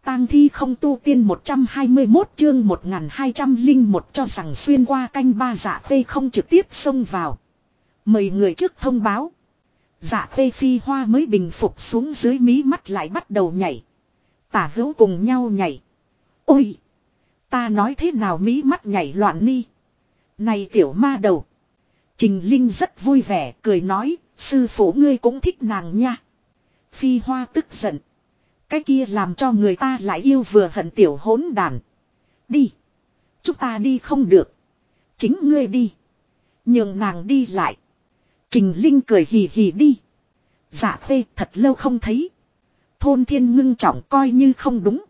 tang thi không tu tiên 121 chương 1201 cho rằng xuyên qua canh ba Dạ Khê không trực tiếp xông vào. Mời người trước thông báo. Dạ Khê Phi Hoa mới bình phục xuống dưới mí mắt lại bắt đầu nhảy. Tả hữu cùng nhau nhảy. Ôi! Ta nói thế nào mí mắt nhảy loạn ni. Này tiểu ma đầu. Trình Linh rất vui vẻ cười nói. Sư phụ ngươi cũng thích nàng nha. Phi Hoa tức giận. Cái kia làm cho người ta lại yêu vừa hận tiểu hỗn đàn. Đi. Chúng ta đi không được. Chính ngươi đi. Nhường nàng đi lại. Trình Linh cười hì hì đi. Dạ Khê thật lâu không thấy. Thôn Thiên ngưng trọng coi như không đúng.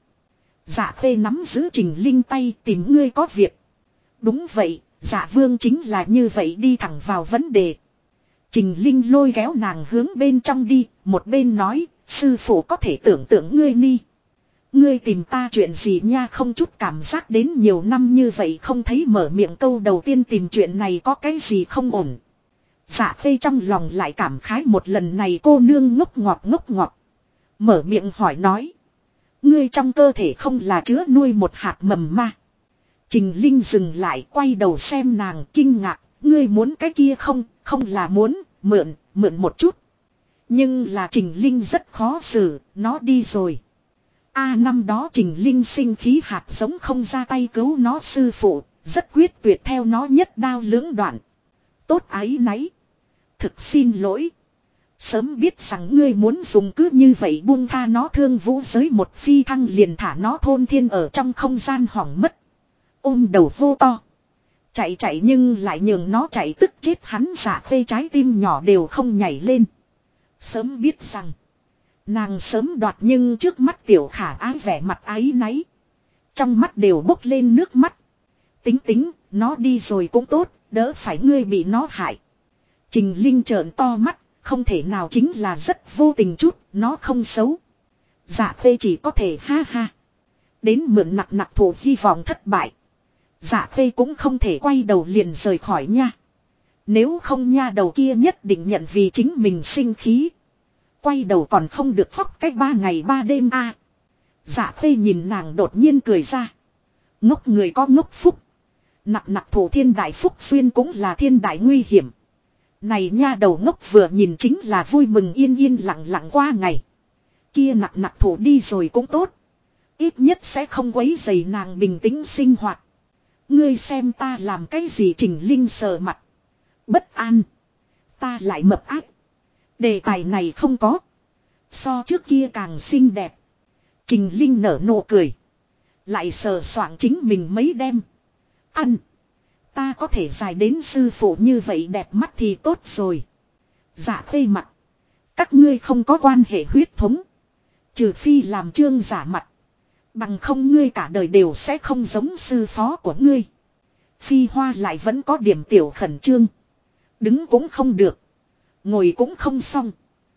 Dạ Khê nắm giữ Trình Linh tay tìm ngươi có việc. Đúng vậy, Dạ Vương chính là như vậy đi thẳng vào vấn đề. Trình Linh lôi kéo nàng hướng bên trong đi, một bên nói, sư phụ có thể tưởng tượng ngươi ni. Ngươi tìm ta chuyện gì nha không chút cảm giác đến nhiều năm như vậy không thấy mở miệng câu đầu tiên tìm chuyện này có cái gì không ổn. Dạ Khê trong lòng lại cảm khái một lần này cô nương ngốc ngọt. Mở miệng hỏi nói. Ngươi trong cơ thể không là chứa nuôi một hạt mầm ma. Trình Linh dừng lại quay đầu xem nàng kinh ngạc. Ngươi muốn cái kia không là muốn, mượn một chút. Nhưng là Trình Linh rất khó xử, nó đi rồi. Năm đó Trình Linh sinh khí hạt giống không ra tay cứu nó sư phụ, rất quyết tuyệt theo nó nhất đao lưỡng đoạn. Tốt áy náy. Thực xin lỗi. Sớm biết rằng ngươi muốn dùng cứ như vậy buông tha nó thương vũ giới một phi thăng liền thả nó thôn thiên ở trong không gian hỏng mất. Ôm đầu vô to. Chạy nhưng lại nhường nó chạy tức chết hắn Dạ Khê trái tim nhỏ đều không nhảy lên. Sớm biết rằng. Nàng sớm đoạt nhưng trước mắt tiểu khả ái vẻ mặt áy náy. Trong mắt đều bốc lên nước mắt. Tính, nó đi rồi cũng tốt, đỡ phải ngươi bị nó hại. Trình Linh trợn to mắt, không thể nào chính là rất vô tình chút, nó không xấu. Dạ Khê chỉ có thể ha ha. Đến mượn nặc thủ hy vọng thất bại. Dạ Khê cũng không thể quay đầu liền rời khỏi nha. Nếu không nha đầu kia nhất định nhận vì chính mình sinh khí. Quay đầu còn không được khóc cách 3 ngày 3 đêm a. Dạ Khê nhìn nàng đột nhiên cười ra. Ngốc người có ngốc phúc. Nặc thủ thiên đại phúc xuyên cũng là thiên đại nguy hiểm. Này nha đầu ngốc vừa nhìn chính là vui mừng yên lặng qua ngày. Kia nặc thủ đi rồi cũng tốt. Ít nhất sẽ không quấy rầy nàng bình tĩnh sinh hoạt. Ngươi xem ta làm cái gì Trình Linh sờ mặt. Bất an. Ta lại mập áp. Đề tài này không có. So trước kia càng xinh đẹp. Trình Linh nở nụ cười. Lại sờ soạng chính mình mấy đêm. Ăn. Ta có thể dài đến sư phụ như vậy đẹp mắt thì tốt rồi. Dạ Khê mặt. Các ngươi không có quan hệ huyết thống. Trừ phi làm trương giả mặt. Bằng không ngươi cả đời đều sẽ không giống sư phó của ngươi. Phi Hoa lại vẫn có điểm tiểu khẩn trương. Đứng cũng không được. Ngồi cũng không xong.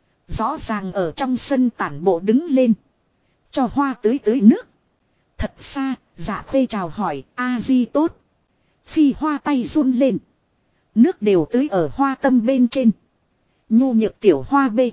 Rõ ràng ở trong sân tản bộ đứng lên. Cho Hoa tưới nước. Thật xa, Dạ Khê chào hỏi, A-di tốt. Phi Hoa tay run lên. Nước đều tưới ở hoa tâm bên trên. Nhu nhược tiểu hoa bê.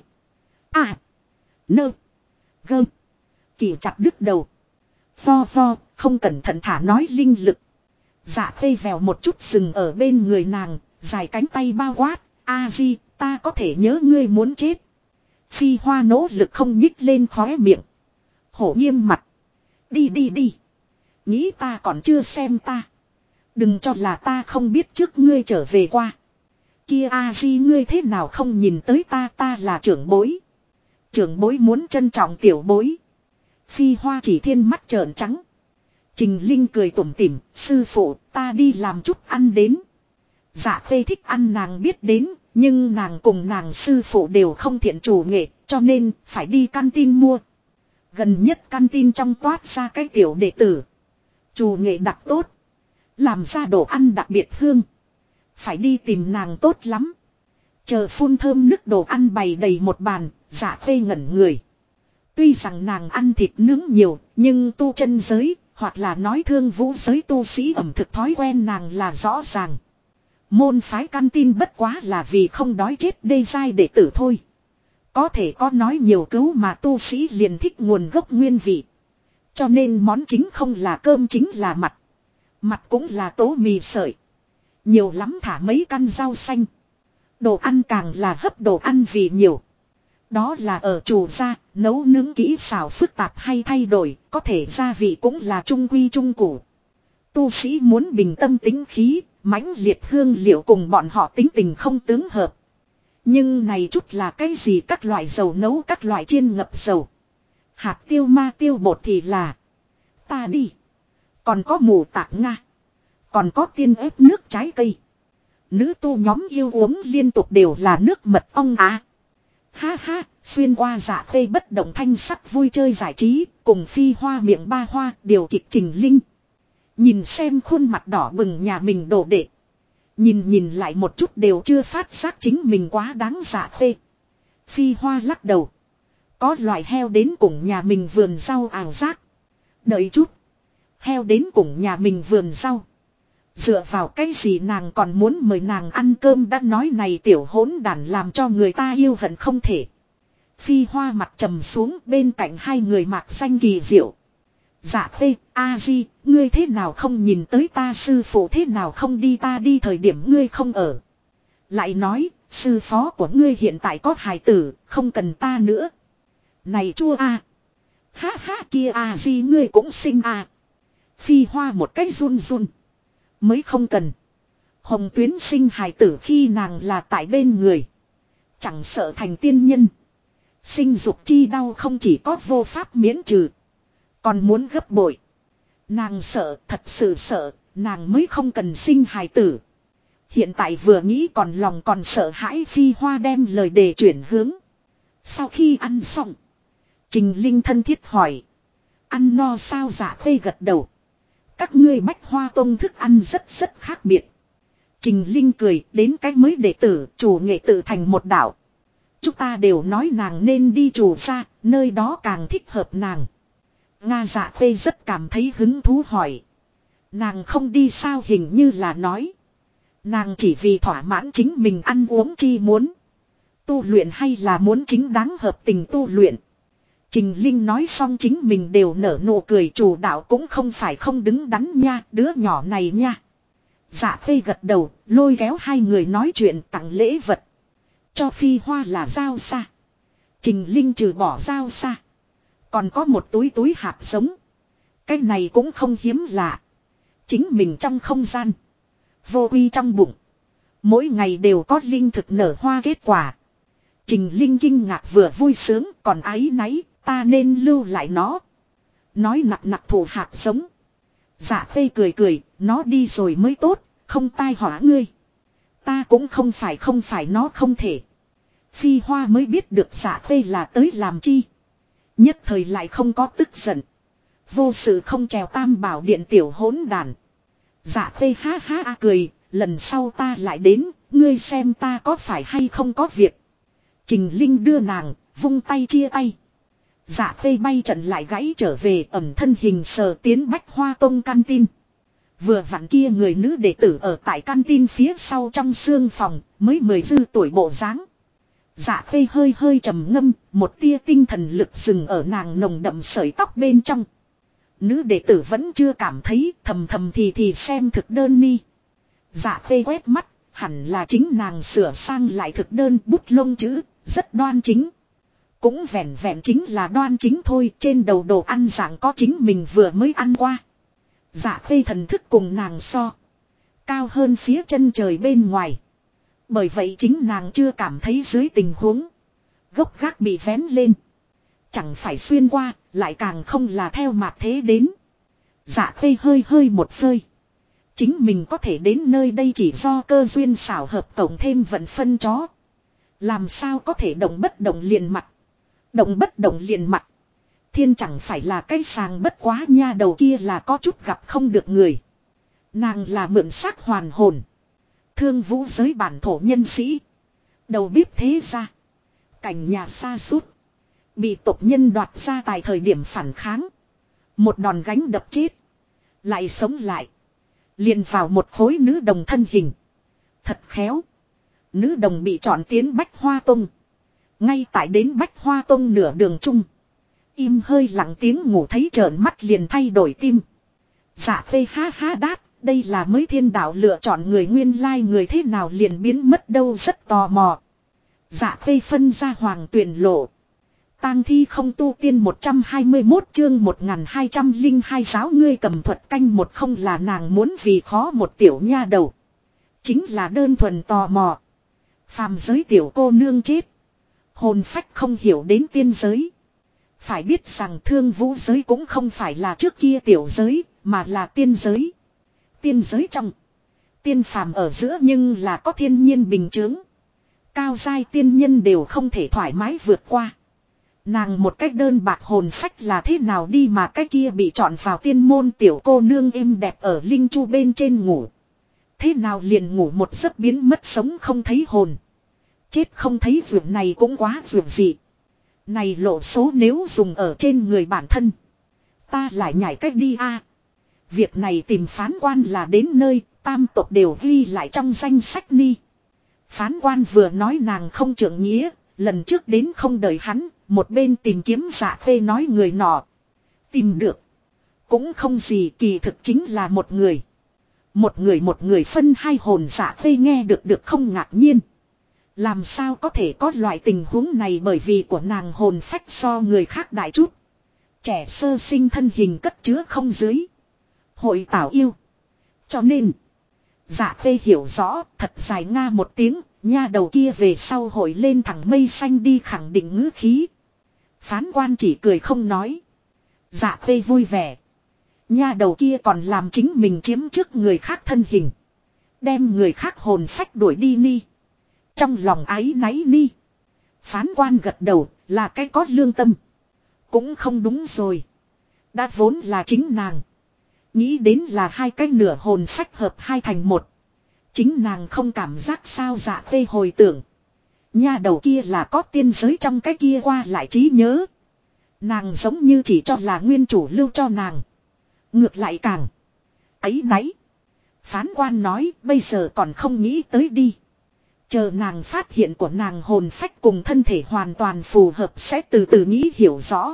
Nơ. Gơm. Kỳ chặt đứt đầu. Vo, không cẩn thận thả nói linh lực. Dạ Khê vèo một chút dừng ở bên người nàng, dài cánh tay bao quát. A-di, ta có thể nhớ ngươi muốn chết. Phi Hoa nỗ lực không nhích lên khóe miệng. Hổ nghiêm mặt. Đi. Nghĩ ta còn chưa xem ta. Đừng cho là ta không biết trước ngươi trở về qua. Kia A-di ngươi thế nào không nhìn tới ta là trưởng bối. Trưởng bối muốn trân trọng tiểu bối. Phi Hoa chỉ thiên mắt trợn trắng. Trình Linh cười tủm tỉm, sư phụ ta đi làm chút ăn đến. Dạ Khê thích ăn nàng biết đến, nhưng nàng cùng nàng sư phụ đều không thiện chủ nghệ, cho nên phải đi canteen mua. Gần nhất canteen trong toát ra cái tiểu đệ tử. Chủ nghệ đặc tốt. Làm ra đồ ăn đặc biệt hương. Phải đi tìm nàng tốt lắm. Chờ phun thơm nước đồ ăn bày đầy một bàn, Dạ Khê ngẩn người. Tuy rằng nàng ăn thịt nướng nhiều, nhưng tu chân giới, hoặc là nói thương vũ giới tu sĩ ẩm thực thói quen nàng là rõ ràng. Môn phái canteen bất quá là vì không đói chết đê giai đệ tử thôi. Có thể có nói nhiều cứu mà tu sĩ liền thích nguồn gốc nguyên vị. Cho nên món chính không là cơm chính là mặt. Mặt cũng là tố mì sợi. Nhiều lắm thả mấy căn rau xanh. Đồ ăn càng là hấp đồ ăn vì nhiều. Đó là ở chủ gia, nấu nướng kỹ xảo phức tạp hay thay đổi, có thể gia vị cũng là trung quy trung củ. Tu sĩ muốn bình tâm tính khí, mãnh liệt hương liệu cùng bọn họ tính tình không tướng hợp. Nhưng này chút là cái gì, các loại dầu nấu, các loại chiên ngập dầu. Hạt tiêu ma tiêu bột thì là ta đi. Còn có mù tạc Nga. Còn có tiên ép nước trái cây. Nữ tu nhóm yêu uống liên tục đều là nước mật ong á. Ha ha, xuyên qua dạ khê bất động thanh sắc vui chơi giải trí, cùng phi hoa miệng ba hoa, điều kịch Trình Linh. Nhìn xem khuôn mặt đỏ bừng nhà mình đồ đệ. Nhìn lại một chút đều chưa phát giác chính mình quá đáng dạ khê. Phi hoa lắc đầu. Có loại heo đến cùng nhà mình vườn rau ảo giác. Đợi chút. Heo đến cùng nhà mình vườn rau. Dựa vào cái gì nàng còn muốn mời nàng ăn cơm, đã nói này tiểu hỗn đản làm cho người ta yêu hận không thể. Phi hoa mặt trầm xuống, bên cạnh hai người mạc xanh kỳ diệu. Dạ khê, A-di, ngươi thế nào không nhìn tới ta, sư phụ thế nào không đi, ta đi thời điểm ngươi không ở. Lại nói, sư phó của ngươi hiện tại có hài tử, không cần ta nữa. Này chua a. Ha ha, kia A-di ngươi cũng sinh a. Phi hoa một cái run run. Mới không cần. Hồng Tuyến sinh hài tử khi nàng là tại bên người. Chẳng sợ thành tiên nhân. Sinh dục chi đau không chỉ có vô pháp miễn trừ. Còn muốn gấp bội. Nàng sợ, thật sự sợ, nàng mới không cần sinh hài tử. Hiện tại vừa nghĩ còn lòng còn sợ hãi. Phi hoa đem lời đề chuyển hướng. Sau khi ăn xong, Trình Linh thân thiết hỏi. Ăn no sao? Dạ khê gật đầu. Các ngươi Bách Hoa Tông thức ăn rất khác biệt. Trình Linh cười, đến cái mới đệ tử, chủ nghệ tự thành một đạo. Chúng ta đều nói nàng nên đi chủ gia, nơi đó càng thích hợp nàng. Nga Dạ khê rất cảm thấy hứng thú hỏi. Nàng không đi sao? Hình như là nói. Nàng chỉ vì thỏa mãn chính mình ăn uống chi muốn. Tu luyện hay là muốn chính đáng hợp tình tu luyện. Trình Linh nói xong chính mình đều nở nụ cười, chủ đạo cũng không phải không đứng đắn nha, đứa nhỏ này nha. Dạ khê gật đầu, lôi kéo hai người nói chuyện, tặng lễ vật. Cho Phi hoa là dao sa. Trình Linh trừ bỏ dao sa. Còn có một túi hạt giống. Cái này cũng không hiếm lạ. Chính mình trong không gian. Vô quy trong bụng. Mỗi ngày đều có linh thực nở hoa kết quả. Trình Linh kinh ngạc vừa vui sướng, còn áy náy, ta nên lưu lại nó. Nói nặc thủ hạt giống. Dạ khê cười, nó đi rồi mới tốt, không tai họa ngươi. Ta cũng không phải nó không thể. Phi hoa mới biết được dạ khê là tới làm chi. Nhất thời lại không có tức giận. Vô sự không trèo tam bảo điện tiểu hỗn đàn. Dạ khê ha ha cười, lần sau ta lại đến, ngươi xem ta có phải hay không có việc. Trình Linh đưa nàng, vung tay chia tay. Dạ khê bay trận lại gãy trở về, ẩm thân hình sờ tiến Bách Hoa Tông canteen. Vừa vặn kia người nữ đệ tử ở tại canteen phía sau trong xương phòng, mới 10 dư tuổi bộ dáng. Dạ khê hơi trầm ngâm, một tia tinh thần lực dừng ở nàng nồng đậm sợi tóc bên trong. Nữ đệ tử vẫn chưa cảm thấy, thầm thì xem thực đơn ni. Dạ khê quét mắt, hẳn là chính nàng sửa sang lại thực đơn, bút lông chữ, rất đoan chính. Cũng vẹn chính là đoan chính thôi, trên đầu đồ ăn dạng có chính mình vừa mới ăn qua. Dạ khê thần thức cùng nàng so. Cao hơn phía chân trời bên ngoài. Bởi vậy chính nàng chưa cảm thấy dưới tình huống. Gốc gác bị vén lên. Chẳng phải xuyên qua, lại càng không là theo mạt thế đến. Dạ khê hơi một phơi. Chính mình có thể đến nơi đây chỉ do cơ duyên xảo hợp cộng thêm vận phân chó. Làm sao có thể động bất động liền mặt. Động bất động liền mặt. Thiên chẳng phải là cái sàng bất quá nha, đầu kia là có chút gặp không được người. Nàng là mượn xác hoàn hồn. Thương vũ giới bản thổ nhân sĩ. Đầu bếp thế ra. Cảnh nhà xa sút bị tộc nhân đoạt ra tại thời điểm phản kháng. Một đòn gánh đập chết. Lại sống lại. Liền vào một khối nữ đồng thân hình. Thật khéo. Nữ đồng bị chọn tiến Bách Hoa Tông. Ngay tại đến Bách Hoa Tông nửa đường chung. Im hơi lặng tiếng ngủ thấy trợn mắt liền thay đổi tim. Dạ phê ha ha đát, đây là mới thiên đạo lựa chọn người nguyên lai người thế nào liền biến mất đâu rất tò mò. Dạ phê phân ra hoàng tuyển lộ. Tang thi không tu tiên 121 chương 1202 giáo ngươi cầm thuật canh một không là nàng muốn vì khó một tiểu nha đầu. Chính là đơn thuần tò mò. Phàm giới tiểu cô nương chết. Hồn phách không hiểu đến tiên giới. Phải biết rằng thương vũ giới cũng không phải là trước kia tiểu giới, mà là tiên giới. Tiên giới trong. Tiên phàm ở giữa nhưng là có thiên nhiên bình chướng. Cao giai tiên nhân đều không thể thoải mái vượt qua. Nàng một cách đơn bạc hồn phách là thế nào đi mà cái kia bị chọn vào tiên môn tiểu cô nương êm đẹp ở linh chu bên trên ngủ. Thế nào liền ngủ một giấc biến mất sống không thấy hồn. Chết không thấy việc này cũng quá việc gì. Này lộ số nếu dùng ở trên người bản thân. Ta lại nhảy cách đi a. Việc này tìm phán quan là đến nơi tam tộc đều ghi lại trong danh sách ni. Phán quan vừa nói nàng không trưởng nghĩa. Lần trước đến không đợi hắn. Một bên tìm kiếm Dạ Khê nói người nọ. Tìm được. Cũng không gì kỳ thực chính là một người. Một người phân hai hồn Dạ Khê nghe được không ngạc nhiên. Làm sao có thể có loại tình huống này bởi vì của nàng hồn phách so người khác đại chút. Trẻ sơ sinh thân hình cất chứa không dưới. Hội tảo yêu. Cho nên. Dạ Khê hiểu rõ thật dài nga một tiếng. Nha đầu kia về sau hội lên thẳng mây xanh đi khẳng định ngữ khí. Phán quan chỉ cười không nói. Dạ Khê vui vẻ. Nha đầu kia còn làm chính mình chiếm trước người khác thân hình. Đem người khác hồn phách đuổi đi ni. Trong lòng áy náy ni. Phán quan gật đầu là cái có lương tâm. Cũng không đúng rồi. Đã vốn là chính nàng. Nghĩ đến là hai cái nửa hồn phách hợp hai thành một. Chính nàng không cảm giác sao Dạ Khê hồi tưởng. Nha đầu kia là có tiên giới trong cái kia qua lại trí nhớ. Nàng giống như chỉ cho là nguyên chủ lưu cho nàng. Ngược lại càng ấy náy. Phán quan nói bây giờ còn không nghĩ tới đi. Chờ nàng phát hiện của nàng hồn phách cùng thân thể hoàn toàn phù hợp sẽ từ từ nghĩ hiểu rõ.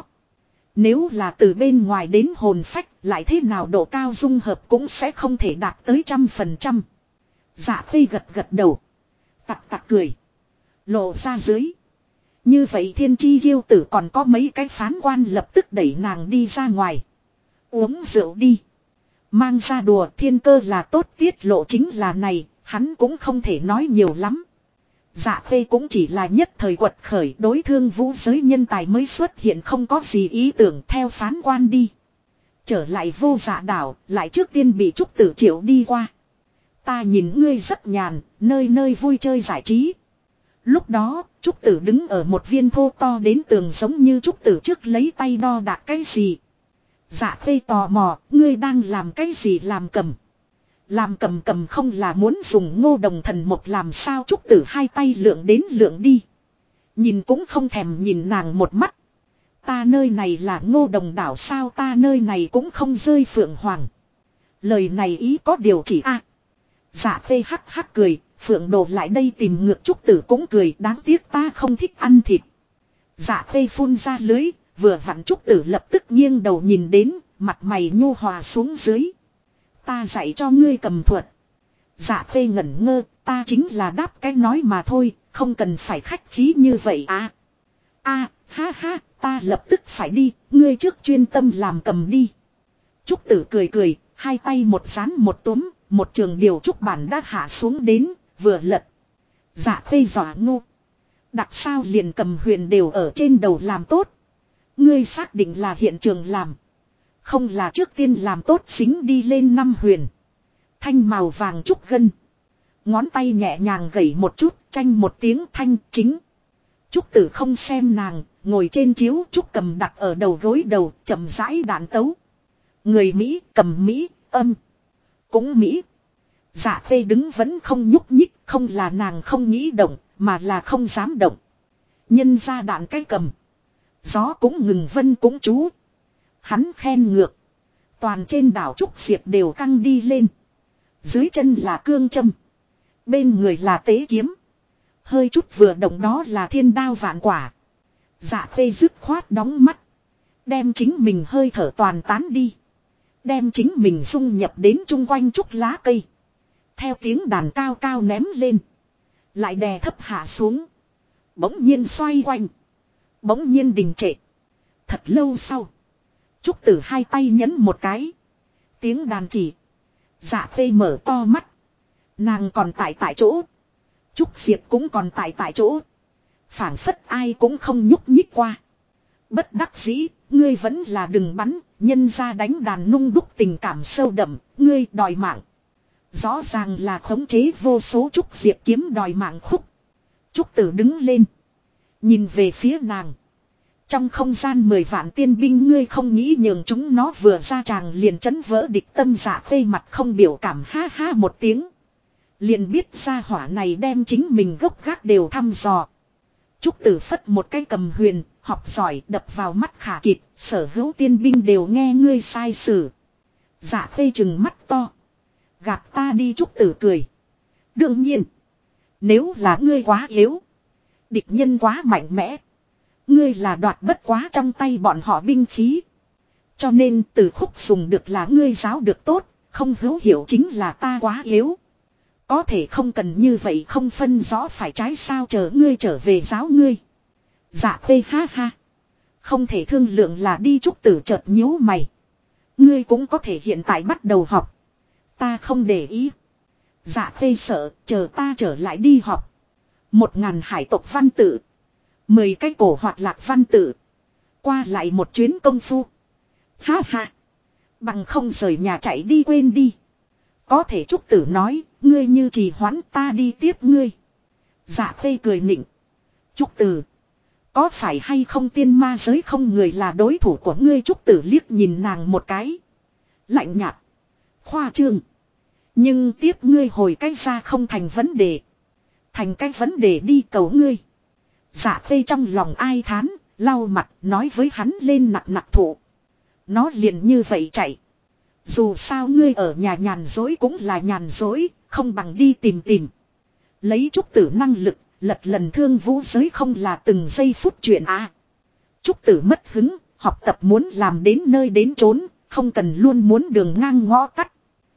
Nếu là từ bên ngoài đến hồn phách lại thế nào độ cao dung hợp cũng sẽ không thể đạt tới 100%. Dạ Khê gật đầu. Tặc cười. Lộ ra dưới. Như vậy thiên chi kiêu tử còn có mấy cái phán quan lập tức đẩy nàng đi ra ngoài. Uống rượu đi. Mang ra đùa thiên cơ là tốt tiết lộ chính là này. Hắn cũng không thể nói nhiều lắm. Dạ Khê cũng chỉ là nhất thời quật khởi đối thương vũ giới nhân tài mới xuất hiện không có gì ý tưởng theo phán quan đi. Trở lại vô dạ đảo lại trước tiên bị Trúc Tử Triệu đi qua. Ta nhìn ngươi rất nhàn, nơi nơi vui chơi giải trí. Lúc đó, Trúc Tử đứng ở một viên thô to đến tường giống như Trúc Tử trước lấy tay đo đạc cái gì. Dạ Khê tò mò, ngươi đang làm cái gì làm cầm. Làm cầm không là muốn dùng Ngô Đồng thần một làm sao Trúc Tử hai tay lượng đến lượng đi. Nhìn cũng không thèm nhìn nàng một mắt. Ta nơi này là Ngô Đồng đảo sao ta nơi này cũng không rơi Phượng Hoàng. Lời này ý có điều chỉ a. Dạ Khê hắc hắc cười, Phượng Đồ lại đây tìm ngược Trúc Tử cũng cười đáng tiếc ta không thích ăn thịt. Dạ Khê phun ra lưới, vừa vặn Trúc Tử lập tức nghiêng đầu nhìn đến, mặt mày nhu hòa xuống dưới. Ta dạy cho ngươi cầm thuật. Dạ Khê ngẩn ngơ, ta chính là đáp cái nói mà thôi, không cần phải khách khí như vậy à. Ha ha, ta lập tức phải đi, ngươi trước chuyên tâm làm cầm đi. Trúc Tử cười, hai tay một dán một túm, một trường điều trúc bản đã hạ xuống đến, vừa lật. Dạ Khê dọa ngu. Đặc sao liền cầm huyền đều ở trên đầu làm tốt. Ngươi xác định là hiện trường làm. Không là trước tiên làm tốt xính đi lên 5 huyền. Thanh màu vàng trúc gân. Ngón tay nhẹ nhàng gẩy một chút, tranh một tiếng thanh chính. Trúc Tử không xem nàng, ngồi trên chiếu trúc cầm đặt ở đầu gối đầu, chậm rãi đạn tấu. Người Mỹ cầm Mỹ, âm. Cũng Mỹ. Dạ Khê đứng vẫn không nhúc nhích, không là nàng không nghĩ động, mà là không dám động. Nhân ra đạn cái cầm. Gió cũng ngừng vân cũng chú. Hắn khen ngược. Toàn trên đảo trúc diệp đều căng đi lên. Dưới chân là cương châm. Bên người là tế kiếm. Hơi chút vừa động đó là thiên đao vạn quả. Dạ Khê dứt khoát đóng mắt. Đem chính mình hơi thở toàn tán đi. Đem chính mình dung nhập đến chung quanh trúc lá cây. Theo tiếng đàn cao cao ném lên. Lại đè thấp hạ xuống. Bỗng nhiên xoay quanh. Bỗng nhiên đình trệ. Thật lâu sau. Trúc Tử hai tay nhấn một cái. Tiếng đàn chỉ. Dạ Khê mở to mắt. Nàng còn tại chỗ. Trúc Diệp cũng còn tại chỗ. Phảng phất ai cũng không nhúc nhích qua. Bất đắc dĩ, ngươi vẫn là đừng bắn, nhân ra đánh đàn nung đúc tình cảm sâu đậm, ngươi đòi mạng. Rõ ràng là khống chế vô số Trúc Diệp kiếm đòi mạng khúc. Trúc Tử đứng lên. Nhìn về phía nàng. Trong không gian 10 vạn tiên binh ngươi không nghĩ nhường chúng nó vừa ra tràng liền chấn vỡ địch tâm. Dạ Khê mặt không biểu cảm ha ha một tiếng. Liền biết ra hỏa này đem chính mình gốc gác đều thăm dò. Trúc Tử phất một cái cầm huyền, học giỏi đập vào mắt khả kịt, sở hữu tiên binh đều nghe ngươi sai sử. Dạ Khê trừng mắt to. Gạt ta đi. Trúc Tử cười. Đương nhiên. Nếu là ngươi quá yếu. Địch nhân quá mạnh mẽ. Ngươi là đoạt bất quá trong tay bọn họ binh khí. Cho nên từ khúc dùng được là ngươi giáo được tốt. Không hữu hiểu chính là ta quá yếu. Có thể không cần như vậy không phân rõ phải trái sao chờ ngươi trở về giáo ngươi. Dạ Khê ha ha. Không thể thương lượng là đi. Trúc Tử chợt nhíu mày. Ngươi cũng có thể hiện tại bắt đầu học. Ta không để ý. Dạ Khê sợ chờ ta trở lại đi học. 1000 hải tộc văn tự. 10 cái cổ hoạt lạc văn tự. Qua lại một chuyến công phu. Ha ha. Bằng không rời nhà chạy đi quên đi. Có thể Trúc Tử nói. Ngươi như trì hoãn ta đi tiếp ngươi. Dạ Khê cười nịnh. Trúc Tử. Có phải hay không tiên ma giới không người là đối thủ của ngươi. Trúc Tử liếc nhìn nàng một cái. Lạnh nhạt. Khoa trương. Nhưng tiếp ngươi hồi cách ra không thành vấn đề. Thành cái vấn đề đi cầu ngươi. Dạ Khê trong lòng ai thán. Lau mặt nói với hắn lên nặc thụ. Nó liền như vậy chạy. Dù sao ngươi ở nhà nhàn dối cũng là nhàn dối. Không bằng đi tìm. Lấy Trúc Tử năng lực. Lật lần thương vũ giới không là từng giây phút chuyện à. Trúc Tử mất hứng. Học tập muốn làm đến nơi đến chốn. Không cần luôn muốn đường ngang ngõ tắt.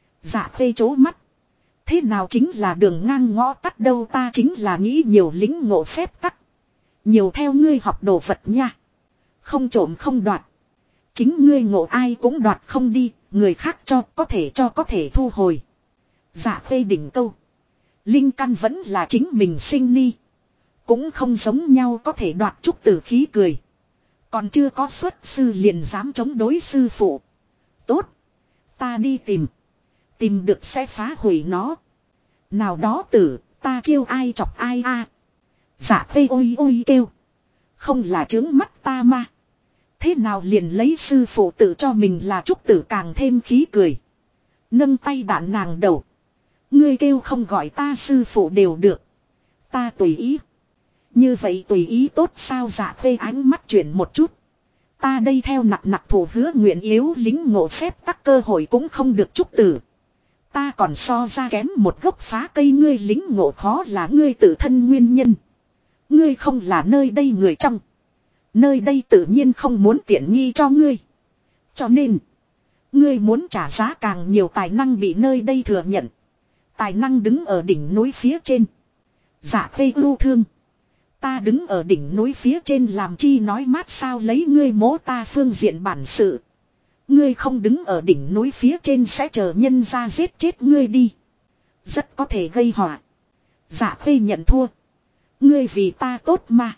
Dạ Khê chố mắt. Thế nào chính là đường ngang ngõ tắt đâu. Ta chính là nghĩ nhiều lính ngộ phép tắc. Nhiều theo ngươi học đồ vật nha. Không trộm không đoạt. Chính ngươi ngộ ai cũng đoạt không đi. Người khác cho có thể thu hồi. Dạ Khê đỉnh câu. Linh căn vẫn là chính mình sinh ni. Cũng không giống nhau có thể đoạt. Trúc Tử khí cười. Còn chưa có xuất sư liền dám chống đối sư phụ. Tốt. Ta đi tìm. Tìm được sẽ phá hủy nó. Nào đó tử, ta chiêu ai chọc ai a. Dạ Khê ôi ôi kêu. Không là trướng mắt ta ma. Thế nào liền lấy sư phụ tự cho mình là. Trúc Tử càng thêm khí cười. Nâng tay đạn nàng đầu. Ngươi kêu không gọi ta sư phụ đều được. Ta tùy ý. Như vậy tùy ý tốt sao. Dạ Khê ánh mắt chuyển một chút. Ta đây theo nặc thủ hứa nguyện yếu lính ngộ phép tắc cơ hội cũng không được. Trúc Tử. Ta còn so ra kém một gốc phá cây. Ngươi lính ngộ khó là ngươi tự thân nguyên nhân. Ngươi không là nơi đây người trong. Nơi đây tự nhiên không muốn tiện nghi cho ngươi. Cho nên. Ngươi muốn trả giá càng nhiều tài năng bị nơi đây thừa nhận. Tài năng đứng ở đỉnh núi phía trên. Dạ Khê ưu thương. Ta đứng ở đỉnh núi phía trên làm chi nói mát sao lấy ngươi mố ta phương diện bản sự. Ngươi không đứng ở đỉnh núi phía trên sẽ chờ nhân ra giết chết ngươi đi. Rất có thể gây họa. Dạ Khê nhận thua. Ngươi vì ta tốt mà.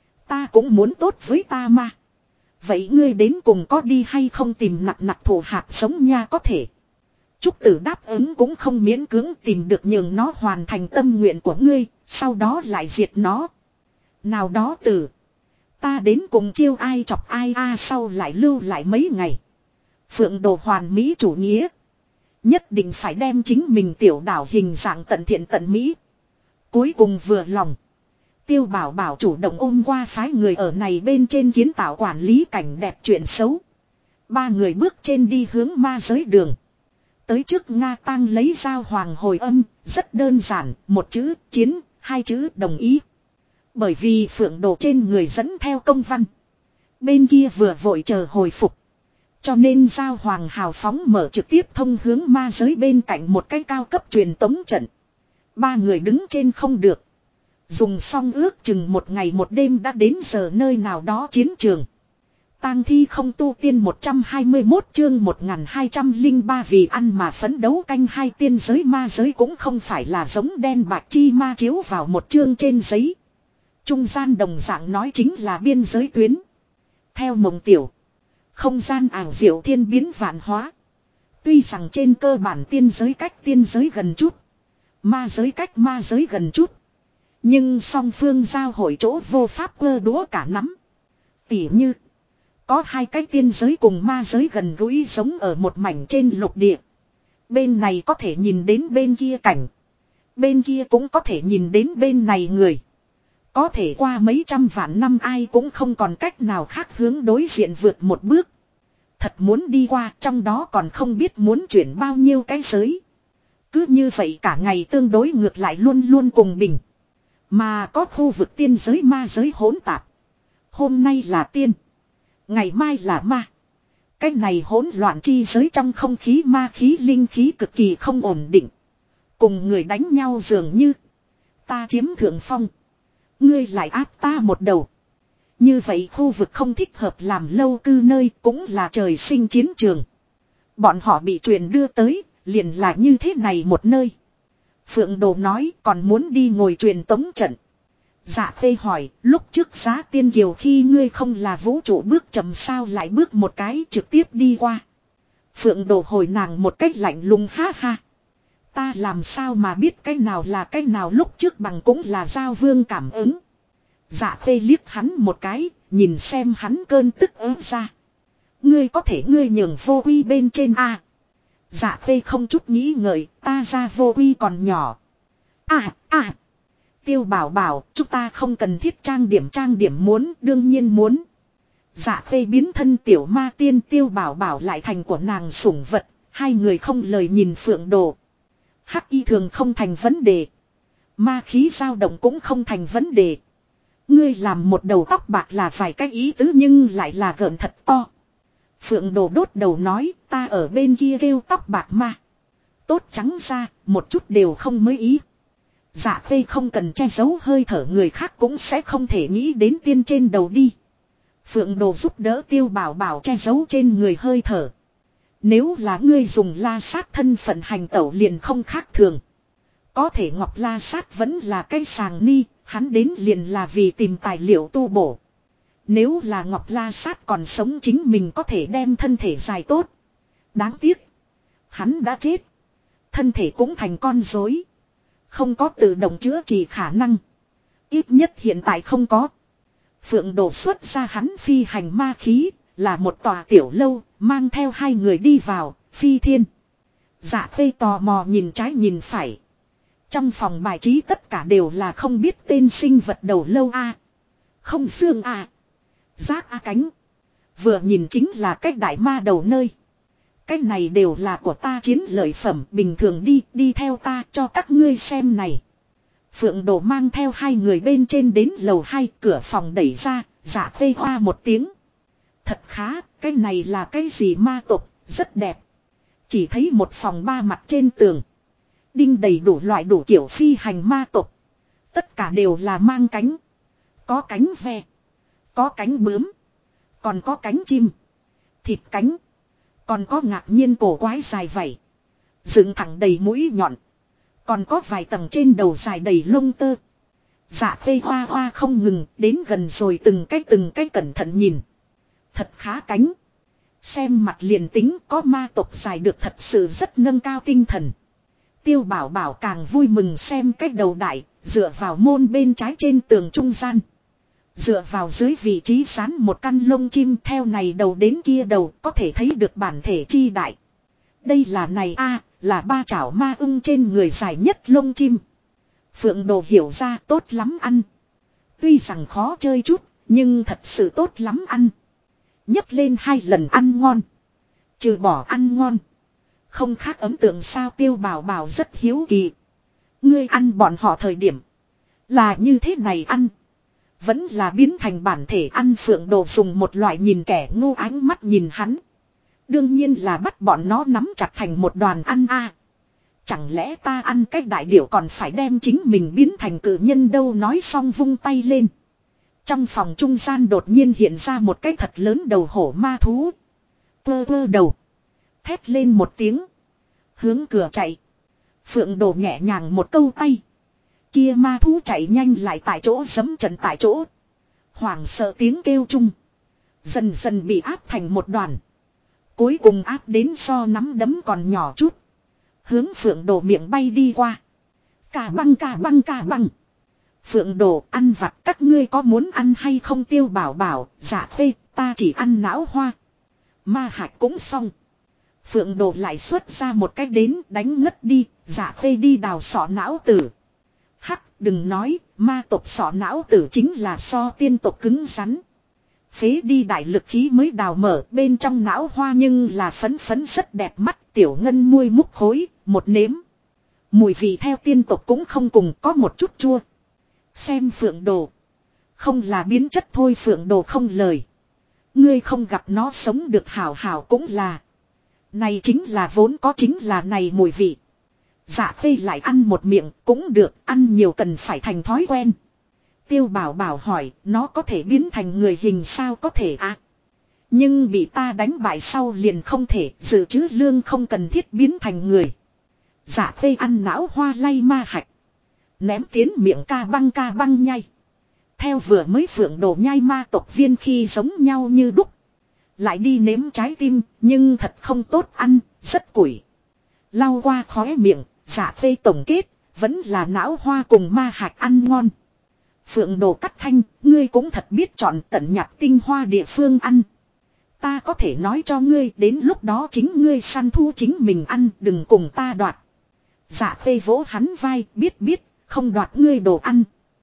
Ta cũng muốn tốt với ta mà. Vậy ngươi đến cùng có đi hay không tìm nặc thủ hạt giống nha. Có thể. Trúc Tử đáp ứng cũng không miễn cưỡng tìm được nhường nó hoàn thành tâm nguyện của ngươi. Sau đó lại diệt nó. Nào đó tử. Ta đến cùng chiêu ai chọc ai a. Sau lại lưu lại mấy ngày. Phượng Đồ hoàn mỹ chủ nghĩa. Nhất định phải đem chính mình tiểu đảo hình dạng tận thiện tận mỹ. Cuối cùng vừa lòng. Tiêu Bảo Bảo chủ động ôm qua phái người ở này bên trên kiến tạo quản lý cảnh đẹp chuyện xấu. 3 người bước trên đi hướng ma giới đường. Tới trước Nga Tang lấy dao hoàng hồi âm, rất đơn giản, một chữ chiến, 2 chữ đồng ý. Bởi vì Phượng Đồ trên người dẫn theo công văn. Bên kia vừa vội chờ hồi phục. Cho nên Giao Hoàng hào phóng mở trực tiếp thông hướng ma giới bên cạnh một cái cao cấp truyền tống trận. Ba người đứng trên không được. Dùng xong ước chừng một ngày một đêm đã đến giờ nơi nào đó chiến trường. Tang thi không tu tiên 121 chương 1203 vì ăn mà phấn đấu canh hai tiên giới ma giới cũng không phải là giống đen bạc chi ma chiếu vào một chương trên giấy. Trung gian đồng dạng nói chính là biên giới tuyến. Theo Mộng Tiểu, không gian ảo diệu thiên biến vạn hóa. Tuy rằng trên cơ bản tiên giới cách tiên giới gần chút, ma giới cách ma giới gần chút, nhưng song phương giao hội chỗ vô pháp cơ đũa cả nắm. Tỉ như có hai cái tiên giới cùng ma giới gần gũi giống ở một mảnh trên lục địa. Bên này có thể nhìn đến bên kia cảnh, bên kia cũng có thể nhìn đến bên này người. Có thể qua mấy trăm vạn năm ai cũng không còn cách nào khác hướng đối diện vượt một bước. Thật muốn đi qua trong đó còn không biết muốn chuyển bao nhiêu cái giới. Cứ như vậy cả ngày tương đối ngược lại luôn luôn cùng bình. Mà có khu vực tiên giới ma giới hỗn tạp. Hôm nay là tiên, ngày mai là ma. Cái này hỗn loạn chi giới trong không khí ma khí linh khí cực kỳ không ổn định. Cùng người đánh nhau dường như ta chiếm thượng phong, ngươi lại áp ta một đầu. Như vậy khu vực không thích hợp làm lâu cư nơi cũng là trời sinh chiến trường. Bọn họ bị truyền đưa tới, liền là như thế này một nơi. Phượng Đồ nói còn muốn đi ngồi truyền tống trận. Dạ Khê hỏi, lúc trước Giá Tiên Kiều khi ngươi không là vũ trụ bước chậm sao lại bước một cái trực tiếp đi qua. Phượng Đồ hồi nàng một cách lạnh lùng ha ha. Ta làm sao mà biết cái nào là cái nào lúc trước bằng cũng là Giao Vương cảm ứng. Dạ Khê liếc hắn một cái, nhìn xem hắn cơn tức ớ ra. Ngươi có thể ngươi nhường vô uy bên trên a. Dạ Khê không chút nghĩ ngợi, ta ra vô uy còn nhỏ. Tiêu Bảo bảo, chúng ta không cần thiết trang điểm muốn, đương nhiên muốn. Dạ Khê biến thân tiểu ma tiên, Tiêu Bảo bảo lại thành của nàng sủng vật, hai người không lời nhìn Phượng Đồ. Hắc y thường không thành vấn đề, ma khí dao động cũng không thành vấn đề. Ngươi làm một đầu tóc bạc là phải cái ý tứ nhưng lại là gợn thật to. Phượng Đồ đốt đầu nói, ta ở bên kia kêu tóc bạc ma. Tốt trắng ra, một chút đều không mới ý. Dạ Khê không cần che giấu hơi thở người khác cũng sẽ không thể nghĩ đến tiên trên đầu đi. Phượng Đồ giúp đỡ Tiêu Bảo bảo che giấu trên người hơi thở. Nếu là ngươi dùng la sát thân phận hành tẩu liền không khác thường. Có thể Ngọc La Sát vẫn là cái sàng ni, hắn đến liền là vì tìm tài liệu tu bổ. Nếu là Ngọc La Sát còn sống chính mình có thể đem thân thể dài tốt. Đáng tiếc, hắn đã chết. Thân thể cũng thành con rối, không có tự động chữa trị khả năng. Ít nhất hiện tại không có. Phượng Đồ xuất ra hắn phi hành ma khí, là một tòa tiểu lâu, mang theo hai người đi vào, phi thiên. Dạ Khê tò mò nhìn trái nhìn phải. Trong phòng bài trí tất cả đều là không biết tên sinh vật đầu lâu a, không xương a, giác a cánh. Vừa nhìn chính là cái đại ma đầu nơi. Cái này đều là của ta chiến lợi phẩm, bình thường đi theo ta cho các ngươi xem này. Phượng Đồ mang theo hai người bên trên đến lầu 2, cửa phòng đẩy ra, Dạ Khê hoa một tiếng. Thật khá, cái này là cái gì ma tộc, rất đẹp. Chỉ thấy một phòng ba mặt trên tường. Đinh đầy đủ loại đủ kiểu phi hành ma tộc. Tất cả đều là mang cánh. Có cánh ve, có cánh bướm, còn có cánh chim, thịt cánh. Còn có ngạc nhiên cổ quái dài vảy, dựng thẳng đầy mũi nhọn. Còn có vài tầng trên đầu dài đầy lông tơ. Dạ Khê hoa hoa không ngừng, đến gần rồi từng cái cẩn thận nhìn. Thật khá cánh. Xem mặt liền tính có ma tộc dài được thật sự rất nâng cao tinh thần. Tiêu Bảo bảo càng vui mừng xem cái đầu đại, dựa vào môn bên trái trên tường trung gian. Dựa vào dưới vị trí sán một căn lông chim theo này đầu đến kia đầu có thể thấy được bản thể chi đại. Đây là này a, là ba chảo ma ưng trên người dài nhất lông chim. Phượng Đồ hiểu ra tốt lắm ăn. Tuy rằng khó chơi chút, nhưng thật sự tốt lắm ăn. Nhấc lên 2 lần ăn ngon. Trừ bỏ ăn ngon, không khác ấn tượng sao. Tiêu Bảo bảo rất hiếu kỳ. Ngươi ăn bọn họ thời điểm là như thế này ăn, Vẫn là biến thành bản thể ăn Phượng Đồ dùng một loại nhìn kẻ ngu ánh mắt nhìn hắn. Đương nhiên là bắt bọn nó nắm chặt thành một đoàn ăn a. Chẳng lẽ ta ăn cái đại điểu còn phải đem chính mình biến thành cự nhân đâu, nói xong vung tay lên. Trong phòng trung gian đột nhiên hiện ra một cái thật lớn đầu hổ ma thú. Cơ cơ đầu. Thét lên một tiếng. Hướng cửa chạy. Phượng Đồ nhẹ nhàng một câu tay. Kia ma thú chạy nhanh lại tại chỗ giẫm trận tại chỗ. Hoảng sợ tiếng kêu chung. Dần dần bị áp thành một đoàn. Cuối cùng áp đến so nắm đấm còn nhỏ chút. Hướng Phượng Đồ miệng bay đi qua. Cả băng cả băng cả băng. Phượng Đồ ăn vặt các ngươi có muốn ăn hay không? Tiêu Bảo bảo, dạ phê, ta chỉ ăn não hoa. Ma hạch cũng xong. Phượng Đồ lại xuất ra một cách đến đánh ngất đi, dạ phê đi đào sọ não tử. Hắc, đừng nói, ma tộc sọ não tử chính là so tiên tộc cứng rắn. Phế đi đại lực khí mới đào mở, bên trong não hoa nhưng là phấn phấn rất đẹp mắt, tiểu ngân muôi múc khối, một nếm. Mùi vị theo tiên tộc cũng không cùng, có một chút chua. Xem Phượng Đồ. Không là biến chất thôi. Phượng Đồ không lời. Ngươi không gặp nó sống được hảo hảo cũng là. Này chính là vốn có chính là này mùi vị. Dạ phê lại ăn một miệng cũng được, ăn nhiều cần phải thành thói quen. Tiêu Bảo bảo hỏi, nó có thể biến thành người hình sao? Có thể à? Nhưng bị ta đánh bại sau liền không thể, dự trữ lương không cần thiết biến thành người. Dạ phê ăn não hoa lay ma hạch. Ném tiến miệng ca băng nhai. Theo vừa mới Phượng Đồ nhai ma tộc viên khi giống nhau như đúc. Lại đi nếm trái tim, nhưng thật không tốt ăn, rất củi. Lau qua khóe miệng, dạ phê tổng kết, vẫn là não hoa cùng ma hạch ăn ngon. Phượng Đồ cắt thanh, ngươi cũng thật biết chọn tận nhặt tinh hoa địa phương ăn. Ta có thể nói cho ngươi, đến lúc đó chính ngươi săn thu chính mình ăn, đừng cùng ta đoạt. Dạ phê vỗ hắn vai, biết, không đoạt ngươi đồ ăn.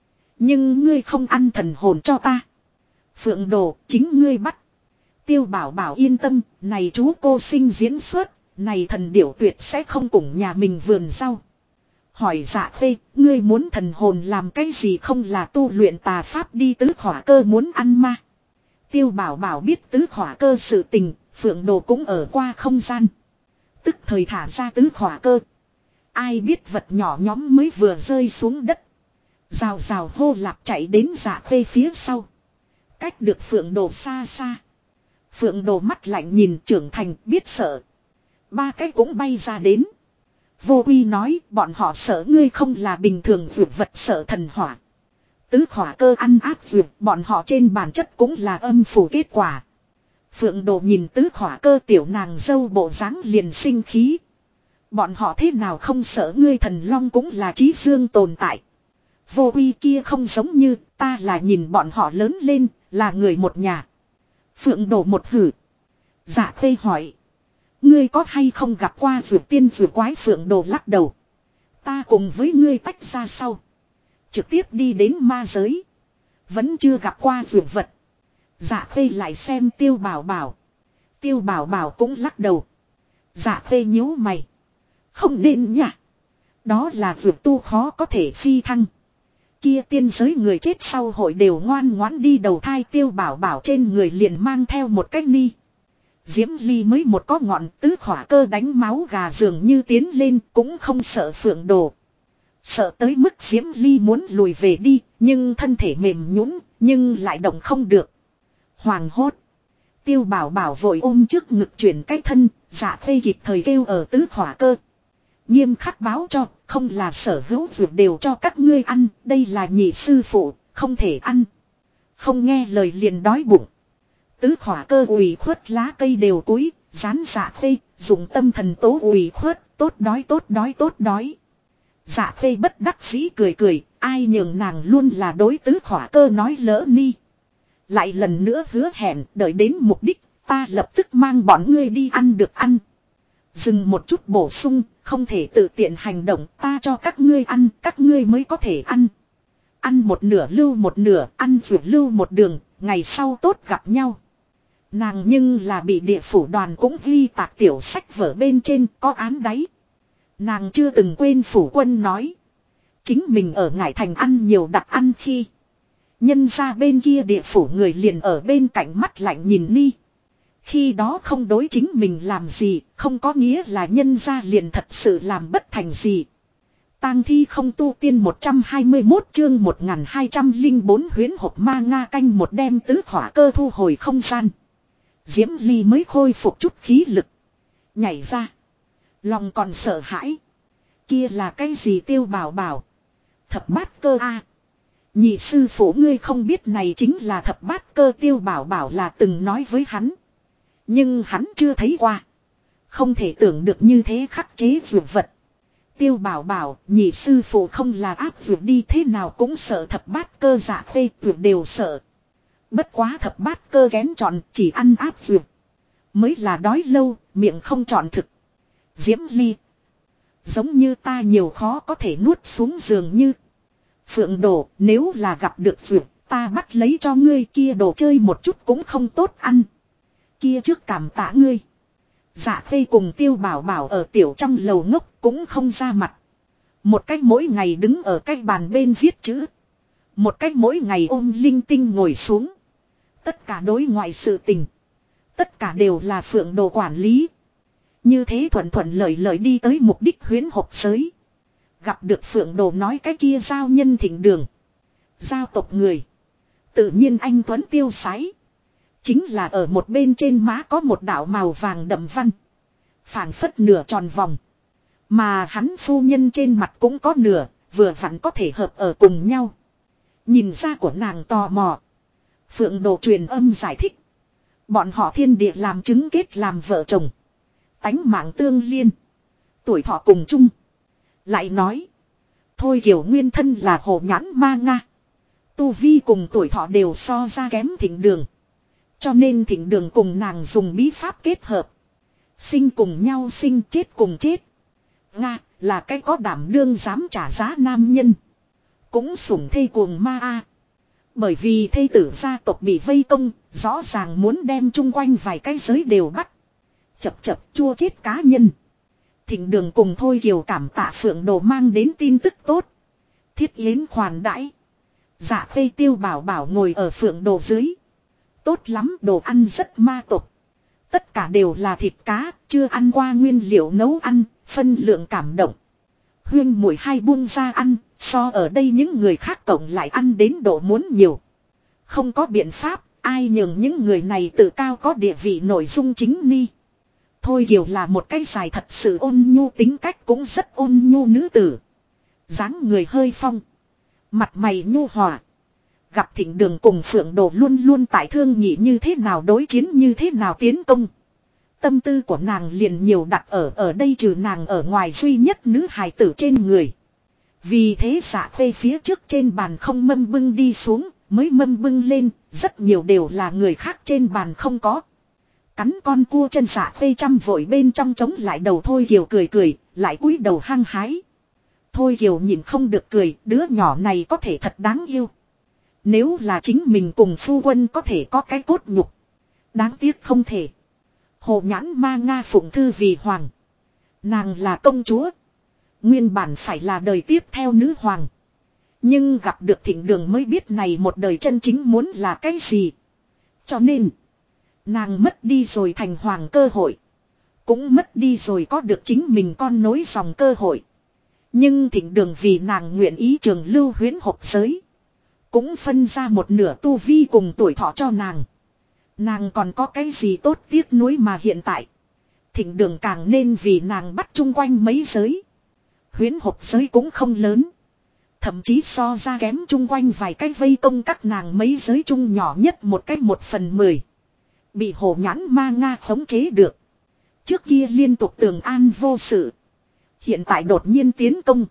Nhưng ngươi không ăn thần hồn cho ta. Phượng Đồ, chính ngươi bắt. Tiêu Bảo bảo yên tâm, này chú cô sinh diễn xuất, này thần điểu tuyệt sẽ không cùng nhà mình vườn rau. Hỏi dạ phê, ngươi muốn thần hồn làm cái gì? Không là tu luyện tà pháp đi tứ khỏa cơ muốn ăn ma. Tiêu Bảo bảo biết tứ khỏa cơ sự tình, Phượng Đồ cũng ở qua không gian. Tức thời thả ra tứ khỏa cơ. Ai biết vật nhỏ nhóm mới vừa rơi xuống đất. Rào rào hô lạp chạy đến dạ phê phía sau. Cách được Phượng Đồ xa xa. Phượng Đồ mắt lạnh nhìn trưởng thành biết sợ. Ba cái cũng bay ra đến. Vô Uy nói bọn họ sợ ngươi không là bình thường vượt vật sợ thần hỏa. Tứ khỏa cơ ăn áp vượt bọn họ trên bản chất cũng là âm phủ kết quả. Phượng Đồ nhìn tứ khỏa cơ tiểu nàng dâu bộ dáng liền sinh khí. Bọn họ thế nào không sợ ngươi? Thần long cũng là trí dương tồn tại. Vô Uy kia không giống như ta là nhìn bọn họ lớn lên là người một nhà. Phượng Đồ một hử. Dạ phê hỏi. Ngươi có hay không gặp qua vượt tiên vượt quái? Phượng Đồ lắc đầu. Ta cùng với ngươi tách ra sau. Trực tiếp đi đến ma giới. Vẫn chưa gặp qua vượt vật. Dạ phê lại xem Tiêu Bảo bảo. Tiêu Bảo bảo cũng lắc đầu. Dạ phê nhíu mày. Không nên nhỉ. Đó là vượt tu khó có thể phi thăng. Kia tiên giới người chết sau hội đều ngoan ngoãn đi đầu thai. Tiêu Bảo bảo trên người liền mang theo một cái ni. Diễm Ly mới một có ngọn tứ khỏa cơ đánh máu gà dường như tiến lên cũng không sợ Phượng Đồ. Sợ tới mức Diễm Ly muốn lùi về đi, nhưng thân thể mềm nhũn nhưng lại động không được. Hoàng hốt. Tiêu Bảo bảo vội ôm trước ngực chuyển cái thân, dạ phê kịp thời kêu ở tứ khỏa cơ. Nghiêm khắc báo cho, không là sở hữu vượt đều cho các ngươi ăn, đây là nhị sư phụ, không thể ăn. Không nghe lời liền đói bụng. Tứ khỏa cơ ủy khuất lá cây đều cúi, rán dạ phê, dùng tâm thần tố ủy khuất, tốt đói. Dạ phê bất đắc dĩ cười, ai nhường nàng luôn là đối tứ khỏa cơ nói lỡ ni. Lại lần nữa hứa hẹn, đợi đến mục đích, ta lập tức mang bọn ngươi đi ăn được ăn. Dừng một chút bổ sung, không thể tự tiện hành động, ta cho các ngươi ăn, các ngươi mới có thể ăn. Ăn một nửa lưu một nửa, ăn vượt lưu một đường, ngày sau tốt gặp nhau. Nàng nhưng là bị địa phủ đoàn cũng ghi tạc tiểu sách vở bên trên có án đáy. Nàng chưa từng quên phủ quân nói. Chính mình ở Ngải Thành ăn nhiều đặc ăn khi. Nhân ra bên kia địa phủ người liền ở bên cạnh mắt lạnh nhìn ni. Khi đó không đối chính mình làm gì, không có nghĩa là nhân ra liền thật sự làm bất thành gì. Tang thi không tu tiên 121 chương 1204 huyễn hộp ma nga canh một đem tứ hỏa cơ thu hồi không gian. Diễm Ly mới khôi phục chút khí lực. Nhảy ra. Lòng còn sợ hãi. Kia là cái gì Tiêu Bảo Bảo? Thập bát cơ a. Nhị sư phụ ngươi không biết này chính là thập bát cơ. Tiêu Bảo Bảo là từng nói với hắn. Nhưng hắn chưa thấy qua. Không thể tưởng được như thế khắc chế dược vật. Tiêu Bảo Bảo, nhị sư phụ không là áp dược đi thế nào cũng sợ thập bát cơ. Dạ Khê dược đều sợ. Bất quá thập bát cơ kén chọn chỉ ăn áp dược. Mới là đói lâu, miệng không chọn thực. Diễm Ly. Giống như ta nhiều khó có thể nuốt xuống giường như. Phượng Đồ, nếu là gặp được dược, ta bắt lấy cho ngươi kia đồ chơi một chút cũng không tốt ăn. Kia trước cảm tạ ngươi. Dạ Khê cùng Tiêu Bảo Bảo ở tiểu trong lầu ngốc cũng không ra mặt. Một cách mỗi ngày đứng ở cái bàn bên viết chữ. Một cách mỗi ngày ôm linh tinh ngồi xuống. Tất cả đối ngoại sự tình. Tất cả đều là Phượng Đồ quản lý. Như thế thuận thuận lợi lợi đi tới mục đích huyễn hộp giới. Gặp được Phượng Đồ nói cái kia giao nhân thịnh đường. Giao tộc người. Tự nhiên anh Tuấn tiêu sái. Chính là ở một bên trên má có một đạo màu vàng đậm văn. Phảng phất nửa tròn vòng. Mà hắn phu nhân trên mặt cũng có nửa, vừa vặn có thể hợp ở cùng nhau. Nhìn ra của nàng tò mò. Phượng Đồ truyền âm giải thích. Bọn họ thiên địa làm chứng kết làm vợ chồng. Tánh mạng tương liên. Tuổi thọ cùng chung. Lại nói. Thôi Kiều nguyên thân là hồ nhãn ma nga. Tu vi cùng tuổi thọ đều so ra kém thịnh đường. Cho nên thịnh đường cùng nàng dùng bí pháp kết hợp. Sinh cùng nhau sinh chết cùng chết. Nga là cái có đảm đương dám trả giá nam nhân. Cũng sủng thê cuồng ma a. Bởi vì thê tử gia tộc bị vây công. Rõ ràng muốn đem chung quanh vài cái giới đều bắt. Chập chập chua chết cá nhân. Thịnh đường cùng Thôi Kiều cảm tạ Phượng Đồ mang đến tin tức tốt. Thiết yến khoản đãi. Dạ Khê Tiêu Bảo Bảo ngồi ở Phượng Đồ dưới. Tốt lắm, đồ ăn rất ma tục. Tất cả đều là thịt cá, chưa ăn qua nguyên liệu nấu ăn, phân lượng cảm động. Huyên mùi hai buông ra ăn, so ở đây những người khác cộng lại ăn đến độ muốn nhiều. Không có biện pháp, ai nhường những người này tự cao có địa vị nội dung chính ni. Thôi Kiều là một cái dài thật sự ôn nhu, tính cách cũng rất ôn nhu nữ tử. Dáng người hơi phong. Mặt mày nhu hòa. Gặp Thịnh Đường cùng Phượng Đồ luôn luôn tại thương nhị như thế nào đối chiến như thế nào tiến công. Tâm tư của nàng liền nhiều đặt ở đây trừ nàng ở ngoài duy nhất nữ hài tử trên người. Vì thế Dạ Khê phía trước trên bàn không mâm bưng đi xuống, mới mâm bưng lên, rất nhiều đều là người khác trên bàn không có. Cắn con cua chân Dạ Khê chăm vội bên trong chống lại đầu Thôi Kiều cười cười, lại cúi đầu hăng hái. Thôi Kiều nhìn không được cười, đứa nhỏ này có thể thật đáng yêu. Nếu là chính mình cùng phu quân có thể có cái cốt nhục. Đáng tiếc không thể. Hồ nhãn ma nga phụng thư vì hoàng. Nàng là công chúa. Nguyên bản phải là đời tiếp theo nữ hoàng. Nhưng gặp được Thịnh Đường mới biết này một đời chân chính muốn là cái gì. Cho nên. Nàng mất đi rồi thành hoàng cơ hội. Cũng mất đi rồi có được chính mình con nối dòng cơ hội. Nhưng Thịnh Đường vì nàng nguyện ý trường lưu huyễn hộp giới. Cũng phân ra một nửa tu vi cùng tuổi thọ cho nàng. Nàng còn có cái gì tốt tiếc nuối mà hiện tại. Thịnh Đường càng nên vì nàng bắt chung quanh mấy giới. Huyễn hộp giới cũng không lớn. Thậm chí so ra kém chung quanh vài cái vây công các nàng mấy giới chung nhỏ nhất một cách 1/10. Bị hồ nhãn ma nga khống chế được. Trước kia liên tục tường an vô sự. Hiện tại đột nhiên tiến công.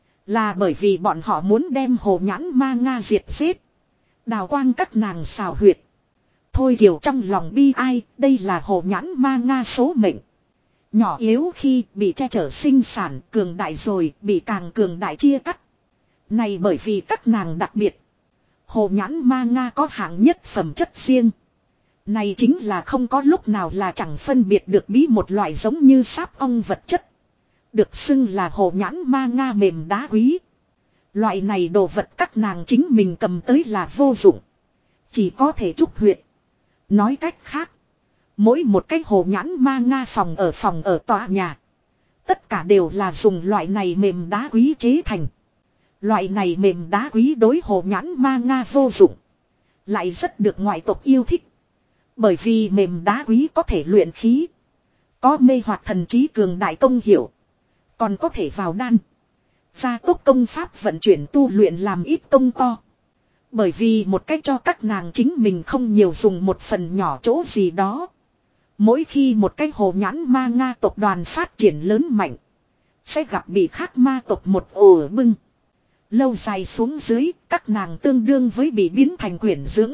Là bởi vì bọn họ muốn đem hồ nhãn ma nga diệt giết. Đào quang các nàng xào huyệt. Thôi Kiều trong lòng bi ai, đây là hồ nhãn ma nga số mệnh. Nhỏ yếu khi bị che chở sinh sản, cường đại rồi, bị càng cường đại chia cắt. Này bởi vì các nàng đặc biệt. Hồ nhãn ma nga có hạng nhất phẩm chất riêng. Này chính là không có lúc nào là chẳng phân biệt được bí một loại giống như sáp ong vật chất. Được xưng là hồ nhãn ma nga mềm đá quý. Loại này đồ vật các nàng chính mình cầm tới là vô dụng. Chỉ có thể trúc huyệt. Nói cách khác. Mỗi một cái hồ nhãn ma nga phòng ở tòa nhà. Tất cả đều là dùng loại này mềm đá quý chế thành. Loại này mềm đá quý đối hồ nhãn ma nga vô dụng. Lại rất được ngoại tộc yêu thích. Bởi vì mềm đá quý có thể luyện khí. Có mê hoặc thần trí cường đại công hiệu. Còn có thể vào đan. Gia tốc công pháp vận chuyển tu luyện làm ít công to. Bởi vì một cách cho các nàng chính mình không nhiều dùng một phần nhỏ chỗ gì đó. Mỗi khi một cái hồ nhãn ma nga tộc đoàn phát triển lớn mạnh. Sẽ gặp bị khác ma tộc một ổ bưng. Lâu dài xuống dưới các nàng tương đương với bị biến thành quyển dưỡng.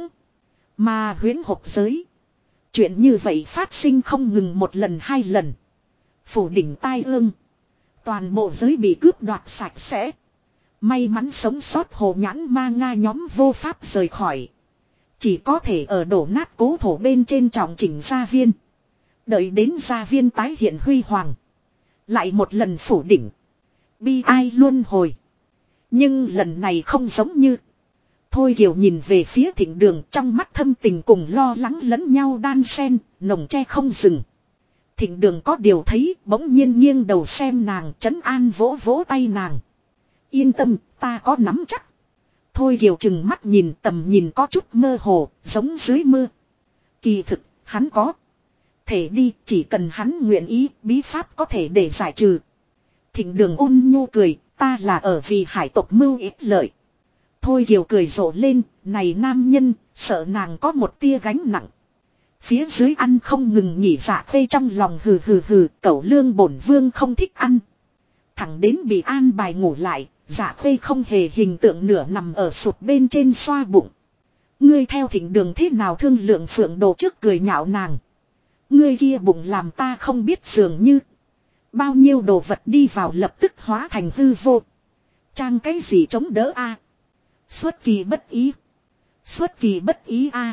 Mà huyễn hộp giới. Chuyện như vậy phát sinh không ngừng một lần hai lần. Phủ đỉnh tai ương. Toàn bộ giới bị cướp đoạt sạch sẽ. May mắn sống sót hồ nhãn ma nga nhóm vô pháp rời khỏi. Chỉ có thể ở đổ nát cố thổ bên trên trọng chỉnh gia viên. Đợi đến gia viên tái hiện huy hoàng. Lại một lần phủ đỉnh. Bi ai luân hồi. Nhưng lần này không giống như. Thôi Kiều nhìn về phía Thịnh Đường trong mắt thâm tình cùng lo lắng lẫn nhau đan xen, nồng tre không dừng. Thịnh Đường có điều thấy bỗng nhiên nghiêng đầu xem nàng trấn an vỗ vỗ tay nàng. Yên tâm, ta có nắm chắc. Thôi Kiều chừng mắt nhìn tầm nhìn có chút mơ hồ, giống dưới mưa. Kỳ thực, hắn có. Thể đi, chỉ cần hắn nguyện ý, bí pháp có thể để giải trừ. Thịnh Đường ôn nhu cười, ta là ở vì hải tộc mưu ít lợi. Thôi Kiều cười rộ lên, này nam nhân, sợ nàng có một tia gánh nặng. Phía dưới ăn không ngừng nghỉ dạ khê trong lòng hừ hừ hừ, cẩu lương bổn vương không thích ăn. Thẳng đến bị an bài ngủ lại, dạ khê không hề hình tượng nửa nằm ở sụt bên trên xoa bụng. Ngươi theo Thịnh Đường thế nào thương lượng Phượng Đồ trước cười nhạo nàng. Ngươi kia bụng làm ta không biết dường như. Bao nhiêu đồ vật đi vào lập tức hóa thành hư vô. Trang cái gì chống đỡ a? Xuất kỳ bất ý. Xuất kỳ bất ý a.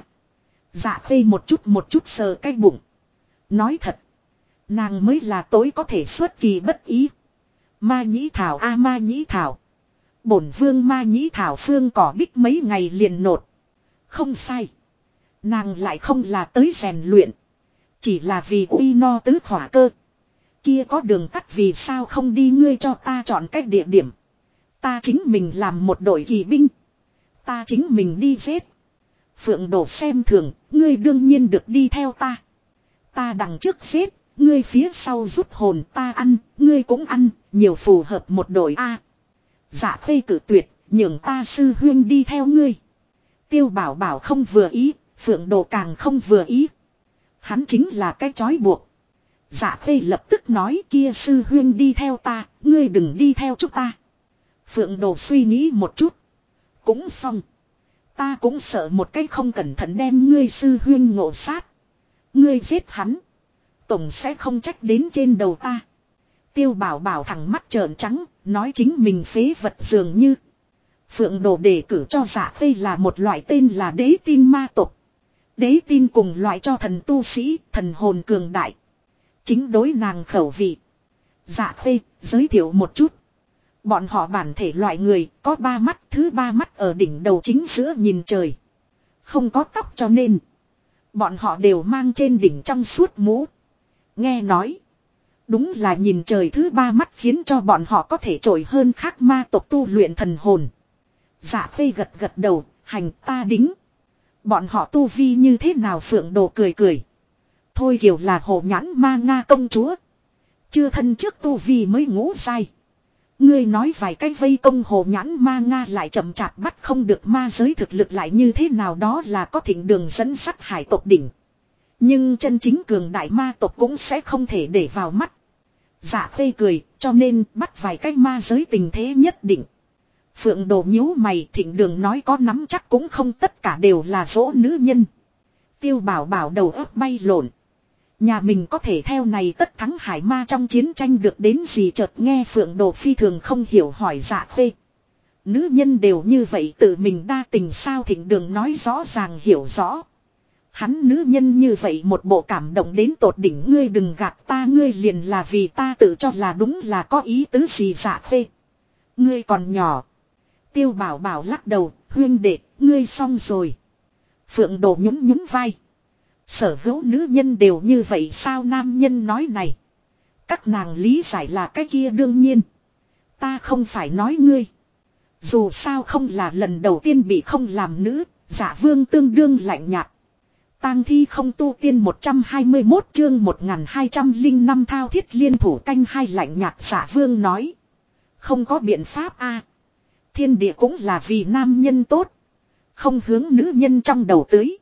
Dạ khê một chút sờ cái bụng. Nói thật. Nàng mới là tối có thể xuất kỳ bất ý. Ma nhĩ thảo a ma nhĩ thảo. Bổn vương ma nhĩ thảo phương cỏ bích mấy ngày liền nột. Không sai. Nàng lại không là tới rèn luyện. Chỉ là vì uy no tứ khỏa cơ. Kia có đường tắt vì sao không đi ngươi cho ta chọn cách địa điểm. Ta chính mình làm một đội kỳ binh. Ta chính mình đi giết. Phượng Đồ xem thường, ngươi đương nhiên được đi theo ta. Ta đằng trước giết, ngươi phía sau rút hồn ta ăn, ngươi cũng ăn, nhiều phù hợp một đội a. Dạ khê cử tuyệt, nhường ta sư huyên đi theo ngươi. Tiêu Bảo Bảo không vừa ý, Phượng Đồ càng không vừa ý. Hắn chính là cái trói buộc. Dạ khê lập tức nói kia sư huyên đi theo ta, ngươi đừng đi theo chúng ta. Phượng Đồ suy nghĩ một chút. Cũng xong. Ta cũng sợ một cách không cẩn thận đem ngươi sư huyên ngộ sát. Ngươi giết hắn. Tổng sẽ không trách đến trên đầu ta. Tiêu Bảo Bảo thẳng mắt trợn trắng, nói chính mình phế vật dường như. Phượng Đồ đề cử cho Dạ khê là một loại tên là đế tin ma tộc. Đế tin cùng loại cho thần tu sĩ, thần hồn cường đại. Chính đối nàng khẩu vị. Dạ khê, giới thiệu một chút. Bọn họ bản thể loại người, có ba mắt, thứ ba mắt ở đỉnh đầu chính giữa nhìn trời. Không có tóc cho nên. Bọn họ đều mang trên đỉnh trong suốt mũ. Nghe nói. Đúng là nhìn trời thứ ba mắt khiến cho bọn họ có thể trội hơn khác ma tộc tu luyện thần hồn. Dạ khê gật gật đầu, hành ta đính. Bọn họ tu vi như thế nào Phượng Đồ cười cười. Thôi Kiều là hồ nhãn ma nga công chúa. Chưa thân trước tu vi mới ngũ sai. Ngươi nói vài cái vây công hồ nhãn ma nga lại chậm chạp bắt không được ma giới thực lực lại như thế nào đó là có Thịnh Đường dẫn sắt hải tộc đỉnh. Nhưng chân chính cường đại ma tộc cũng sẽ không thể để vào mắt. Dạ khê cười cho nên bắt vài cái ma giới tình thế nhất định. Phượng Đồ nhíu mày Thịnh Đường nói có nắm chắc cũng không tất cả đều là dỗ nữ nhân. Tiêu Bảo Bảo đầu óc bay lộn. Nhà mình có thể theo này tất thắng hải ma trong chiến tranh được đến gì chợt nghe Phượng Đồ phi thường không hiểu hỏi Dạ khê. Nữ nhân đều như vậy tự mình đa tình sao Thịnh Đường nói rõ ràng hiểu rõ. Hắn nữ nhân như vậy một bộ cảm động đến tột đỉnh ngươi đừng gạt ta ngươi liền là vì ta tự cho là đúng là có ý tứ gì Dạ khê. Ngươi còn nhỏ. Tiêu Bảo Bảo lắc đầu, huynh đệ, ngươi xong rồi. Phượng Đồ nhún nhún vai. Sở hữu nữ nhân đều như vậy sao nam nhân nói này. Các nàng lý giải là cái kia đương nhiên. Ta không phải nói ngươi. Dù sao không là lần đầu tiên bị không làm nữ, Dạ Vương tương đương lạnh nhạt. Tang thi không tu tiên 121 chương 1205 thao thiết liên thủ canh hai lạnh nhạt Dạ Vương nói. Không có biện pháp a, thiên địa cũng là vì nam nhân tốt. Không hướng nữ nhân trong đầu tưới.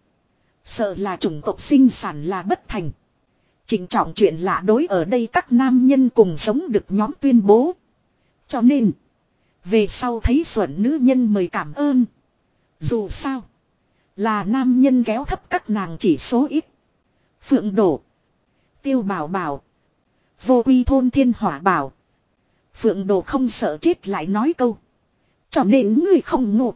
Sợ là chủng tộc sinh sản là bất thành. Trịnh trọng chuyện lạ đối ở đây các nam nhân cùng sống được nhóm tuyên bố. Cho nên, về sau thấy xuẩn nữ nhân mời cảm ơn. Dù sao, là nam nhân kéo thấp các nàng chỉ số ít. Phượng Đổ, Tiêu Bảo Bảo, Vô Quy thôn Thiên Hỏa Bảo. Phượng Đồ không sợ chết lại nói câu. Cho nên ngươi không ngộ.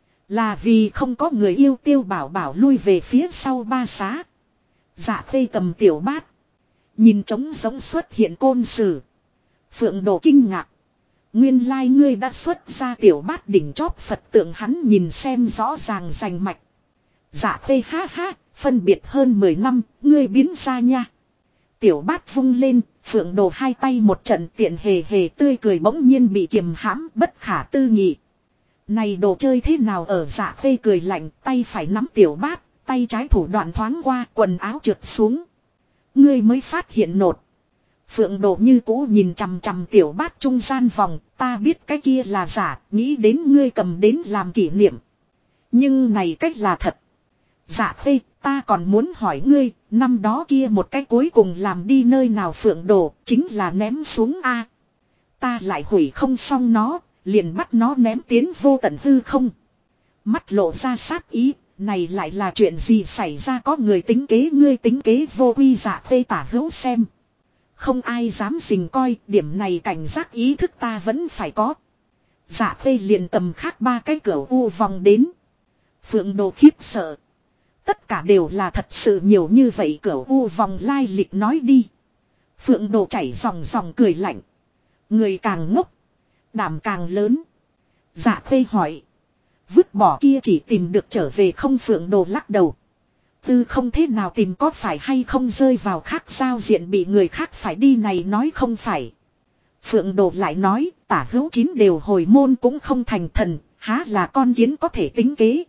Là vì không có người yêu. Tiêu Bảo Bảo lui về phía sau ba xá. Dạ Khê cầm tiểu bát. Nhìn trống giống xuất hiện côn sử. Phượng Đồ kinh ngạc. Nguyên lai ngươi đã xuất ra tiểu bát đỉnh chóp Phật tượng hắn nhìn xem rõ ràng rành mạch. Dạ Khê ha ha, phân biệt hơn 10 năm, ngươi biến ra nha. Tiểu bát vung lên, Phượng Đồ hai tay một trận tiện hề hề tươi cười bỗng nhiên bị kiềm hãm bất khả tư nghị. Này đồ chơi thế nào ở Dạ Khê cười lạnh, tay phải nắm tiểu bát, tay trái thủ đoạn thoáng qua quần áo trượt xuống. Ngươi mới phát hiện nột. Phượng Đồ như cũ nhìn chằm chằm tiểu bát trung gian vòng, ta biết cái kia là giả, nghĩ đến ngươi cầm đến làm kỷ niệm. Nhưng này cách là thật. Dạ Khê, ta còn muốn hỏi ngươi, năm đó kia một cái cuối cùng làm đi nơi nào Phượng Đồ, chính là ném xuống a. Ta lại hủy không xong nó, liền bắt nó ném tiến vô tận hư không. Mắt lộ ra sát ý, này lại là chuyện gì xảy ra có người tính kế ngươi tính kế Vô Quy. Dạ Khê tả hữu xem. Không ai dám dình coi, điểm này cảnh giác ý thức ta vẫn phải có. Dạ Khê liền cầm khác ba cái cửa u vòng đến. Phượng Đồ khiếp sợ. Tất cả đều là thật sự nhiều như vậy cửa u vòng lai lịch nói đi. Phượng Đồ chảy dòng dòng cười lạnh. Người càng ngốc, đảm càng lớn. Dạ Khê hỏi. Vứt bỏ kia chỉ tìm được trở về không Phượng Đồ lắc đầu. Tư không thế nào tìm có phải hay không rơi vào khác giao diện bị người khác phải đi này nói không phải. Phượng Đồ lại nói tả hữu 9 đều hồi môn cũng không thành thần, há là con kiến có thể tính kế.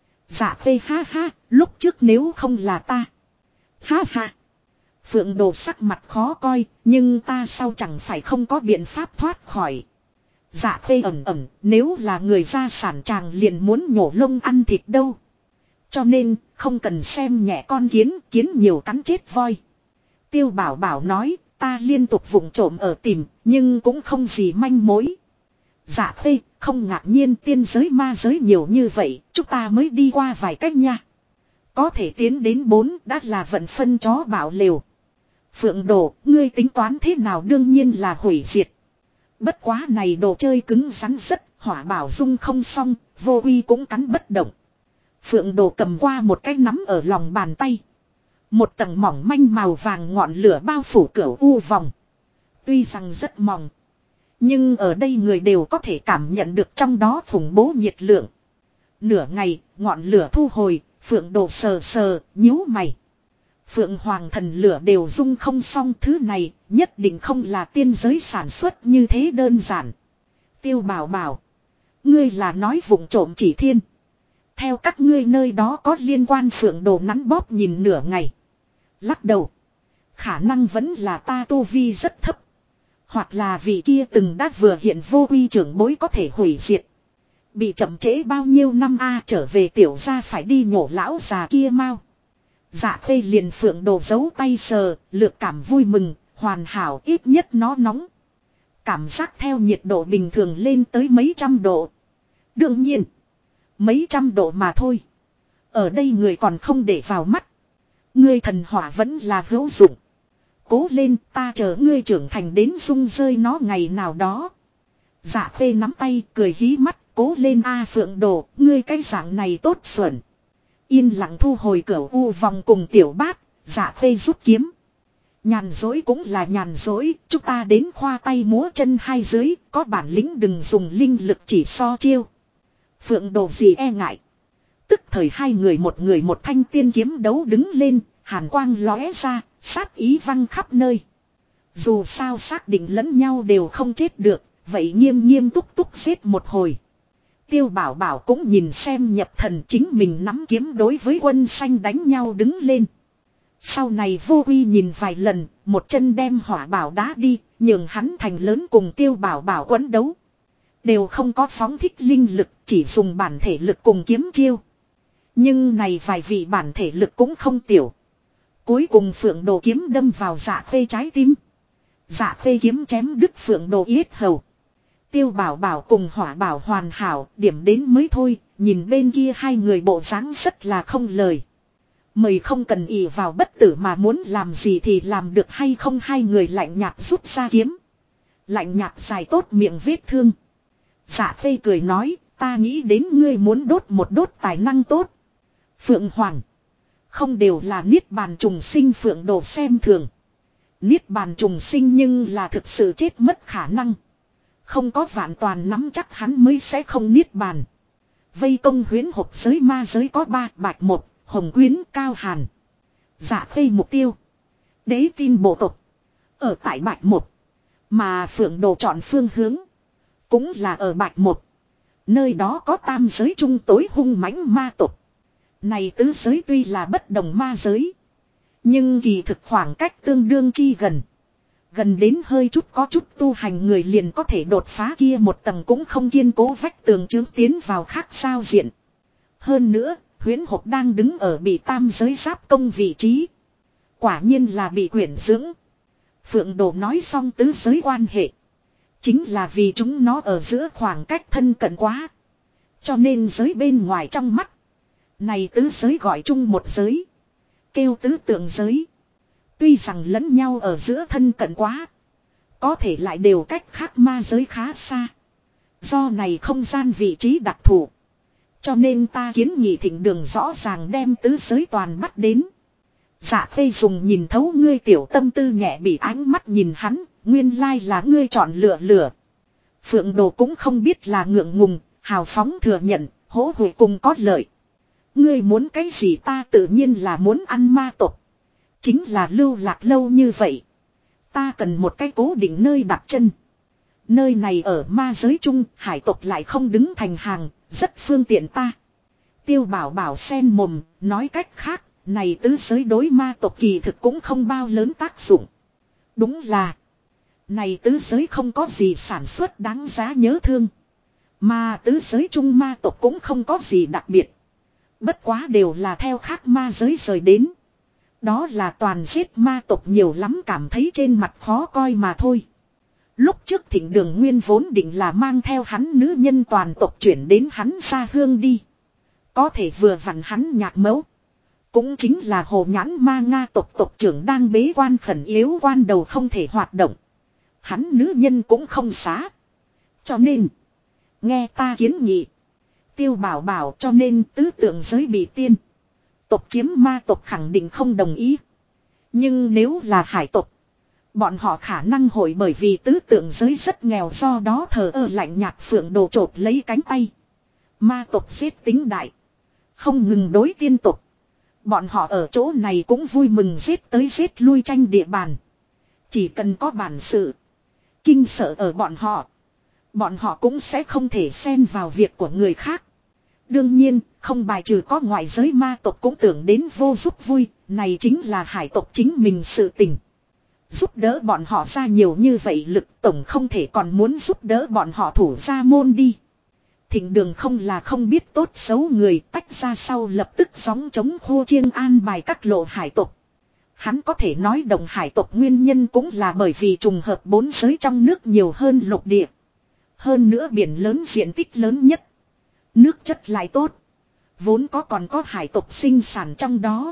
Dạ Khê ha ha, lúc trước nếu không là ta. Ha ha. Phượng Đồ sắc mặt khó coi, nhưng ta sau chẳng phải không có biện pháp thoát khỏi. Dạ Khê ẩm ẩm, nếu là người gia sản chàng liền muốn nhổ lông ăn thịt đâu. Cho nên, không cần xem nhẹ con kiến, kiến nhiều cắn chết voi. Tiêu Bảo Bảo nói, ta liên tục vụng trộm ở tìm, nhưng cũng không gì manh mối. Dạ Khê, không ngạc nhiên tiên giới ma giới nhiều như vậy, chúng ta mới đi qua vài cách nha. Có thể tiến đến 4 đã là vận phân chó bảo liều. Phượng Đồ, ngươi tính toán thế nào đương nhiên là hủy diệt. Bất quá này đồ chơi cứng rắn rất, hỏa bảo dung không xong, Vô Quy cũng cắn bất động. Phượng Đồ cầm qua một cái nắm ở lòng bàn tay. Một tầng mỏng manh màu vàng ngọn lửa bao phủ cửa u vòng. Tuy rằng rất mỏng, nhưng ở đây người đều có thể cảm nhận được trong đó khủng bố nhiệt lượng. Nửa ngày, ngọn lửa thu hồi, Phượng Đồ sờ sờ, nhíu mày. Phượng Hoàng thần lửa đều dung không xong thứ này, nhất định không là tiên giới sản xuất như thế đơn giản. Tiêu Bảo Bảo, ngươi là nói vụng trộm chỉ thiên. Theo các ngươi nơi đó có liên quan Phượng Đồ nắn bóp nhìn nửa ngày. Lắc đầu. Khả năng vẫn là ta tu vi rất thấp. Hoặc là vị kia từng đã vừa hiện Vô Quy trưởng bối có thể hủy diệt. Bị chậm trễ bao nhiêu năm trở về tiểu gia phải đi nhổ lão già kia mau. Dạ Khê liền Phượng Đồ giấu tay sờ, lược cảm vui mừng, hoàn hảo ít nhất nó nóng. Cảm giác theo nhiệt độ bình thường lên tới mấy trăm độ. Đương nhiên, mấy trăm độ mà thôi. Ở đây người còn không để vào mắt. Ngươi thần hỏa vẫn là hữu dụng. Cố lên ta chờ ngươi trưởng thành đến rung rơi nó ngày nào đó. Dạ Khê nắm tay cười hí mắt, cố lên Phượng Đồ, ngươi cái dạng này tốt xuẩn. Yên lặng thu hồi cửa u vòng cùng tiểu bát, Dạ Khê rút kiếm. Nhàn dối cũng là nhàn dối, chúng ta đến khoa tay múa chân hai dưới, có bản lĩnh đừng dùng linh lực chỉ so chiêu. Phượng Đồ gì e ngại. Tức thời hai người một thanh tiên kiếm đấu đứng lên, hàn quang lóe ra, sát ý văng khắp nơi. Dù sao xác định lẫn nhau đều không chết được, vậy nghiêm nghiêm túc túc giết một hồi. Tiêu Bảo Bảo cũng nhìn xem nhập thần chính mình nắm kiếm đối với quân xanh đánh nhau đứng lên. Sau này Vô Quy nhìn vài lần, một chân đem Hỏa Bảo đá đi, nhường hắn thành lớn cùng Tiêu Bảo Bảo quấn đấu. Đều không có phóng thích linh lực, chỉ dùng bản thể lực cùng kiếm chiêu. Nhưng này vài vị bản thể lực cũng không tiểu. Cuối cùng Phượng Đồ kiếm đâm vào Dạ Khê trái tim. Dạ Khê kiếm chém đứt Phượng Đồ yết hầu. Tiêu Bảo Bảo cùng Hỏa Bảo hoàn hảo, điểm đến mới thôi, nhìn bên kia hai người bộ dáng rất là không lời. Mời không cần ỷ vào bất tử mà muốn làm gì thì làm được hay không, hai người lạnh nhạt rút ra kiếm. Lạnh nhạt dài tốt miệng vết thương. Dạ Khê cười nói, ta nghĩ đến ngươi muốn đốt một đốt tài năng tốt. Phượng Hoàng. Không đều là niết bàn trùng sinh. Phượng Đồ xem thường. Niết bàn trùng sinh nhưng là thực sự chết mất khả năng. Không có vạn toàn nắm chắc hắn mới sẽ không niết bàn. Vây công huyễn hộp giới ma giới có 3, Bạch Một, Hồng Quyến, Cao Hàn. Dạ Khê mục tiêu. Đế tin bộ tộc. Ở tại Bạch Một. Mà Phượng Đồ chọn phương hướng. Cũng là ở Bạch Một. Nơi đó có tam giới trung tối hung mãnh ma tộc. Này tứ giới tuy là bất đồng ma giới. Nhưng kỳ thực khoảng cách tương đương chi gần. Gần đến hơi chút có chút tu hành người liền có thể đột phá kia một tầng cũng không kiên cố vách tường chướng tiến vào khác sao diện. Hơn nữa, huyễn hộp đang đứng ở bị tam giới giáp công vị trí. Quả nhiên là bị quyển dưỡng. Phượng Đồ nói xong tứ giới quan hệ. Chính là vì chúng nó ở giữa khoảng cách thân cận quá. Cho nên giới bên ngoài trong mắt. Này tứ giới gọi chung một giới. Kêu tứ tượng giới. Tuy rằng lẫn nhau ở giữa thân cận quá. Có thể lại đều cách khác ma giới khá xa. Do này không gian vị trí đặc thù. Cho nên ta kiến nghị Thịnh Đường rõ ràng đem tứ giới toàn bắt đến. Dạ Khê dùng nhìn thấu ngươi tiểu tâm tư nhẹ bị ánh mắt nhìn hắn. Nguyên lai là ngươi chọn lựa. Phượng Đồ cũng không biết là ngượng ngùng. Hào phóng thừa nhận. Hỗ hụi cùng có lợi. Ngươi muốn cái gì ta tự nhiên là muốn ăn ma tộc. Chính là lưu lạc lâu như vậy. Ta cần một cái cố định nơi đặt chân. Nơi này ở ma giới chung, hải tộc lại không đứng thành hàng, rất phương tiện ta. Tiêu Bảo Bảo sen mồm, nói cách khác, này tứ giới đối ma tộc kỳ thực cũng không bao lớn tác dụng. Đúng là, này tứ giới không có gì sản xuất đáng giá nhớ thương. Mà tứ giới chung ma tộc cũng không có gì đặc biệt. Bất quá đều là theo khác ma giới rời đến. Đó là toàn giết ma tộc nhiều lắm, cảm thấy trên mặt khó coi mà thôi. Lúc trước Thịnh Đường nguyên vốn định là mang theo hắn nữ nhân toàn tộc chuyển đến hắn xa hương đi. Có thể vừa vặn hắn nhạc mẫu. Cũng chính là Hồ Nhãn Ma Nga tộc tộc trưởng đang bế quan khẩn yếu quan đầu không thể hoạt động. Hắn nữ nhân cũng không xá. Cho nên, nghe ta kiến nghị. Tiêu Bảo Bảo cho nên tứ tượng giới bị tiên. Tộc chiếm ma tộc khẳng định không đồng ý. Nhưng nếu là hải tộc, bọn họ khả năng hội bởi vì tứ tượng giới rất nghèo do đó thờ ơ lạnh nhạt. Phượng Đồ chộp lấy cánh tay. Ma tộc giết tính đại. Không ngừng đối tiên tộc. Bọn họ ở chỗ này cũng vui mừng giết tới giết lui tranh địa bàn. Chỉ cần có bản sự. Kinh sợ ở bọn họ. Bọn họ cũng sẽ không thể xen vào việc của người khác. Đương nhiên, không bài trừ có ngoại giới ma tộc cũng tưởng đến vô giúp vui, này chính là hải tộc chính mình sự tình. Giúp đỡ bọn họ ra nhiều như vậy lực tổng không thể còn muốn giúp đỡ bọn họ thủ ra môn đi. Thịnh Đường không là không biết tốt xấu người, tách ra sau lập tức gióng chống khô chiêng an bài các lộ hải tộc. Hắn có thể nói động hải tộc nguyên nhân cũng là bởi vì trùng hợp bốn giới trong nước nhiều hơn lục địa. Hơn nữa biển lớn diện tích lớn nhất. Nước chất lại tốt. Vốn còn có hải tộc sinh sản trong đó.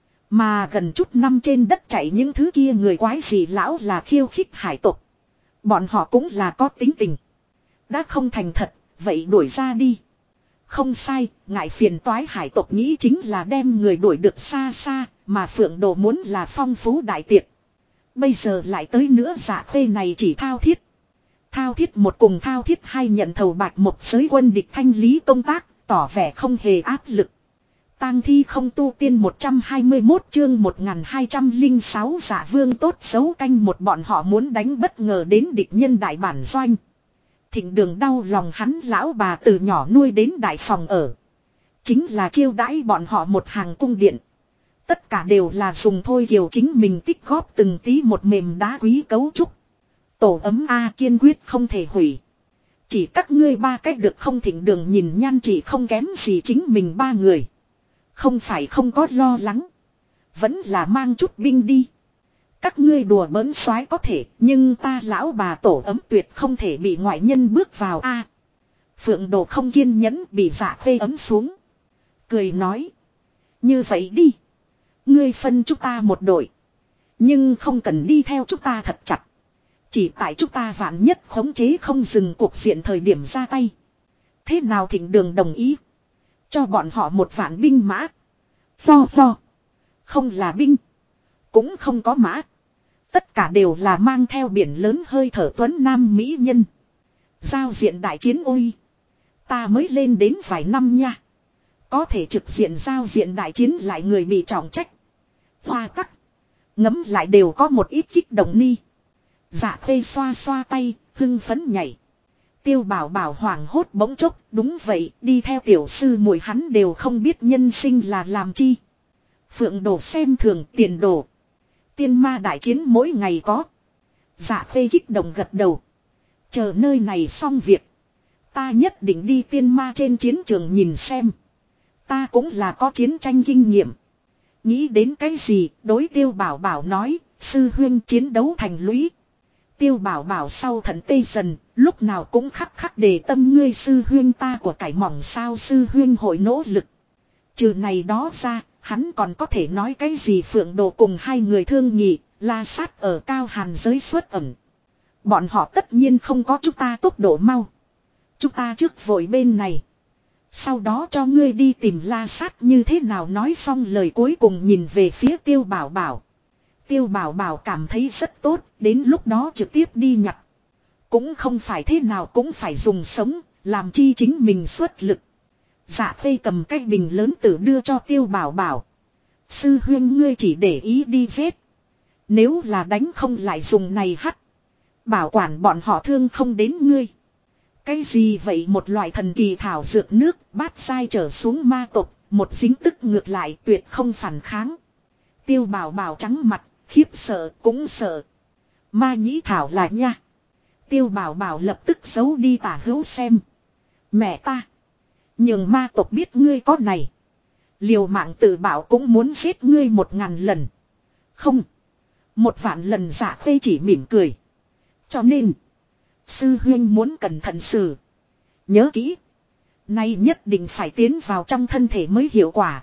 Mà gần chút năm trên đất chảy những thứ kia người quái gì lão là khiêu khích hải tộc. Bọn họ cũng là có tính tình. Đã không thành thật, vậy đuổi ra đi. Không sai, ngại phiền toái hải tộc nghĩ chính là đem người đuổi được xa xa, mà Phượng Đồ muốn là phong phú đại tiệc. Bây giờ lại tới nữa Dạ Khê này chỉ thao thiết. Thao thiết một cùng thao thiết hai nhận thầu Bạch Mộc giới quân địch thanh lý công tác, tỏ vẻ không hề áp lực. Tang thi không tu tiên 121 chương 1206 Dạ Vương tốt xấu canh một bọn họ muốn đánh bất ngờ đến địch nhân đại bản doanh. Thịnh Đường đau lòng hắn lão bà từ nhỏ nuôi đến đại phòng ở. Chính là chiêu đãi bọn họ một hàng cung điện. Tất cả đều là dùng thôi kiều chính mình tích góp từng tí một mềm đá quý cấu trúc. Tổ ấm A kiên quyết không thể hủy. Chỉ các ngươi ba cách được không? Thịnh Đường nhìn nhan chỉ không kém gì chính mình ba người. Không phải không có lo lắng. Vẫn là mang chút binh đi. Các ngươi đùa bỡn soái có thể. Nhưng ta lão bà tổ ấm tuyệt không thể bị ngoại nhân bước vào a. Phượng Đồ không kiên nhẫn bị Dạ Khê ấm xuống. Cười nói. Như vậy đi. Ngươi phân chúng ta một đội. Nhưng không cần đi theo chúng ta thật chặt. Chỉ tại chúng ta vạn nhất khống chế không dừng cuộc diện thời điểm ra tay. Thế nào? Thịnh Đường đồng ý. Cho bọn họ một vạn binh mã. Lo. Không là binh. Cũng không có mã. Tất cả đều là mang theo biển lớn hơi thở tuấn nam mỹ nhân. Giao diện đại chiến ôi. Ta mới lên đến vài năm nha. Có thể trực diện giao diện đại chiến lại người bị trọng trách. Hoa tắc. Ngấm lại đều có một ít kích động ni. Dạ Khê xoa xoa tay, hưng phấn nhảy. Tiêu Bảo Bảo hoảng hốt bỗng chốc, đúng vậy, đi theo tiểu sư muội hắn đều không biết nhân sinh là làm chi. Phượng Đồ xem thường tiền đồ. Tiên ma đại chiến mỗi ngày có. Dạ Khê kích động gật đầu. Chờ nơi này xong việc. Ta nhất định đi tiên ma trên chiến trường nhìn xem. Ta cũng là có chiến tranh kinh nghiệm. Nghĩ đến cái gì, đối Tiêu Bảo Bảo nói, sư huynh chiến đấu thành lũy. Tiêu Bảo Bảo sau thận tê dần, lúc nào cũng khắc khắc đề tâm ngươi sư huyên ta của cải mỏng sao sư huyên hội nỗ lực. Trừ này đó ra, hắn còn có thể nói cái gì? Phượng Đồ cùng hai người thương nghị, la sát ở Cao Hàn giới xuất ẩn. Bọn họ tất nhiên không có chúng ta tốc độ mau. Chúng ta trước vội bên này. Sau đó cho ngươi đi tìm la sát như thế nào? Nói xong lời cuối cùng nhìn về phía Tiêu Bảo Bảo. Tiêu Bảo Bảo cảm thấy rất tốt, đến lúc đó trực tiếp đi nhặt. Cũng không phải thế nào cũng phải dùng sống, làm chi chính mình xuất lực. Dạ Khê cầm cái bình lớn tử đưa cho Tiêu Bảo Bảo. Sư huyên ngươi chỉ để ý đi giết. Nếu là đánh không lại dùng này hắt. Bảo quản bọn họ thương không đến ngươi. Cái gì vậy? Một loại thần kỳ thảo dược nước bát sai trở xuống ma tộc, một dính tức ngược lại tuyệt không phản kháng. Tiêu Bảo Bảo trắng mặt, khiếp sợ cũng sợ. Ma nhĩ thảo là nha. Tiêu Bảo Bảo lập tức giấu đi tả hữu xem. Mẹ ta. Nhưng ma tộc biết ngươi có này. Liều mạng tự bảo cũng muốn giết ngươi 1000 lần. Không. 1.000 lần. Dạ Khê chỉ mỉm cười. Cho nên. Sư huynh muốn cẩn thận xử. Nhớ kỹ. Nay nhất định phải tiến vào trong thân thể mới hiệu quả.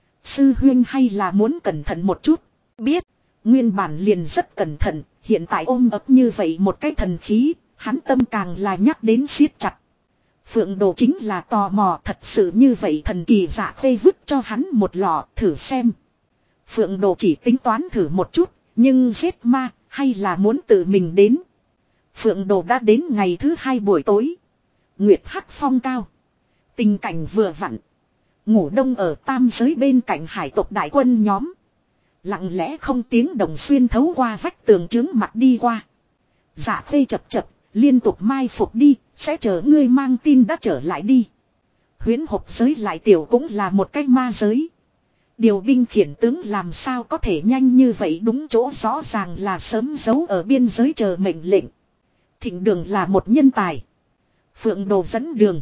Sư huynh hay là muốn cẩn thận một chút. Biết. Nguyên bản liền rất cẩn thận. Hiện tại ôm ấp như vậy một cái thần khí. Hắn tâm càng là nhắc đến siết chặt. Phượng Đồ chính là tò mò thật sự như vậy thần kỳ. Dạ Khê vứt cho hắn một lọ thử xem. Phượng Đồ chỉ tính toán thử một chút. Nhưng giết ma hay là muốn tự mình đến. Phượng Đồ đã đến ngày thứ 2 buổi tối. Nguyệt hắc phong cao. Tình cảnh vừa vặn. Ngủ đông ở tam giới bên cạnh hải tộc đại quân nhóm. Lặng lẽ không tiếng động xuyên thấu qua vách tường trướng mặt đi qua. Dạ Khê chập chập. Liên tục mai phục đi. Sẽ chờ ngươi mang tin đã trở lại đi. Huyễn hộp giới lại tiểu cũng là một cái ma giới. Điều binh khiển tướng làm sao có thể nhanh như vậy? Đúng chỗ rõ ràng là sớm giấu ở biên giới chờ mệnh lệnh. Thịnh Đường là một nhân tài. Phượng Đồ dẫn đường.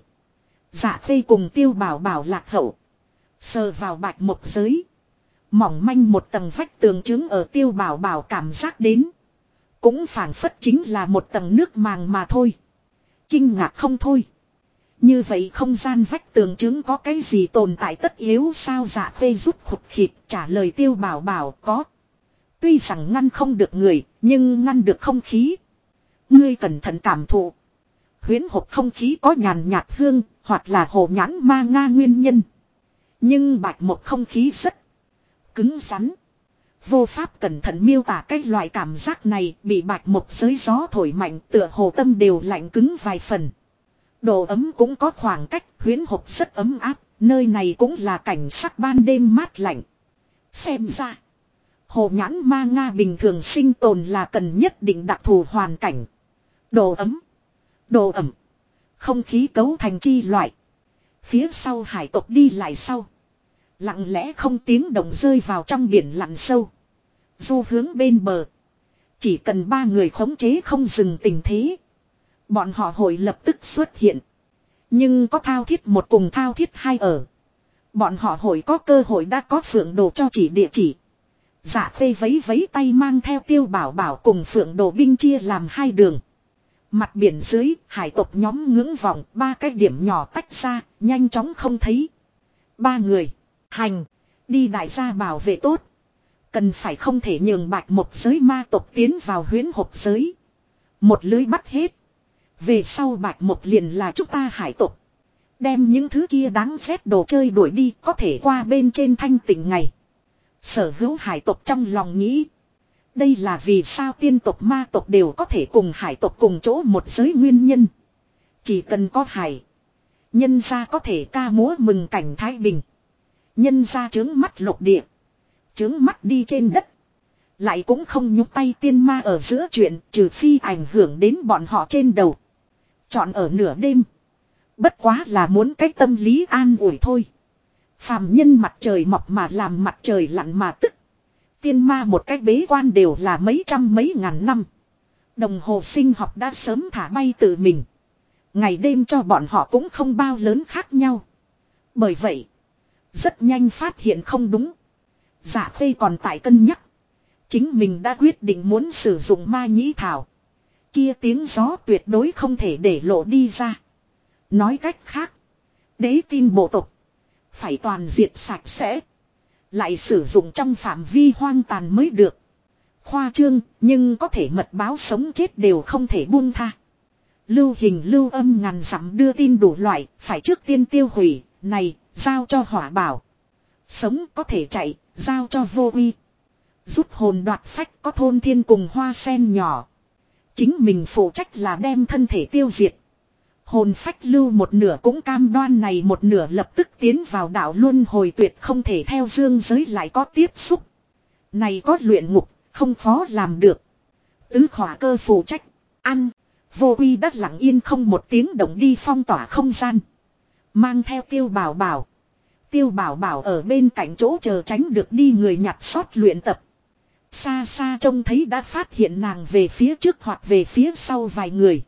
Dạ Khê cùng Tiêu Bảo Bảo lạc hậu. Sờ vào Bạch Mộc giới. Mỏng manh một tầng vách tường chứng ở Tiêu Bảo Bảo cảm giác đến. Cũng phảng phất chính là một tầng nước màng mà thôi. Kinh ngạc không thôi. Như vậy không gian vách tường chứng có cái gì tồn tại tất yếu sao? Dạ Khê rút khụt khịt trả lời Tiêu Bảo Bảo có. Tuy rằng ngăn không được người, nhưng ngăn được không khí. Ngươi cẩn thận cảm thụ. Huyễn hộp không khí có nhàn nhạt hương, hoặc là hồ nhãn ma nga nguyên nhân. Nhưng Bạch Mộc không khí rất cứng rắn. Vô pháp cẩn thận miêu tả cái loại cảm giác này, bị bạch một giới gió thổi mạnh tựa hồ tâm đều lạnh cứng vài phần. Độ ấm cũng có khoảng cách, huyễn hộp rất ấm áp, nơi này cũng là cảnh sắc ban đêm mát lạnh. Xem ra, hồ nhãn ma Nga bình thường sinh tồn là cần nhất định đặc thù hoàn cảnh. Độ ấm, độ ẩm, không khí cấu thành chi loại. Phía sau hải tộc đi lại sau. Lặng lẽ không tiếng động rơi vào trong biển lặn sâu. Du hướng bên bờ. Chỉ cần 3 người khống chế không dừng tình thế. Bọn họ hội lập tức xuất hiện. Nhưng có thao thiết một cùng thao thiết hai ở. Bọn họ hội có cơ hội đã có Phượng Đồ cho chỉ địa chỉ. Dạ Khê vấy vấy tay mang theo Tiêu Bảo Bảo cùng Phượng Đồ binh chia làm 2 đường. Mặt biển dưới, hải tộc nhóm ngưỡng vọng 3 cái điểm nhỏ tách ra, nhanh chóng không thấy. 3 người, hành, đi đại gia bảo vệ tốt. Cần phải không thể nhường bạch một giới ma tộc tiến vào huyễn hộp giới. Một lưới bắt hết. Về sau bạch một liền là chúng ta hải tộc. Đem những thứ kia đáng ghét đồ chơi đuổi đi có thể qua bên trên thanh tịnh ngày. Sở hữu hải tộc trong lòng nghĩ. Đây là vì sao tiên tộc ma tộc đều có thể cùng hải tộc cùng chỗ một giới nguyên nhân. Chỉ cần có hải. Nhân gia có thể ca múa mừng cảnh thái bình. Nhân gia trướng mắt lục địa. Trướng mắt đi trên đất. Lại cũng không nhúc tay tiên ma ở giữa chuyện trừ phi ảnh hưởng đến bọn họ trên đầu. Chọn ở nửa đêm. Bất quá là muốn cách tâm lý an ủi thôi. Phàm nhân mặt trời mọc mà làm mặt trời lặn mà tức. Tiên ma một cách bế quan đều là mấy trăm mấy ngàn năm. Đồng hồ sinh học đã sớm thả bay tự mình. Ngày đêm cho bọn họ cũng không bao lớn khác nhau. Bởi vậy, rất nhanh phát hiện không đúng. Dạ Khê còn tại cân nhắc. Chính mình đã quyết định muốn sử dụng ma nhĩ thảo. Kia tiếng gió tuyệt đối không thể để lộ đi ra. Nói cách khác, đế tin bộ tộc phải toàn diệt sạch sẽ. Lại sử dụng trong phạm vi hoang tàn mới được. Khoa trương, nhưng có thể mật báo sống chết đều không thể buông tha. Lưu hình lưu âm ngàn dặm đưa tin đủ loại, phải trước tiên tiêu hủy, này, giao cho hỏa bảo. Sống có thể chạy, giao cho vô uy. Rút hồn đoạt phách có thôn thiên cùng hoa sen nhỏ. Chính mình phụ trách là đem thân thể tiêu diệt. Hồn phách lưu một nửa cũng cam đoan này một nửa lập tức tiến vào đạo luân hồi tuyệt không thể theo dương giới lại có tiếp xúc. Này có luyện ngục, không khó làm được. Tứ khỏa cơ phụ trách, ăn. Vô uy đất lặng yên không một tiếng động đi phong tỏa không gian. Mang theo Tiêu Bảo Bảo. Tiêu Bảo Bảo ở bên cạnh chỗ chờ tránh được đi người nhặt sót luyện tập. Xa xa trông thấy đã phát hiện nàng về phía trước hoặc về phía sau vài người.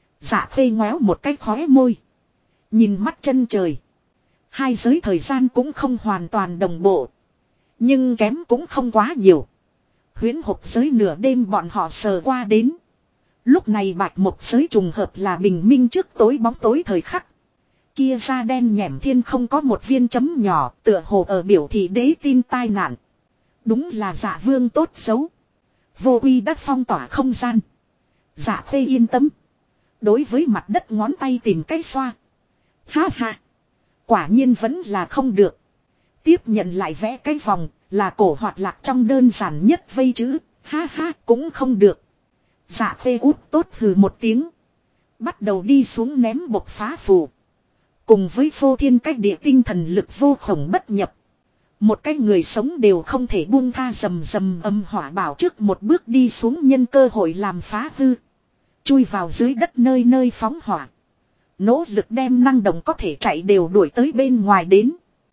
Dạ Khê ngoéo một cái khóe môi. Nhìn mắt chân trời. Hai giới thời gian cũng không hoàn toàn đồng bộ. Nhưng kém cũng không quá nhiều. Huyễn hộp giới nửa đêm bọn họ sờ qua đến. Lúc này bạch một giới trùng hợp là bình minh trước tối bóng tối thời khắc. Kia da đen nhẻm thiên không có một viên chấm nhỏ tựa hồ ở biểu thị đế tin tai nạn. Đúng là Dạ Vương tốt xấu. Vô uy đã phong tỏa không gian. Dạ Khê yên tâm. Đối với mặt đất ngón tay tìm cách xoa. Ha ha. Quả nhiên vẫn là không được. Tiếp nhận lại vẽ cái vòng là cổ hoạt lạc trong đơn giản nhất vây chữ. Ha ha cũng không được. Dạ Khê út tốt hừ một tiếng. Bắt đầu đi xuống ném bộc phá phù. Cùng với phô thiên cách địa tinh thần lực vô khổng bất nhập. Một cái người sống đều không thể buông tha rầm rầm âm hỏa bảo trước một bước đi xuống nhân cơ hội làm phá hư. Chui vào dưới đất nơi nơi phóng hỏa. Nỗ lực đem năng động có thể chạy đều đuổi tới bên ngoài đến.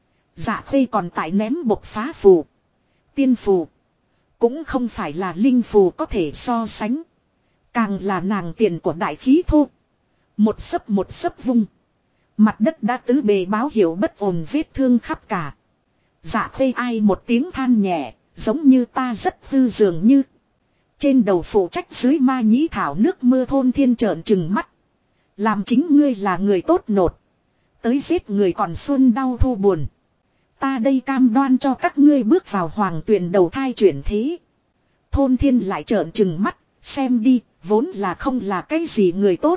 Dạ Khê còn tại ném bộc phá phù. Tiên phù. Cũng không phải là linh phù có thể so sánh. Càng là nàng tiền của đại khí thô. Một sấp vung. Mặt đất đã tứ bề báo hiệu bất ổn vết thương khắp cả. Dạ Khê ai một tiếng than nhẹ, giống như ta rất hư dường như. Trên đầu phụ trách dưới ma nhĩ thảo nước mưa thôn thiên trợn trừng mắt. Làm chính ngươi là người tốt nột. Tới giết người còn xuân đau thu buồn. Ta đây cam đoan cho các ngươi bước vào hoàng tuyển đầu thai chuyển thế. Thôn thiên lại trợn trừng mắt, xem đi, vốn là không là cái gì người tốt.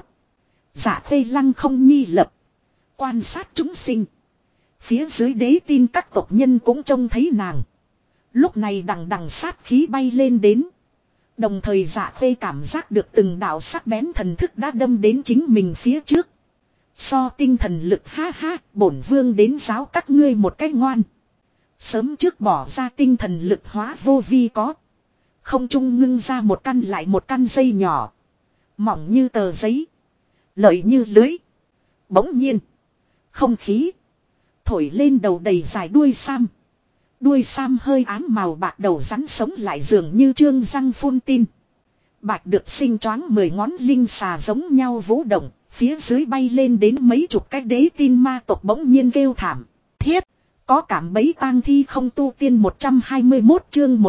Dạ Khê lăng không nhi lập. Quan sát chúng sinh. Phía dưới đế tin các tộc nhân cũng trông thấy nàng. Lúc này đằng đằng sát khí bay lên đến. Đồng thời Dạ Khê cảm giác được từng đạo sắc bén thần thức đã đâm đến chính mình phía trước. So tinh thần lực ha ha, bổn vương đến giáo các ngươi một cách ngoan. Sớm trước bỏ ra tinh thần lực hóa vô vi có. Không trung ngưng ra một căn lại một căn dây nhỏ. Mỏng như tờ giấy. Lợi như lưới. Bỗng nhiên. Không khí. Thổi lên đầu đầy dài đuôi sam. Đuôi sam hơi ám màu bạc đầu rắn sống lại dường như trương răng phun tin. Bạch được sinh choáng 10 ngón linh xà giống nhau vũ động. Phía dưới bay lên đến mấy chục cái đế tin ma tộc bỗng nhiên kêu thảm. Thiết. Có cảm bấy tang thi không tu tiên 121 chương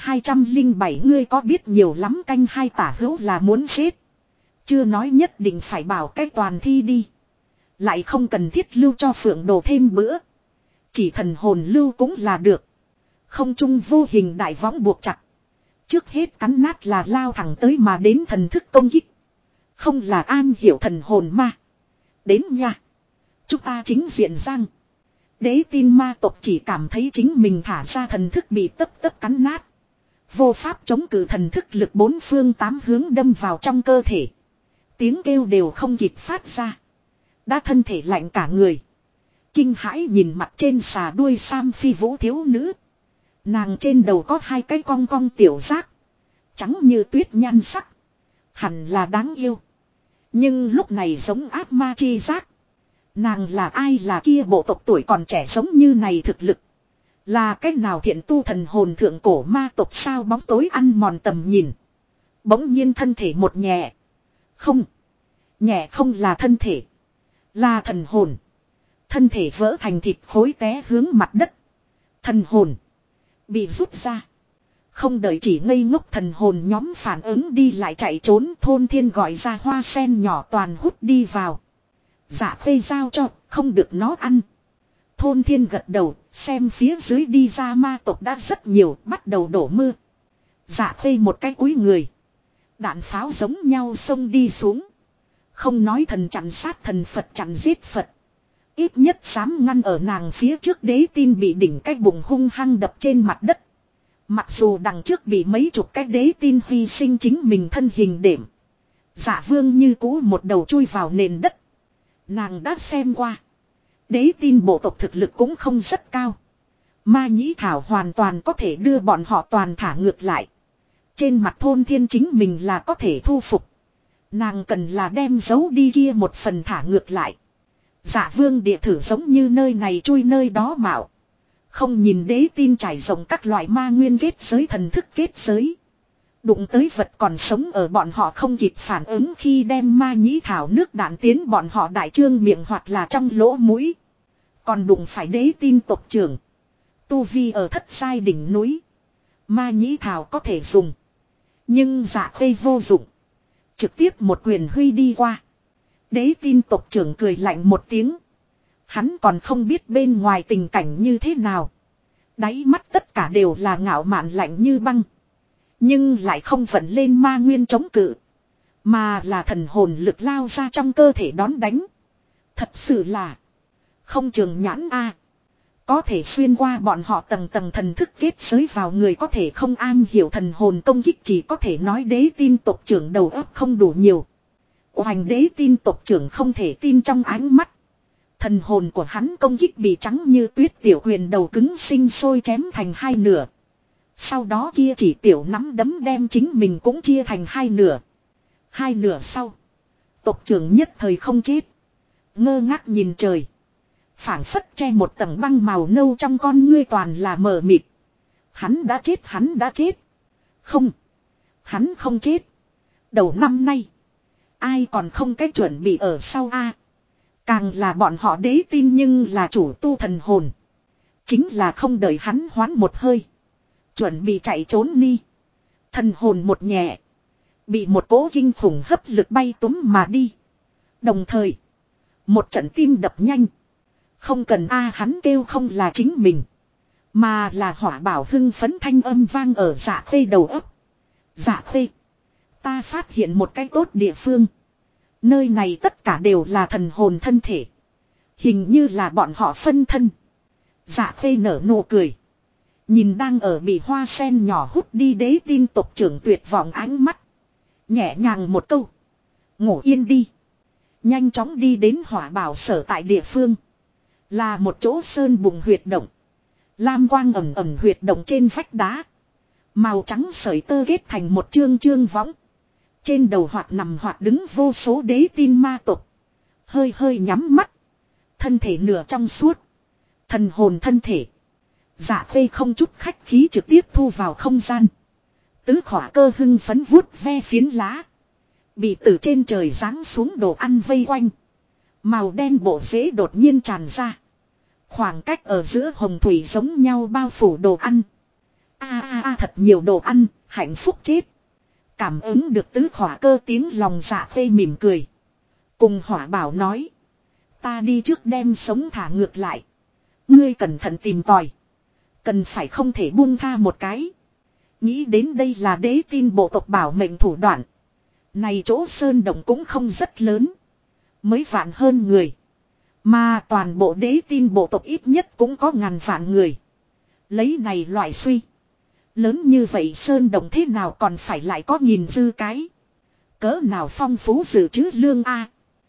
1207 ngươi có biết nhiều lắm canh hai tả hữu là muốn xếp. Chưa nói nhất định phải bảo cái toàn thi đi. Lại không cần thiết lưu cho phượng đồ thêm bữa. Chỉ thần hồn lưu cũng là được. Không trung vô hình đại võng buộc chặt. Trước hết cắn nát là lao thẳng tới mà đến thần thức công kích. Không là an hiểu thần hồn ma. Đến nha. Chúng ta chính diện giang. Đế tin ma tộc chỉ cảm thấy chính mình thả ra thần thức bị tấp cắn nát. Vô pháp chống cự thần thức lực bốn phương tám hướng đâm vào trong cơ thể. Tiếng kêu đều không kịp phát ra. Đã thân thể lạnh cả người. Kinh hãi nhìn mặt trên xà đuôi sam phi vũ thiếu nữ. Nàng trên đầu có hai cái cong cong tiểu giác. Trắng như tuyết nhan sắc. Hẳn là đáng yêu. Nhưng lúc này giống ác ma chi giác. Nàng là ai là kia bộ tộc tuổi còn trẻ giống như này thực lực. Là cách nào thiện tu thần hồn thượng cổ ma tộc sao bóng tối ăn mòn tầm nhìn. Bỗng nhiên thân thể một nhẹ. Không. Nhẹ không là thân thể. Là thần hồn. Thân thể vỡ thành thịt khối té hướng mặt đất. Thần hồn. Bị rút ra. Không đợi chỉ ngây ngốc thần hồn nhóm phản ứng đi lại chạy trốn thôn thiên gọi ra hoa sen nhỏ toàn hút đi vào. Dạ Khê giao cho, không được nó ăn. Thôn thiên gật đầu, xem phía dưới đi ra ma tộc đã rất nhiều, bắt đầu đổ mưa. Dạ Khê một cái cúi người. Đạn pháo giống nhau xông đi xuống. Không nói thần chặn sát thần Phật chặn giết Phật. Ít nhất dám ngăn ở nàng phía trước đế tin bị đỉnh cái bụng hung hăng đập trên mặt đất. Mặc dù đằng trước bị mấy chục cái đế tin hy sinh chính mình thân hình đệm. Dạ vương như cũ một đầu chui vào nền đất. Nàng đã xem qua. Đế tin bộ tộc thực lực cũng không rất cao. Ma nhĩ thảo hoàn toàn có thể đưa bọn họ toàn thả ngược lại. Trên mặt thôn thiên chính mình là có thể thu phục. Nàng cần là đem giấu đi kia một phần thả ngược lại. Dạ vương địa thử giống như nơi này chui nơi đó mạo. Không nhìn đế tin trải rộng các loại ma nguyên kết giới thần thức kết giới. Đụng tới vật còn sống ở bọn họ không kịp phản ứng khi đem ma nhĩ thảo nước đạn tiến bọn họ đại trương miệng hoặc là trong lỗ mũi. Còn đụng phải đế tin tộc trưởng. Tu vi ở thất sai đỉnh núi. Ma nhĩ thảo có thể dùng. Nhưng Dạ Khê vô dụng. Trực tiếp một quyền huy đi qua. Đế tin tộc trưởng cười lạnh một tiếng. Hắn còn không biết bên ngoài tình cảnh như thế nào. Đáy mắt tất cả đều là ngạo mạn lạnh như băng. Nhưng lại không vận lên ma nguyên chống cự. Mà là thần hồn lực lao ra trong cơ thể đón đánh. Thật sự là không trường nhãn a. Có thể xuyên qua bọn họ tầng tầng thần thức kết giới vào người có thể không an hiểu thần hồn công kích chỉ có thể nói đế tin tộc trưởng đầu óc không đủ nhiều. Hoành đế tin tộc trưởng không thể tin trong ánh mắt. Thần hồn của hắn công kích bị trắng như tuyết tiểu quyền đầu cứng sinh sôi chém thành hai nửa. Sau đó kia chỉ tiểu nắm đấm đem chính mình cũng chia thành hai nửa. Hai nửa sau. Tộc trưởng nhất thời không chết. Ngơ ngác nhìn trời. Phảng phất che một tầng băng màu nâu trong con ngươi toàn là mờ mịt. Hắn đã chết, hắn đã chết. Không. Hắn không chết. Đầu năm nay. Ai còn không cái chuẩn bị ở sau a? Càng là bọn họ đế tin nhưng là chủ tu thần hồn. Chính là không đợi hắn hoán một hơi. Chuẩn bị chạy trốn đi. Thần hồn một nhẹ. Bị một cỗ kinh khủng hấp lực bay túm mà đi. Đồng thời. Một trận tim đập nhanh. Không cần hắn kêu không là chính mình. Mà là hỏa bảo hưng phấn thanh âm vang ở Dạ Khê đầu óc. Dạ Khê. Ta phát hiện một cái tốt địa phương. Nơi này tất cả đều là thần hồn thân thể. Hình như là bọn họ phân thân. Dạ Khê nở nụ cười. Nhìn đang ở bị hoa sen nhỏ hút đi đế tin tộc trưởng tuyệt vọng ánh mắt. Nhẹ nhàng một câu. Ngủ yên đi. Nhanh chóng đi đến hỏa bảo sở tại địa phương. Là một chỗ sơn bùng huyệt động. Lam quang ẩm ẩm huyệt động trên vách đá. Màu trắng sợi tơ kết thành một chương chương võng. Trên đầu hoạt nằm hoạt đứng vô số đế tin ma tộc. Hơi hơi nhắm mắt. Thân thể nửa trong suốt. Thần hồn thân thể. Dạ Khê không chút khách khí trực tiếp thu vào không gian. Tứ khỏa cơ hưng phấn vuốt ve phiến lá. Bị từ trên trời giáng xuống đồ ăn vây quanh. Màu đen bộ rễ đột nhiên tràn ra. Khoảng cách ở giữa hồng thủy giống nhau bao phủ đồ ăn. Thật nhiều đồ ăn, hạnh phúc chết. Cảm ứng được tứ khỏa cơ tiếng lòng Dạ Khê mỉm cười. Cùng hỏa bảo nói. Ta đi trước đem sống thả ngược lại. Ngươi cẩn thận tìm tòi. Cần phải không thể buông tha một cái. Nghĩ đến đây là đế tin bộ tộc bảo mệnh thủ đoạn. Này chỗ sơn động cũng không rất lớn. Mấy vạn hơn người. Mà toàn bộ đế tin bộ tộc ít nhất cũng có ngàn vạn người. Lấy này loại suy. Lớn như vậy sơn động thế nào còn phải lại có nhìn dư cái. Cỡ nào phong phú dự trữ lương a.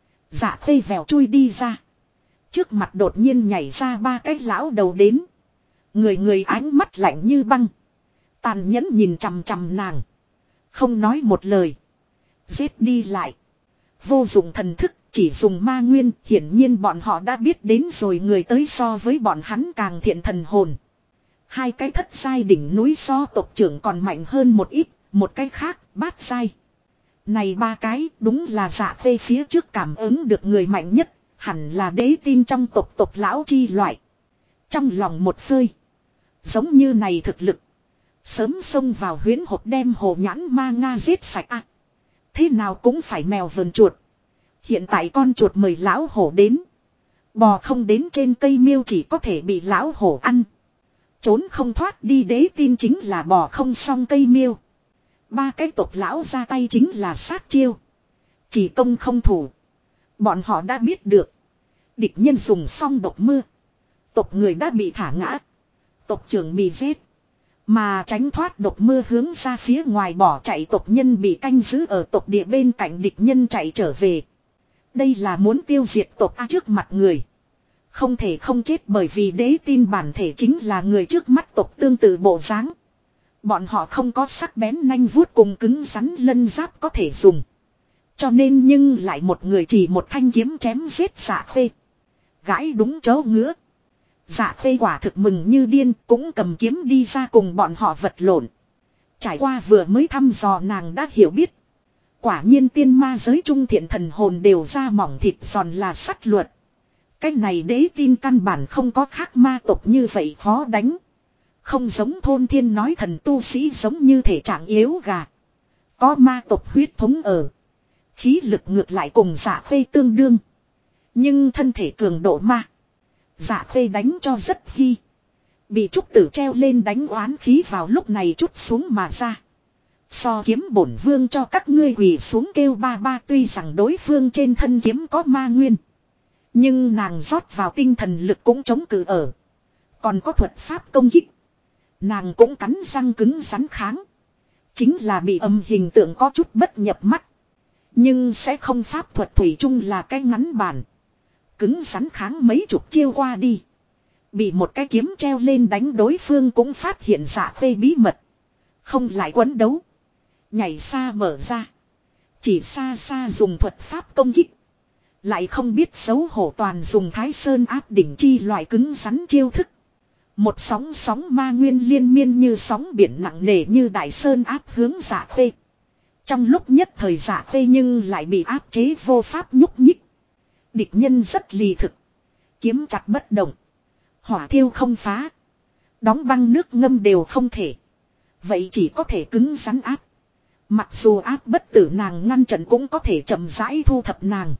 Dạ Khê vèo chui đi ra. Trước mặt đột nhiên nhảy ra ba cái lão đầu đến. Người người ánh mắt lạnh như băng. Tàn nhẫn nhìn chằm chằm nàng. Không nói một lời. Giết đi lại. Vô dụng thần thức, chỉ dùng ma nguyên. Hiển nhiên bọn họ đã biết đến rồi người tới so với bọn hắn càng thiện thần hồn. Hai cái thất giai đỉnh núi so tộc trưởng còn mạnh hơn một ít. Một cái khác, bát giai. Này ba cái đúng là Dạ Khê phía trước cảm ứng được người mạnh nhất. Hẳn là đế tin trong tộc lão chi loại. Trong lòng một phơi. Giống như này thực lực. Sớm xông vào huyễn hộp đem hồ nhãn ma nga giết sạch à. Thế nào cũng phải mèo vờn chuột. Hiện tại con chuột mời lão hổ đến. Bò không đến trên cây miêu chỉ có thể bị lão hổ ăn. Trốn không thoát đi đế tin chính là bò không xong cây miêu. Ba cái tộc lão ra tay chính là sát chiêu. Chỉ công không thủ. Bọn họ đã biết được. Địch nhân dùng xong độc mưa. Tộc người đã bị thả ngã. Tộc trưởng bị giết. Mà tránh thoát độc mưa hướng ra phía ngoài bỏ chạy tộc nhân bị canh giữ ở tộc địa bên cạnh địch nhân chạy trở về. Đây là muốn tiêu diệt tộc A trước mặt người. Không thể không chết bởi vì đế tin bản thể chính là người trước mắt tộc tương tự bộ dáng. Bọn họ không có sắc bén nanh vuốt cùng cứng rắn lân giáp có thể dùng. Cho nên nhưng lại một người chỉ một thanh kiếm chém giết Dạ Khê. Gãi đúng chỗ ngứa. Dạ Khê quả thực mừng như điên cũng cầm kiếm đi ra cùng bọn họ vật lộn. Trải qua vừa mới thăm dò nàng đã hiểu biết. Quả nhiên tiên ma giới trung thiện thần hồn đều ra mỏng thịt giòn là sắt luật. Cái này đế tin căn bản không có khác ma tộc như vậy khó đánh. Không giống thôn thiên nói thần tu sĩ giống như thể trạng yếu gà. Có ma tộc huyết thống ở. Khí lực ngược lại cùng Dạ Khê tương đương. Nhưng thân thể cường độ ma. Dạ Khê đánh cho rất hy. Bị trúc tử treo lên đánh oán khí vào lúc này trút xuống mà ra. So kiếm bổn vương cho các ngươi quỳ xuống kêu ba ba tuy rằng đối phương trên thân kiếm có ma nguyên. Nhưng nàng rót vào tinh thần lực cũng chống cự ở. Còn có thuật pháp công kích. Nàng cũng cắn răng cứng rắn kháng. Chính là bị âm hình tượng có chút bất nhập mắt. Nhưng sẽ không pháp thuật thủy chung là cái ngắn bản. Cứng rắn kháng mấy chục chiêu qua đi. Bị một cái kiếm treo lên đánh đối phương cũng phát hiện Dạ Khê bí mật. Không lại quấn đấu. Nhảy xa mở ra. Chỉ xa xa dùng thuật pháp công kích. Lại không biết xấu hổ toàn dùng Thái Sơn áp đỉnh chi loại cứng rắn chiêu thức. Một sóng sóng ma nguyên liên miên như sóng biển nặng nề như đại sơn áp hướng Dạ Khê. Trong lúc nhất thời Dạ Khê nhưng lại bị áp chế vô pháp nhúc nhích. Địch nhân rất lì thực. Kiếm chặt bất động. Hỏa thiêu không phá. Đóng băng nước ngâm đều không thể. Vậy chỉ có thể cứng rắn áp. Mặc dù áp bất tử nàng ngăn trận cũng có thể chậm rãi thu thập nàng.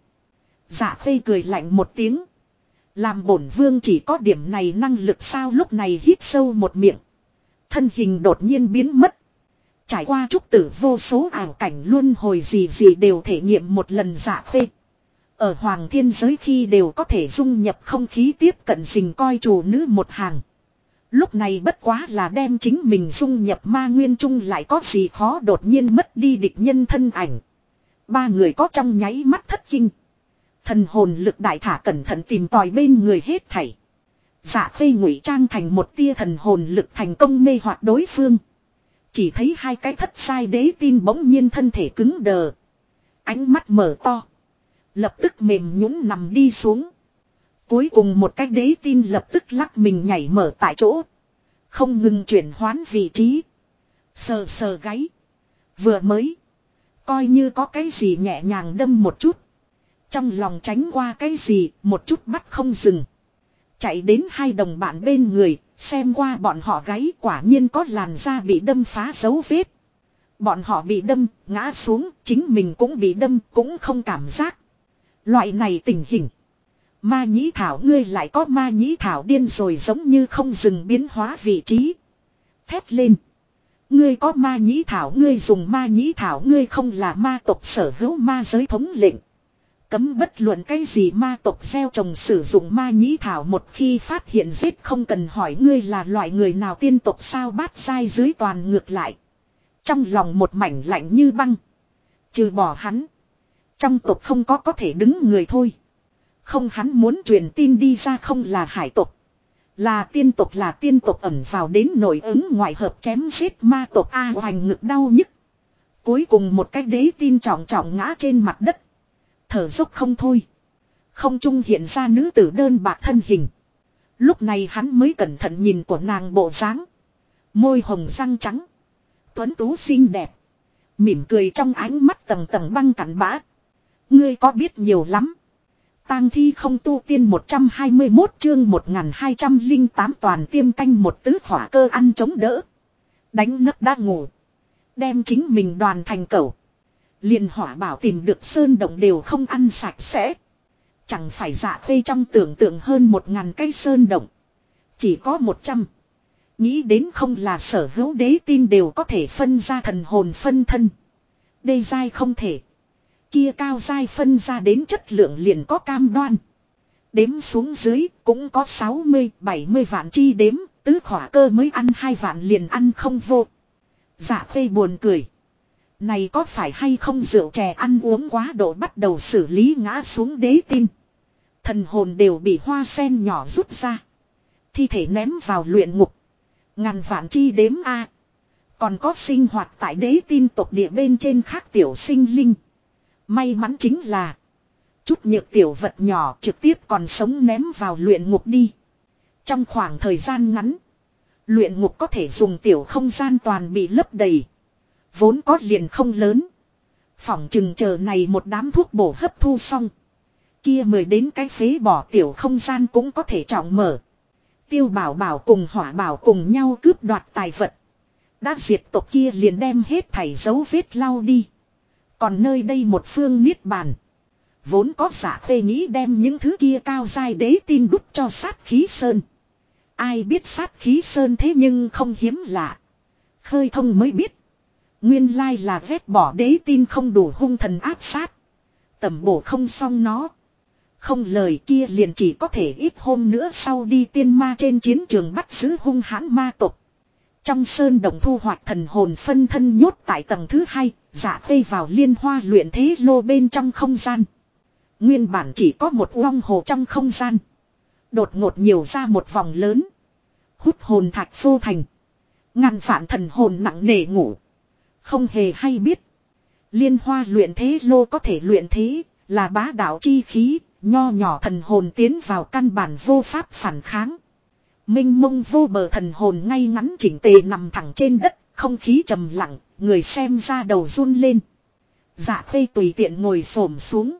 Dạ Khê cười lạnh một tiếng. Làm bổn vương chỉ có điểm này năng lực sao lúc này hít sâu một miệng. Thân hình đột nhiên biến mất. Trải qua trúc tử vô số ảo cảnh luân hồi gì gì đều thể nghiệm một lần Dạ Khê. Ở hoàng thiên giới khi đều có thể dung nhập không khí tiếp cận sình coi chủ nữ một hàng. Lúc này bất quá là đem chính mình dung nhập ma nguyên trung, lại có gì khó, đột nhiên mất đi địch nhân thân ảnh. Ba người có trong nháy mắt thất kinh. Thần hồn lực đại thả cẩn thận tìm tòi bên người hết thảy. Dạ Khê ngụy trang thành một tia thần hồn lực thành công mê hoặc đối phương. Chỉ thấy hai cái thất sai đế tin bỗng nhiên thân thể cứng đờ. Ánh mắt mở to. Lập tức mềm nhũn nằm đi xuống. Cuối cùng một cái đế tin lập tức lắc mình nhảy mở tại chỗ. Không ngừng chuyển hoán vị trí. Sờ sờ gáy. Vừa mới. Coi như có cái gì nhẹ nhàng đâm một chút. Trong lòng tránh qua cái gì một chút bắt không dừng. Chạy đến hai đồng bạn bên người. Xem qua bọn họ gáy, quả nhiên có làn da bị đâm phá dấu vết. Bọn họ bị đâm, ngã xuống, chính mình cũng bị đâm, cũng không cảm giác. Loại này tình hình. Ma nhĩ thảo ngươi lại có ma nhĩ thảo, điên rồi giống như không dừng biến hóa vị trí. Thét lên. Ngươi có ma nhĩ thảo, ngươi dùng ma nhĩ thảo, ngươi không là ma tộc sở hữu ma giới thống lệnh. Cấm bất luận cái gì ma tộc gieo trồng sử dụng ma nhĩ thảo, một khi phát hiện giết, không cần hỏi ngươi là loại người nào, tiên tộc sao, bát giai dưới toàn ngược lại. Trong lòng một mảnh lạnh như băng. Trừ bỏ hắn. Trong tộc không có thể đứng người thôi. Không, hắn muốn truyền tin đi ra, không là hải tộc. Là tiên tộc ẩn vào đến nội ứng ngoại hợp chém giết ma tộc. A hoành ngực đau nhức. Cuối cùng một cái đế tin trọng trọng ngã trên mặt đất. Thở dốc không thôi. Không trung hiện ra nữ tử đơn bạc thân hình. Lúc này hắn mới cẩn thận nhìn của nàng bộ dáng. Môi hồng răng trắng. Tuấn tú xinh đẹp. Mỉm cười trong ánh mắt tầng tầng băng cặn bã. Ngươi có biết nhiều lắm. Tang thi không tu tiên 121 chương 1208 toàn tiêm canh một tứ hỏa cơ ăn chống đỡ. Đánh nấc đã ngủ. Đem chính mình đoàn thành cẩu. Liền hỏa bảo tìm được sơn động đều không ăn sạch sẽ. Chẳng phải Dạ Khê trong tưởng tượng hơn 1000 cây sơn động. Chỉ có 100. Nghĩ đến không là sở hữu đế tin đều có thể phân ra thần hồn phân thân. Đê giai không thể. Kia cao giai phân ra đến chất lượng liền có cam đoan. Đếm xuống dưới cũng có 60-70 vạn chi đếm. Tứ khỏa cơ mới ăn 2 vạn liền ăn không vô. Dạ Khê buồn cười. Này có phải hay không rượu chè ăn uống quá độ, bắt đầu xử lý ngã xuống đế tin. Thần hồn đều bị hoa sen nhỏ rút ra. Thi thể ném vào luyện ngục. Ngàn vạn chi đếm A. Còn có sinh hoạt tại đế tin tộc địa bên trên khác tiểu sinh linh. May mắn chính là chút nhược tiểu vật nhỏ trực tiếp còn sống ném vào luyện ngục đi. Trong khoảng thời gian ngắn, luyện ngục có thể dùng tiểu không gian toàn bị lấp đầy. Vốn có liền không lớn. Phỏng chừng chờ này một đám thuốc bổ hấp thu xong. Kia 10 đến cái phế bỏ tiểu không gian cũng có thể trọng mở. Tiêu Bảo Bảo cùng Hỏa Bảo cùng nhau cướp đoạt tài vật. Đã diệt tộc kia liền đem hết thảy dấu vết lau đi. Còn nơi đây một phương niết bàn. Vốn có Dạ Khê nghĩ đem những thứ kia cao giai đế tin đút cho sát khí sơn. Ai biết sát khí sơn thế nhưng không hiếm lạ. Khơi thông mới biết. Nguyên lai là vét bỏ đế tin không đủ hung thần áp sát. Tẩm bổ không xong nó. Không lời kia liền chỉ có thể ít hôm nữa sau đi tiên ma trên chiến trường bắt giữ hung hãn ma tộc. Trong sơn động thu hoạch thần hồn phân thân nhốt tại tầng thứ 2, Dạ Khê vào liên hoa luyện thế lô bên trong không gian. Nguyên bản chỉ có một uong hồ trong không gian. Đột ngột nhiều ra một vòng lớn. Hút hồn thạch phô thành. Ngăn phản thần hồn nặng nề ngủ. Không hề hay biết. Liên hoa luyện thế lô có thể luyện thế, là bá đạo chi khí, nho nhỏ thần hồn tiến vào căn bản vô pháp phản kháng. Minh mông vô bờ thần hồn ngay ngắn chỉnh tề nằm thẳng trên đất, không khí trầm lặng, người xem ra đầu run lên. Dạ Khê tùy tiện ngồi xổm xuống.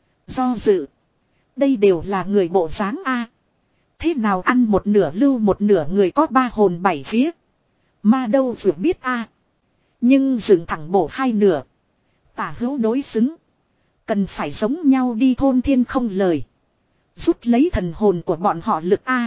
Do dự. Đây đều là người bộ dáng A. Thế nào ăn một nửa lưu một nửa, người có 3 hồn 7 vía. Ma đâu vừa biết A. Nhưng dựng thẳng bổ 2 nửa. Tả hữu đối xứng. Cần phải giống nhau đi thôn thiên không lời. Rút lấy thần hồn của bọn họ lực A.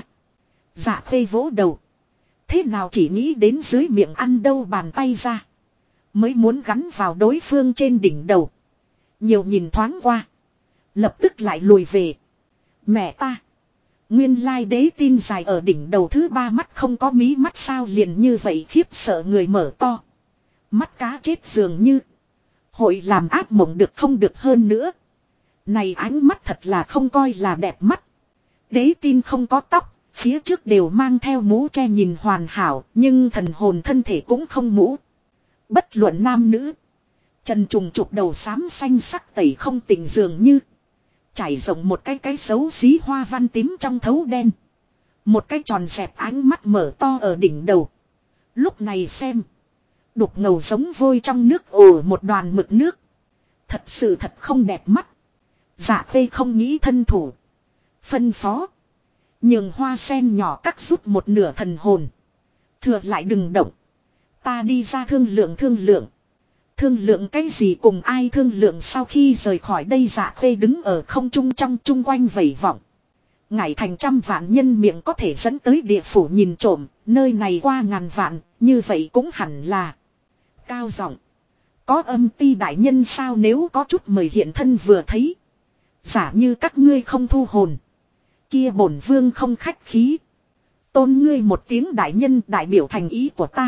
Dạ Khê vỗ đầu. Thế nào chỉ nghĩ đến dưới miệng ăn đâu bàn tay ra. Mới muốn gắn vào đối phương trên đỉnh đầu. Nhiều nhìn thoáng qua. Lập tức lại lùi về. Mẹ ta. Nguyên lai đế tin dài ở đỉnh đầu thứ ba mắt không có mí mắt sao liền như vậy khiếp sợ người mở to. Mắt cá chết dường như. Hội làm ác mộng được không được hơn nữa. Này ánh mắt thật là không coi là đẹp mắt. Đế tin không có tóc, phía trước đều mang theo mũ che nhìn hoàn hảo, nhưng thần hồn thân thể cũng không mũ. Bất luận nam nữ. Trần trùng trục đầu xám xanh sắc tẩy không tỉnh dường như. Trải rộng một cái xấu xí hoa văn tím trong thấu đen. Một cái tròn xẹp ánh mắt mở to ở đỉnh đầu. Lúc này xem. Đục ngầu giống vôi trong nước ồ một đoàn mực nước. Thật sự thật không đẹp mắt. Dạ Khê không nghĩ thân thủ. Phân phó. Nhường hoa sen nhỏ cắt rút một nửa thần hồn. Thừa lại đừng động. Ta đi ra thương lượng thương lượng. Thương lượng cái gì cùng ai thương lượng sau khi rời khỏi đây Dạ Khê đứng ở không trung trong chung quanh vẩy vọng. Ngải thành trăm vạn nhân miệng có thể dẫn tới địa phủ nhìn trộm, nơi này qua ngàn vạn, như vậy cũng hẳn là. Cao giọng. Có âm ti đại nhân sao nếu có chút mời hiện thân vừa thấy. Giả như các ngươi không thu hồn. Kia bổn vương không khách khí. Tôn ngươi một tiếng đại nhân đại biểu thành ý của ta.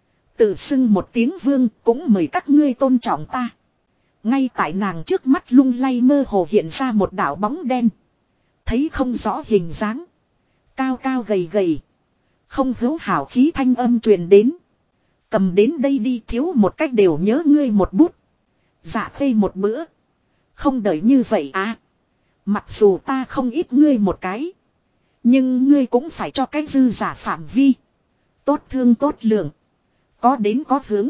Tự xưng một tiếng vương cũng mời các ngươi tôn trọng ta. Ngay tại nàng trước mắt lung lay mơ hồ hiện ra một đảo bóng đen. Thấy không rõ hình dáng. Cao cao gầy gầy. Không hữu hảo khí thanh âm truyền đến. Cầm đến đây đi thiếu một cách đều nhớ ngươi một bút. Dạ Khê một bữa. Không đợi như vậy à. Mặc dù ta không ít ngươi một cái. Nhưng ngươi cũng phải cho cái dư giả phạm vi. Tốt thương tốt lượng. Có đến có hướng.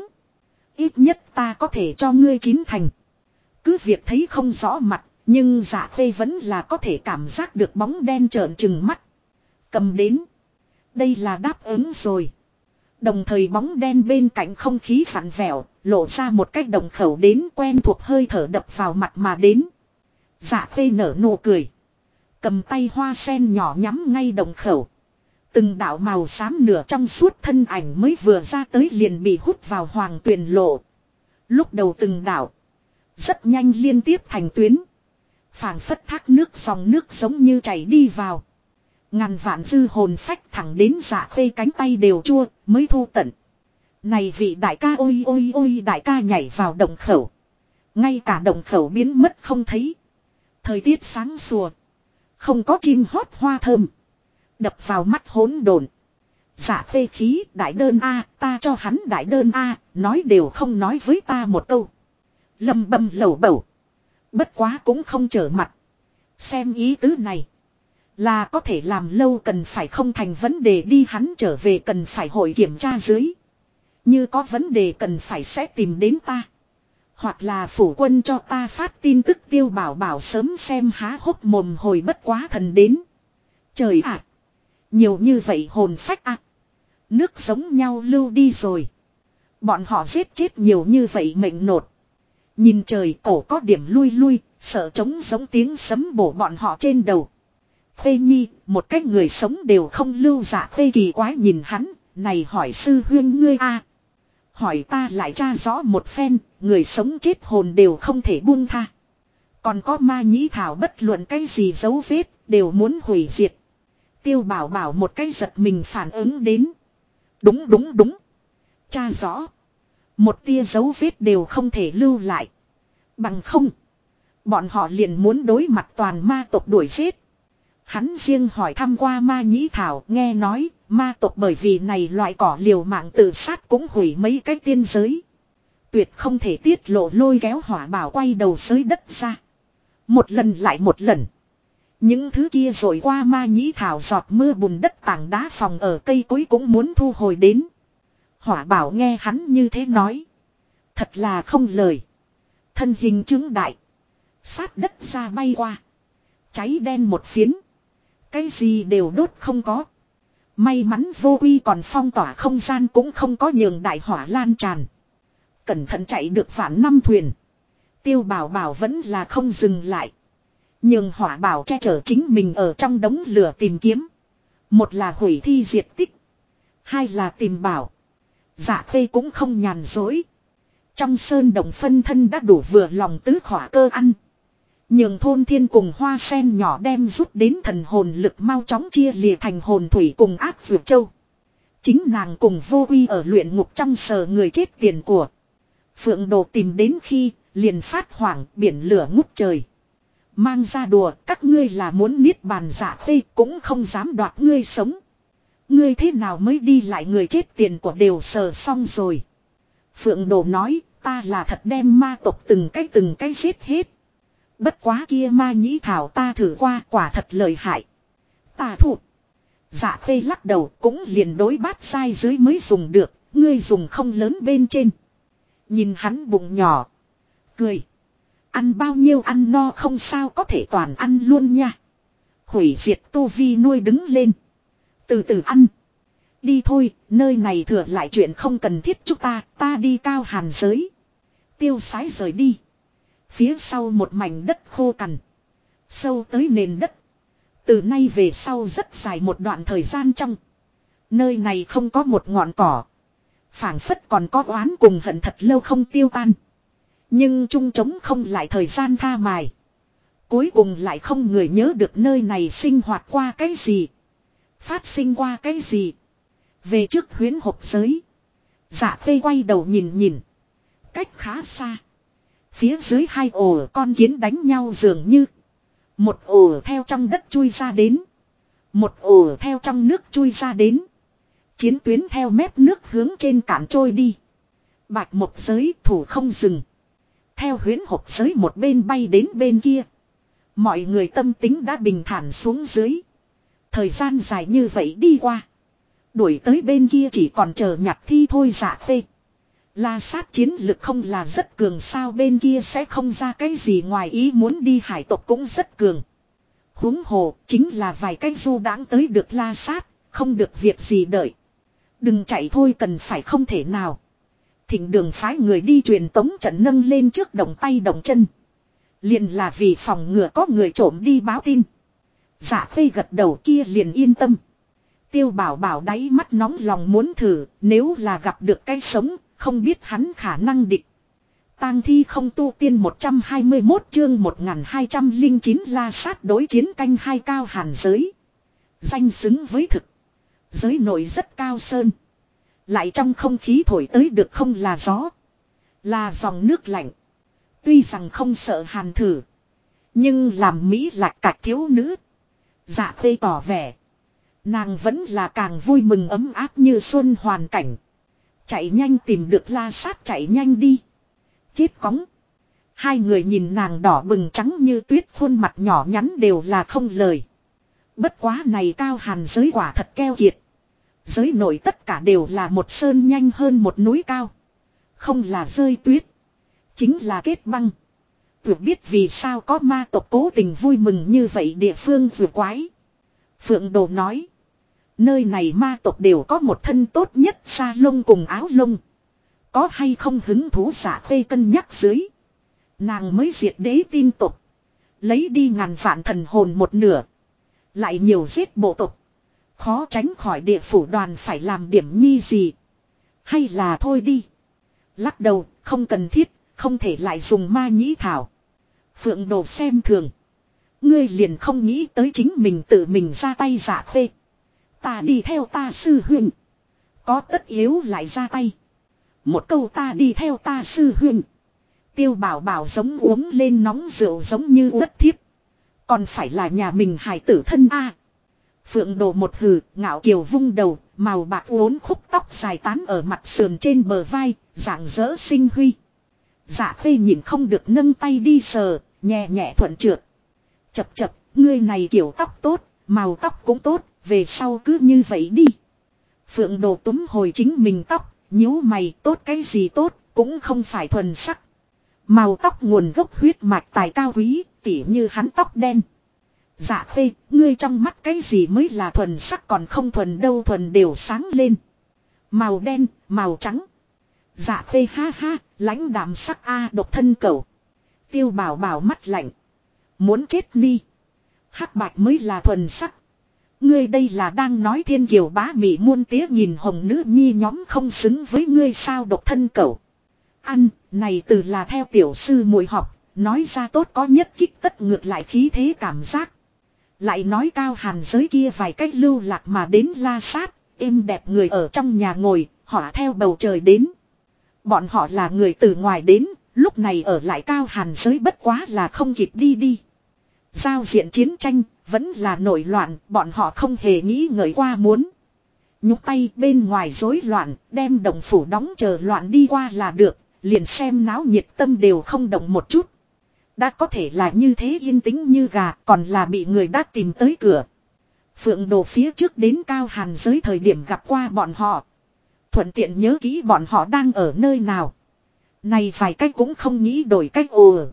Ít nhất ta có thể cho ngươi chín thành. Cứ việc thấy không rõ mặt. Nhưng Dạ Khê vẫn là có thể cảm giác được bóng đen trợn trừng mắt. Cầm đến. Đây là đáp ứng rồi. Đồng thời bóng đen bên cạnh không khí phản vẹo. Lộ ra một cách đồng khẩu đến quen thuộc hơi thở đập vào mặt mà đến. Dạ Khê nở nụ cười. Cầm tay hoa sen nhỏ nhắm ngay đồng khẩu. Từng đạo màu xám nửa trong suốt thân ảnh mới vừa ra tới liền bị hút vào hoàng tuyền lộ. Lúc đầu từng đạo. Rất nhanh liên tiếp thành tuyến. Phảng phất thác nước dòng nước giống như chảy đi vào. Ngàn vạn dư hồn phách thẳng đến Dạ Khê cánh tay đều chua mới thu tận. Này vị đại ca ôi ôi ôi đại ca nhảy vào đồng khẩu. Ngay cả đồng khẩu biến mất không thấy. Thời tiết sáng sủa. Không có chim hót hoa thơm. Đập vào mắt hỗn độn. Dạ Khê khí đại đơn A ta cho hắn đại đơn A. Nói đều không nói với ta một câu. Lầm bầm lẩu bẩu. Bất quá cũng không trở mặt. Xem ý tứ này. Là có thể làm lâu cần phải không thành vấn đề đi hắn trở về cần phải hội kiểm tra dưới. Như có vấn đề cần phải sẽ tìm đến ta. Hoặc là phủ quân cho ta phát tin tức Tiêu Bảo Bảo sớm xem há hốc mồm hồi bất quá thần đến. Trời ạ! Nhiều như vậy hồn phách ạ! Nước giống nhau lưu đi rồi. Bọn họ giết chết nhiều như vậy mệnh nột. Nhìn trời cổ có điểm lui lui, sợ trống giống tiếng sấm bổ bọn họ trên đầu. Khê Nhi, một cách người sống đều không lưu Dạ Khê kỳ quái nhìn hắn, này hỏi sư huyên ngươi a hỏi ta lại tra rõ một phen, người sống chết hồn đều không thể buông tha. Còn có ma nhĩ thảo bất luận cái gì dấu vết, đều muốn hủy diệt. Tiêu Bảo Bảo một cái giật mình phản ứng đến. Đúng đúng đúng. Tra rõ. Một tia dấu vết đều không thể lưu lại. Bằng không. Bọn họ liền muốn đối mặt toàn ma tộc đuổi giết. Hắn riêng hỏi thăm qua ma nhĩ thảo nghe nói ma tộc bởi vì này loại cỏ liều mạng tự sát cũng hủy mấy cái tiên giới. Tuyệt không thể tiết lộ lôi kéo Hỏa Bảo quay đầu xới đất ra. Một lần lại một lần. Những thứ kia rồi qua ma nhĩ thảo giọt mưa bùn đất tảng đá phòng ở cây cối cũng muốn thu hồi đến. Hỏa Bảo nghe hắn như thế nói. Thật là không lời. Thân hình chứng đại. Sát đất ra bay qua. Cháy đen một phiến. Cái gì đều đốt không có. May mắn vô quy còn phong tỏa không gian cũng không có nhường đại hỏa lan tràn. Cẩn thận chạy được vạn năm thuyền. Tiêu Bảo Bảo vẫn là không dừng lại. Nhường Hỏa Bảo che chở chính mình ở trong đống lửa tìm kiếm. Một là hủy thi diệt tích. Hai là tìm bảo. Dạ Khê cũng không nhàn dối. Trong sơn đồng phân thân đã đủ vừa lòng tứ khỏa cơ ăn. Nhường thôn thiên cùng hoa sen nhỏ đem rút đến thần hồn lực mau chóng chia lìa thành hồn thủy cùng ác vượt châu. Chính nàng cùng vô uy ở luyện ngục trong sờ người chết tiền của. Phượng Đồ tìm đến khi liền phát hoảng biển lửa ngút trời. Mang ra đùa các ngươi là muốn niết bàn giả phê cũng không dám đoạt ngươi sống. Ngươi thế nào mới đi lại người chết tiền của đều sờ xong rồi. Phượng Đồ nói ta là thật đem ma tộc từng cái giết hết. Bất quá kia ma nhĩ thảo ta thử qua quả thật lợi hại. Ta thụt. Dạ phê lắc đầu cũng liền đối bát sai dưới mới dùng được. Ngươi dùng không lớn bên trên. Nhìn hắn bụng nhỏ. Cười. Ăn bao nhiêu ăn no không sao có thể toàn ăn luôn nha. Hủy diệt tu vi nuôi đứng lên. Từ từ ăn. Đi thôi, nơi này thừa lại chuyện không cần thiết chúng ta đi cao hàn giới. Tiêu sái rời đi. Phía sau một mảnh đất khô cằn. Sâu tới nền đất. Từ nay về sau rất dài một đoạn thời gian trong. Nơi này không có một ngọn cỏ. Phảng phất còn có oán cùng hận thật lâu không tiêu tan. Nhưng chung trống không lại thời gian tha mài. Cuối cùng lại không người nhớ được nơi này sinh hoạt qua cái gì. Phát sinh qua cái gì. Về trước huyễn hộp giới. Dạ phê quay đầu nhìn. Cách khá xa. Phía dưới hai ổ con kiến đánh nhau dường như. Một ổ theo trong đất chui ra đến. Một ổ theo trong nước chui ra đến. Chiến tuyến theo mép nước hướng trên cạn trôi đi. Bạch một giới thủ không dừng. Theo huyễn hộp giới một bên bay đến bên kia. Mọi người tâm tính đã bình thản xuống dưới. Thời gian dài như vậy đi qua. Đuổi tới bên kia chỉ còn chờ nhặt thi thôi dạ phê. La sát chiến lực không là rất cường sao bên kia sẽ không ra cái gì ngoài ý muốn đi hải tộc cũng rất cường. Huống hồ chính là vài cái du đãng tới được la sát, không được việc gì đợi. Đừng chạy thôi cần phải không thể nào. Thỉnh đường phái người đi truyền tống trận nâng lên trước động tay động chân. Liền là vì phòng ngừa có người trộm đi báo tin. Dạ phê gật đầu kia liền yên tâm. Tiêu bảo bảo đáy mắt nóng lòng muốn thử, nếu là gặp được cái sống, không biết hắn khả năng địch. Tang thi không tu tiên 121 chương 1209 la sát đối chiến canh hai cao hàn giới. Danh xứng với thực. Giới nội rất cao sơn. Lại trong không khí thổi tới được không là gió. Là dòng nước lạnh. Tuy rằng không sợ hàn thử. Nhưng làm Mỹ lạc cạch thiếu nữ. Dạ phê tỏ vẻ. Nàng vẫn là càng vui mừng ấm áp như xuân hoàn cảnh. Chạy nhanh tìm được la sát chạy nhanh đi. Chết cóng. Hai người nhìn nàng đỏ bừng trắng như tuyết khuôn mặt nhỏ nhắn đều là không lời. Bất quá này cao hàn giới quả thật keo kiệt. Giới nội tất cả đều là một sơn nhanh hơn một núi cao. Không là rơi tuyết. Chính là kết băng. Tuyệt biết vì sao có ma tộc cố tình vui mừng như vậy địa phương vừa quái. Phượng Đồ nói. Nơi này ma tộc đều có một thân tốt nhất sa lông cùng áo lông. Có hay không hứng thú giả phê cân nhắc dưới. Nàng mới diệt đế tin tộc. Lấy đi ngàn vạn thần hồn một nửa. Lại nhiều giết bộ tộc. Khó tránh khỏi địa phủ đoàn phải làm điểm nhi gì. Hay là thôi đi. Lắc đầu không cần thiết. Không thể lại dùng ma nhĩ thảo. Phượng Đồ xem thường. Ngươi liền không nghĩ tới chính mình tự mình ra tay giả phê. Ta đi theo ta sư huynh. Có tất yếu lại ra tay. Một câu ta đi theo ta sư huynh. Tiêu bảo bảo giống uống lên nóng rượu giống như đất thiếp. Còn phải là nhà mình hài tử thân a. Phượng Đồ một hừ, ngạo kiều vung đầu, màu bạc uốn khúc tóc dài tán ở mặt sườn trên bờ vai, dạng dỡ sinh huy. Dạ phê nhìn không được nâng tay đi sờ, nhẹ nhẹ thuận trượt. Chập chập, ngươi này kiểu tóc tốt, màu tóc cũng tốt, về sau cứ như vậy đi. Phượng Đồ túm hồi chính mình tóc, nhíu mày tốt cái gì tốt, cũng không phải thuần sắc. Màu tóc nguồn gốc huyết mạch tài cao quý, tỉ như hắn tóc đen. Dạ phê, ngươi trong mắt cái gì mới là thuần sắc còn không thuần đâu thuần đều sáng lên. Màu đen, màu trắng. Dạ phê ha ha, lãnh đạm sắc a độc thân cẩu. Tiêu bảo bảo mắt lạnh. Muốn chết đi. Hắc bạch mới là thuần sắc. Ngươi đây là đang nói thiên kiều bá mị muôn tía nhìn hồng nữ nhi nhóm không xứng với ngươi sao độc thân cẩu. Ăn, này từ là theo tiểu sư muội học, nói ra tốt có nhất kích tất ngược lại khí thế cảm giác. Lại nói Cao Hàn giới kia vài cách lưu lạc mà đến La Sát, êm đẹp người ở trong nhà ngồi, họ theo bầu trời đến. Bọn họ là người từ ngoài đến, lúc này ở lại Cao Hàn giới bất quá là không kịp đi. Giao diện chiến tranh, vẫn là nổi loạn, bọn họ không hề nghĩ ngợi qua muốn. Nhúc tay bên ngoài rối loạn, đem động phủ đóng chờ loạn đi qua là được, liền xem náo nhiệt tâm đều không động một chút. Đã có thể là như thế yên tĩnh như gà, còn là bị người đã tìm tới cửa. Phượng Đồ phía trước đến Cao Hàn giới thời điểm gặp qua bọn họ. Thuận tiện nhớ kỹ bọn họ đang ở nơi nào. Này vài cách cũng không nghĩ đổi cách ồ.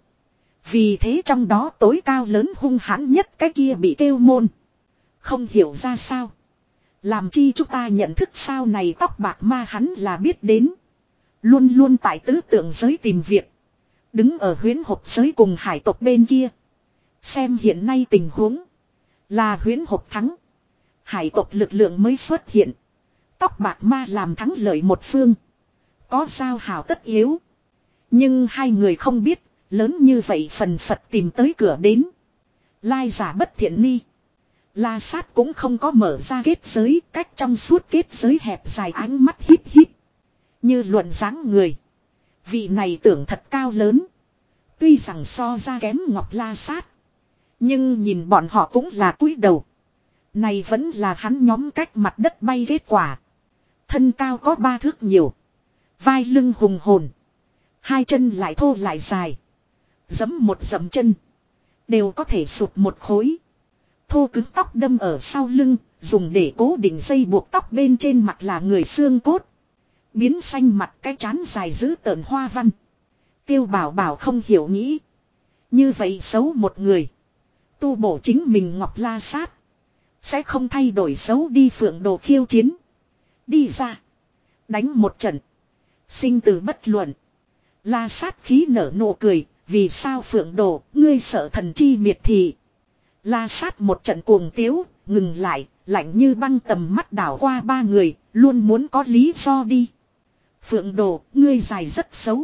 Vì thế trong đó tối cao lớn hung hãn nhất cái kia bị kêu môn. Không hiểu ra sao. Làm chi chúng ta nhận thức sao này tóc bạc ma hắn là biết đến. Luôn luôn tại tứ tượng giới tìm việc. Đứng ở huyễn hộp giới cùng hải tộc bên kia. Xem hiện nay tình huống. Là huyễn hộp thắng. Hải tộc lực lượng mới xuất hiện. Tóc bạc ma làm thắng lợi một phương. Có sao hào tất yếu. Nhưng hai người không biết. Lớn như vậy phần phật tìm tới cửa đến. Lai giả bất thiện ni. La Sát cũng không có mở ra kết giới. Cách trong suốt kết giới hẹp dài ánh mắt híp híp. Như luận dáng người. Vị này tưởng thật cao lớn. Tuy rằng so ra kém Ngọc La Sát. Nhưng nhìn bọn họ cũng là cúi đầu. Này vẫn là hắn nhóm cách mặt đất bay kết quả. Thân cao có 3 thước nhiều. Vai lưng hùng hồn. Hai chân lại thô lại dài. Giẫm một dậm chân. Đều có thể sụp một khối. Thô cứng tóc đâm ở sau lưng. Dùng để cố định dây buộc tóc bên trên mặt là người xương cốt. Biến xanh mặt cái trán dài dữ tợn hoa văn. Tiêu Bảo Bảo không hiểu nghĩ. Như vậy xấu một người. Tu bổ chính mình Ngọc La Sát. Sẽ không thay đổi xấu đi Phượng Đồ khiêu chiến. Đi ra. Đánh một trận. Sinh tử bất luận. La Sát khí nở nụ cười. Vì sao Phượng Đồ ngươi sợ thần chi miệt thị. La Sát một trận cuồng tiếu. Ngừng lại. Lạnh như băng tầm mắt đảo qua ba người. Luôn muốn có lý do đi. Phượng Đồ ngươi dài rất xấu.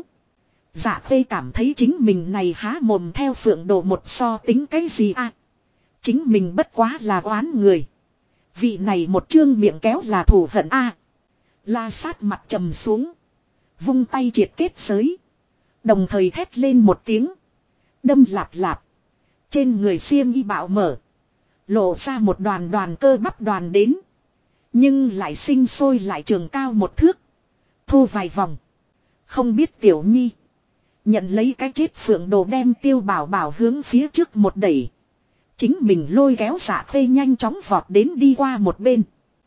Dạ Khê cảm thấy chính mình này há mồm theo Phượng Đồ một so tính cái gì à. Chính mình bất quá là oán người. Vị này một chương miệng kéo là thù hận a. La Sát mặt trầm xuống. Vung tay triệt kết giới. Đồng thời thét lên một tiếng. Đâm lạp lạp. Trên người xiêm y bạo mở. Lộ ra một đoàn đoàn cơ bắp đoàn đến. Nhưng lại sinh sôi lại trường cao một thước. Thu vài vòng. Không biết Tiểu Nhi. Nhận lấy cái chết Phượng Đồ đem Tiêu Bảo Bảo hướng phía trước một đẩy. Chính mình lôi kéo Dạ Khê nhanh chóng vọt đến đi qua một bên.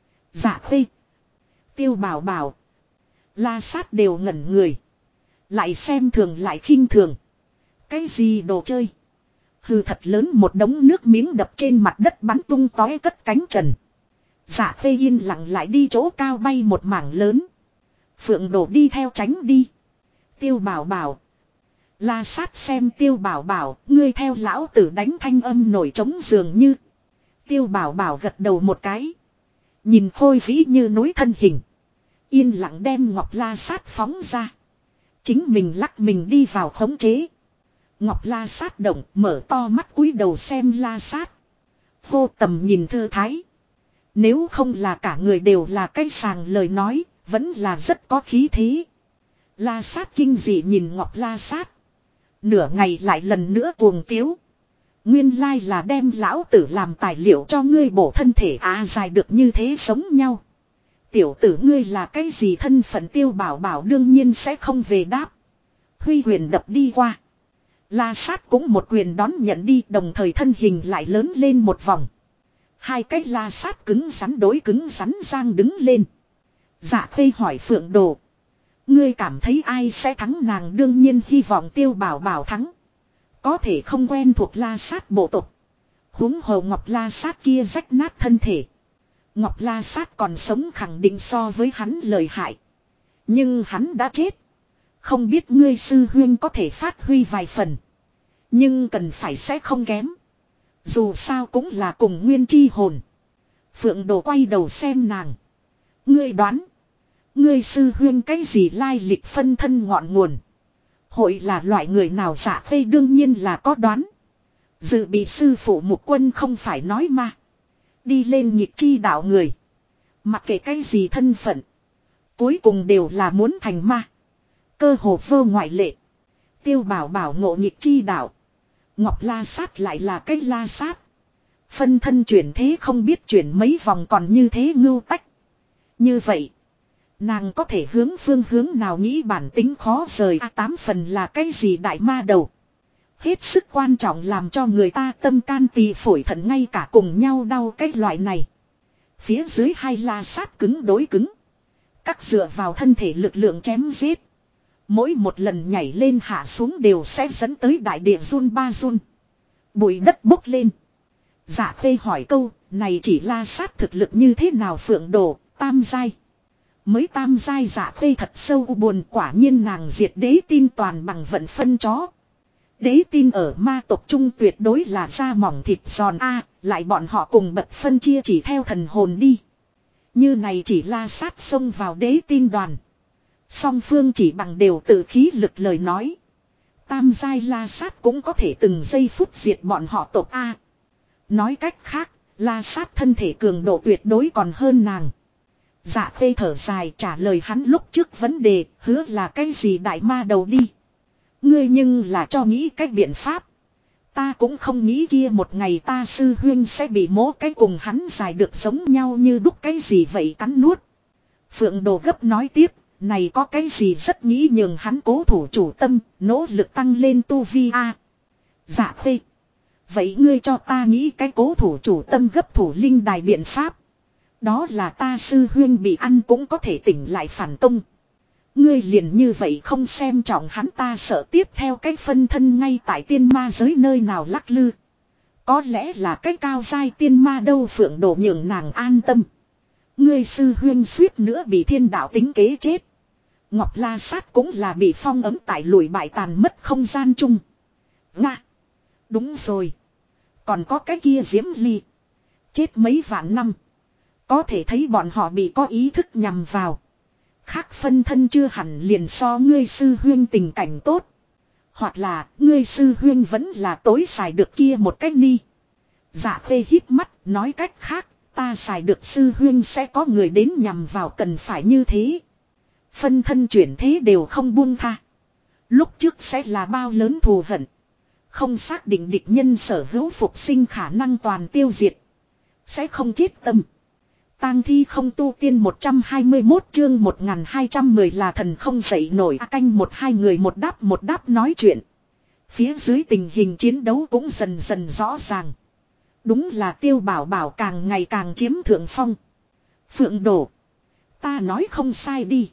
Dạ Khê. Tiêu Bảo Bảo. La Sát đều ngẩn người. Lại xem thường lại khinh thường. Cái gì đồ chơi. Hừ thật lớn một đống nước miếng đập trên mặt đất bắn tung tóe cất cánh trần. Dạ Khê yên lặng lại đi chỗ cao bay một mảng lớn. Phượng Đồ đi theo tránh đi. Tiêu Bảo Bảo. La Sát xem Tiêu Bảo Bảo, ngươi theo lão tử đánh thanh âm nổi trống dường như. Tiêu Bảo Bảo gật đầu một cái. Nhìn khôi vĩ như núi thân hình. Yên lặng đem Ngọc La Sát phóng ra. Chính mình lắc mình đi vào khống chế. Ngọc La Sát động mở to mắt cúi đầu xem La Sát. Vô tầm nhìn thư thái. Nếu không là cả người đều là cái sàng lời nói, vẫn là rất có khí thế. La Sát kinh dị nhìn Ngọc La Sát. Nửa ngày lại lần nữa cuồng tiếu. Nguyên lai là đem lão tử làm tài liệu cho ngươi bổ thân thể dài được như thế sống nhau. Tiểu tử ngươi là cái gì thân phận Tiêu Bảo Bảo đương nhiên sẽ không về đáp. Huy quyền đập đi qua. La Sát cũng một quyền đón nhận đi đồng thời thân hình lại lớn lên một vòng. Hai cái La Sát cứng rắn đối cứng rắn giang đứng lên. Dạ Khê hỏi Phượng Đồ. Ngươi cảm thấy ai sẽ thắng nàng đương nhiên hy vọng Tiêu Bảo Bảo thắng. Có thể không quen thuộc La Sát bộ tộc. Huống hồ Ngọc La Sát kia rách nát thân thể. Ngọc La Sát còn sống khẳng định so với hắn lợi hại. Nhưng hắn đã chết. Không biết ngươi sư huyên có thể phát huy vài phần. Nhưng cần phải sẽ không kém. Dù sao cũng là cùng nguyên chi hồn. Phượng Đồ quay đầu xem nàng. Ngươi đoán. Ngươi sư huyên cái gì lai lịch phân thân ngọn nguồn. Hội là loại người nào Dạ Khê đương nhiên là có đoán. Dự bị sư phụ Mục Quân không phải nói mà. Đi lên nhịp chi đạo người. Mặc kệ cái gì thân phận. Cuối cùng đều là muốn thành ma. Cơ hồ vô ngoại lệ. Tiêu Bảo Bảo ngộ nhịp chi đạo. Ngọc La Sát lại là cái La Sát. Phân thân chuyển thế không biết chuyển mấy vòng còn như thế ngưu tách. Như vậy. Nàng có thể hướng phương hướng nào nghĩ bản tính khó rời tám phần là cái gì đại ma đầu. Hết sức quan trọng làm cho người ta tâm can tỳ phổi thận ngay cả cùng nhau đau cái loại này. Phía dưới hai La Sát cứng đối cứng. Các dựa vào thân thể lực lượng chém giết. Mỗi một lần nhảy lên hạ xuống đều sẽ dẫn tới đại địa run ba run. Bụi đất bốc lên. Dạ Khê hỏi câu, này chỉ La Sát thực lực như thế nào Phượng Đồ, tam giai. Mới tam giai Dạ Khê thật sâu buồn quả nhiên nàng diệt đế tin toàn bằng vận phân chó. Đế tin ở ma tộc trung tuyệt đối là da mỏng thịt giòn lại bọn họ cùng bật phân chia chỉ theo thần hồn đi. Như này chỉ La Sát xông vào đế tin đoàn. Song phương chỉ bằng đều tự khí lực lời nói. Tam giai La Sát cũng có thể từng giây phút diệt bọn họ tộc A. Nói cách khác, La Sát thân thể cường độ tuyệt đối còn hơn nàng. Dạ Khê thở dài trả lời hắn lúc trước vấn đề, hứa là cái gì đại ma đầu đi. Ngươi nhưng là cho nghĩ cách biện pháp. Ta cũng không nghĩ kia một ngày ta sư huyên sẽ bị mố cái cùng hắn dài được giống nhau như đúc cái gì vậy cắn nuốt. Phượng Đồ gấp nói tiếp, này có cái gì rất nghĩ nhường hắn cố thủ chủ tâm, nỗ lực tăng lên tu vi a. Dạ Khê. Vậy ngươi cho ta nghĩ cái cố thủ chủ tâm gấp thủ linh đài biện pháp. Đó là ta sư huyên bị ăn cũng có thể tỉnh lại phản công. Ngươi liền như vậy không xem trọng hắn ta sợ tiếp theo cái phân thân ngay tại tiên ma giới nơi nào lắc lư. Có lẽ là cái cao giai tiên ma đâu Phượng Đồ nhường nàng an tâm. Ngươi sư huyên suýt nữa bị thiên đạo tính kế chết. Ngọc La Sát cũng là bị phong ấm tại lùi bại tàn mất không gian chung. Nga. Đúng rồi. Còn có cái kia Diễm Ly. Chết mấy vạn năm. Có thể thấy bọn họ bị có ý thức nhằm vào. Khác phân thân chưa hẳn liền so ngươi sư huyên tình cảnh tốt. Hoặc là ngươi sư huyên vẫn là tối xài được kia một cách ni. Dạ Khê híp mắt nói cách khác. Ta xài được sư huyên sẽ có người đến nhằm vào cần phải như thế. Phân thân chuyển thế đều không buông tha. Lúc trước sẽ là bao lớn thù hận. Không xác định địch nhân sở hữu phục sinh khả năng toàn tiêu diệt. Sẽ không chết tâm. Tang thi không tu tiên 121 chương 1210 là thần không dậy nổi canh một hai người một đáp nói chuyện. Phía dưới tình hình chiến đấu cũng dần dần rõ ràng. Đúng là Tiêu Bảo Bảo càng ngày càng chiếm thượng phong. Phượng Đồ. Ta nói không sai đi.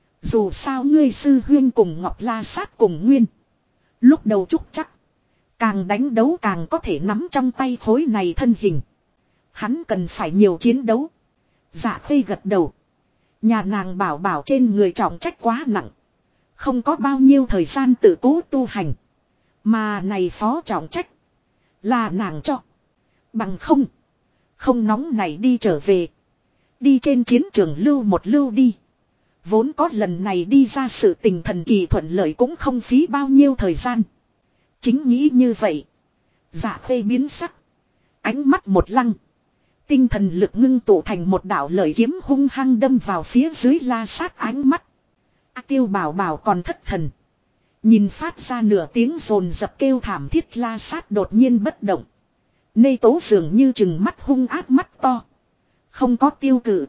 Dù sao ngươi sư huyên cùng Ngọc La Sát cùng nguyên. Lúc đầu trúc chắc. Càng đánh đấu càng có thể nắm trong tay khối này thân hình. Hắn cần phải nhiều chiến đấu. Dạ Khê gật đầu. Nhà nàng Bảo Bảo trên người trọng trách quá nặng. Không có bao nhiêu thời gian tự cố tu hành. Mà này phó trọng trách. Là nàng cho. Bằng không. Không nóng này đi trở về. Đi trên chiến trường lưu một lưu đi. Vốn có lần này đi ra sự tình thần kỳ thuận lợi cũng không phí bao nhiêu thời gian. Chính nghĩ như vậy. Dạ Khê biến sắc. Ánh mắt một lăng. Tinh thần lực ngưng tụ thành một đạo lợi kiếm hung hăng đâm vào phía dưới La Sát ánh mắt. Tiêu Bảo Bảo còn thất thần. Nhìn phát ra nửa tiếng rồn dập kêu thảm thiết La Sát đột nhiên bất động. Nê Tố dường như chừng mắt hung ác mắt to. Không có tiêu cự.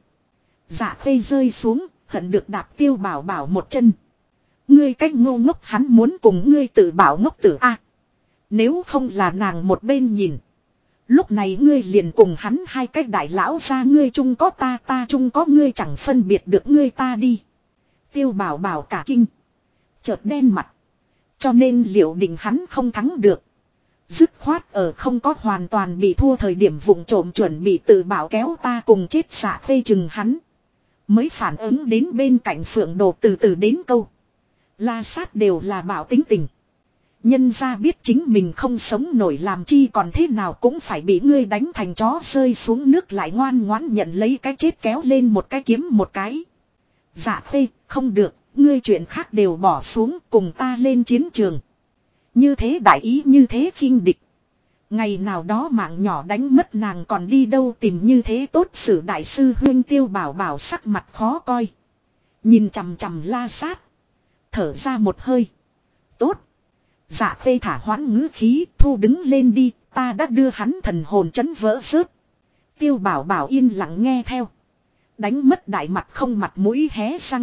Dạ Khê rơi xuống, hận được đạp Tiêu Bảo Bảo một chân. Ngươi cách ngô ngốc hắn muốn cùng ngươi tự bảo ngốc tử a. Nếu không là nàng một bên nhìn. Lúc này ngươi liền cùng hắn hai cách đại lão ra ngươi chung có ta chung có ngươi chẳng phân biệt được ngươi ta đi. Tiêu Bảo Bảo cả kinh. Chợt đen mặt. Cho nên liệu định hắn không thắng được. Dứt khoát ở không có hoàn toàn bị thua thời điểm vụng trộm chuẩn bị tự bảo kéo ta cùng chết Dạ Khê chừng hắn. Mới phản ứng đến bên cạnh Phượng Đồ từ từ đến câu. La Sát đều là bảo tính tình. Nhân ra biết chính mình không sống nổi làm chi còn thế nào cũng phải bị ngươi đánh thành chó rơi xuống nước lại ngoan ngoãn nhận lấy cái chết kéo lên một cái kiếm một cái. Dạ Khê, không được, Ngươi chuyện khác đều bỏ xuống cùng ta lên chiến trường. Như thế đại ý như thế khinh địch. Ngày nào đó mạng nhỏ đánh mất nàng còn đi đâu tìm như thế tốt sử đại sư huyên Tiêu Bảo Bảo sắc mặt khó coi. Nhìn chằm chằm La Sát. Thở ra một hơi. Tốt. Dạ Khê thả hoãn ngữ khí thu đứng lên đi. Ta đã đưa hắn thần hồn chấn vỡ rớt. Tiêu Bảo Bảo yên lặng nghe theo. Đánh mất đại mặt không mặt mũi hé răng.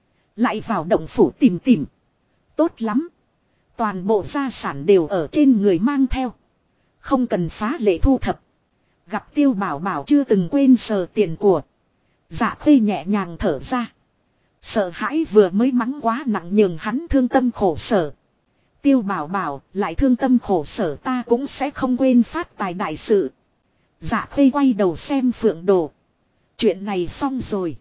Lại vào động phủ tìm. Tốt lắm. Toàn bộ gia sản đều ở trên người mang theo. Không cần phá lệ thu thập. Gặp Tiêu Bảo Bảo chưa từng quên sờ tiền của. Dạ Khê nhẹ nhàng thở ra. Sợ hãi vừa mới mắng quá nặng nhường hắn thương tâm khổ sở. Tiêu Bảo Bảo lại thương tâm khổ sở ta cũng sẽ không quên phát tài đại sự. Dạ Khê quay đầu xem Phượng Đồ. Chuyện này xong rồi.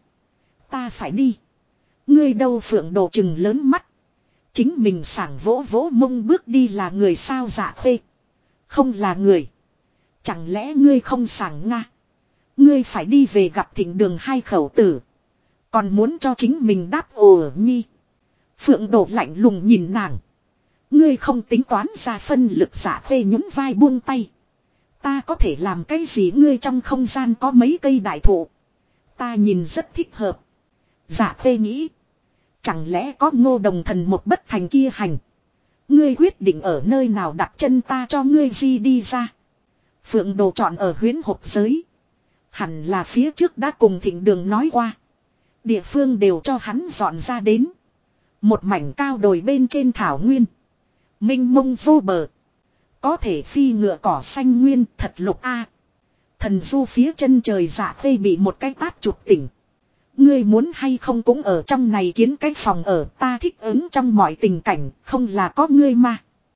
Ta phải đi. Ngươi đâu Phượng Đồ chừng lớn mắt. Chính mình sảng vỗ vỗ mông bước đi là người sao Dạ Khê. Không là người. Chẳng lẽ ngươi không sảng nga. Ngươi phải đi về gặp Thịnh Đường hai khẩu tử. Còn muốn cho chính mình đáp ồ nhi. Phượng Đồ lạnh lùng nhìn nàng. Ngươi không tính toán ra phân lực Dạ Khê nhún vai buông tay. Ta có thể làm cái gì ngươi trong không gian có mấy cây đại thụ. Ta nhìn rất thích hợp. Dạ Khê nghĩ. Chẳng lẽ có Ngô Đồng Thần một bất thành kia hành. Ngươi quyết định ở nơi nào đặt chân ta cho ngươi di đi ra. Phượng Đồ chọn ở huyễn hộp giới. Hẳn là phía trước đã cùng Thịnh Đường nói qua. Địa phương đều cho hắn dọn ra đến. Một mảnh cao đồi bên trên thảo nguyên. Minh mông vô bờ. Có thể phi ngựa cỏ xanh nguyên thật lục a. Thần du phía chân trời Dạ Khê bị một cái tát chụp tỉnh. Ngươi muốn hay không cũng ở trong này kiến cái phòng ở ta thích ứng trong mọi tình cảnh không là có ngươi mà.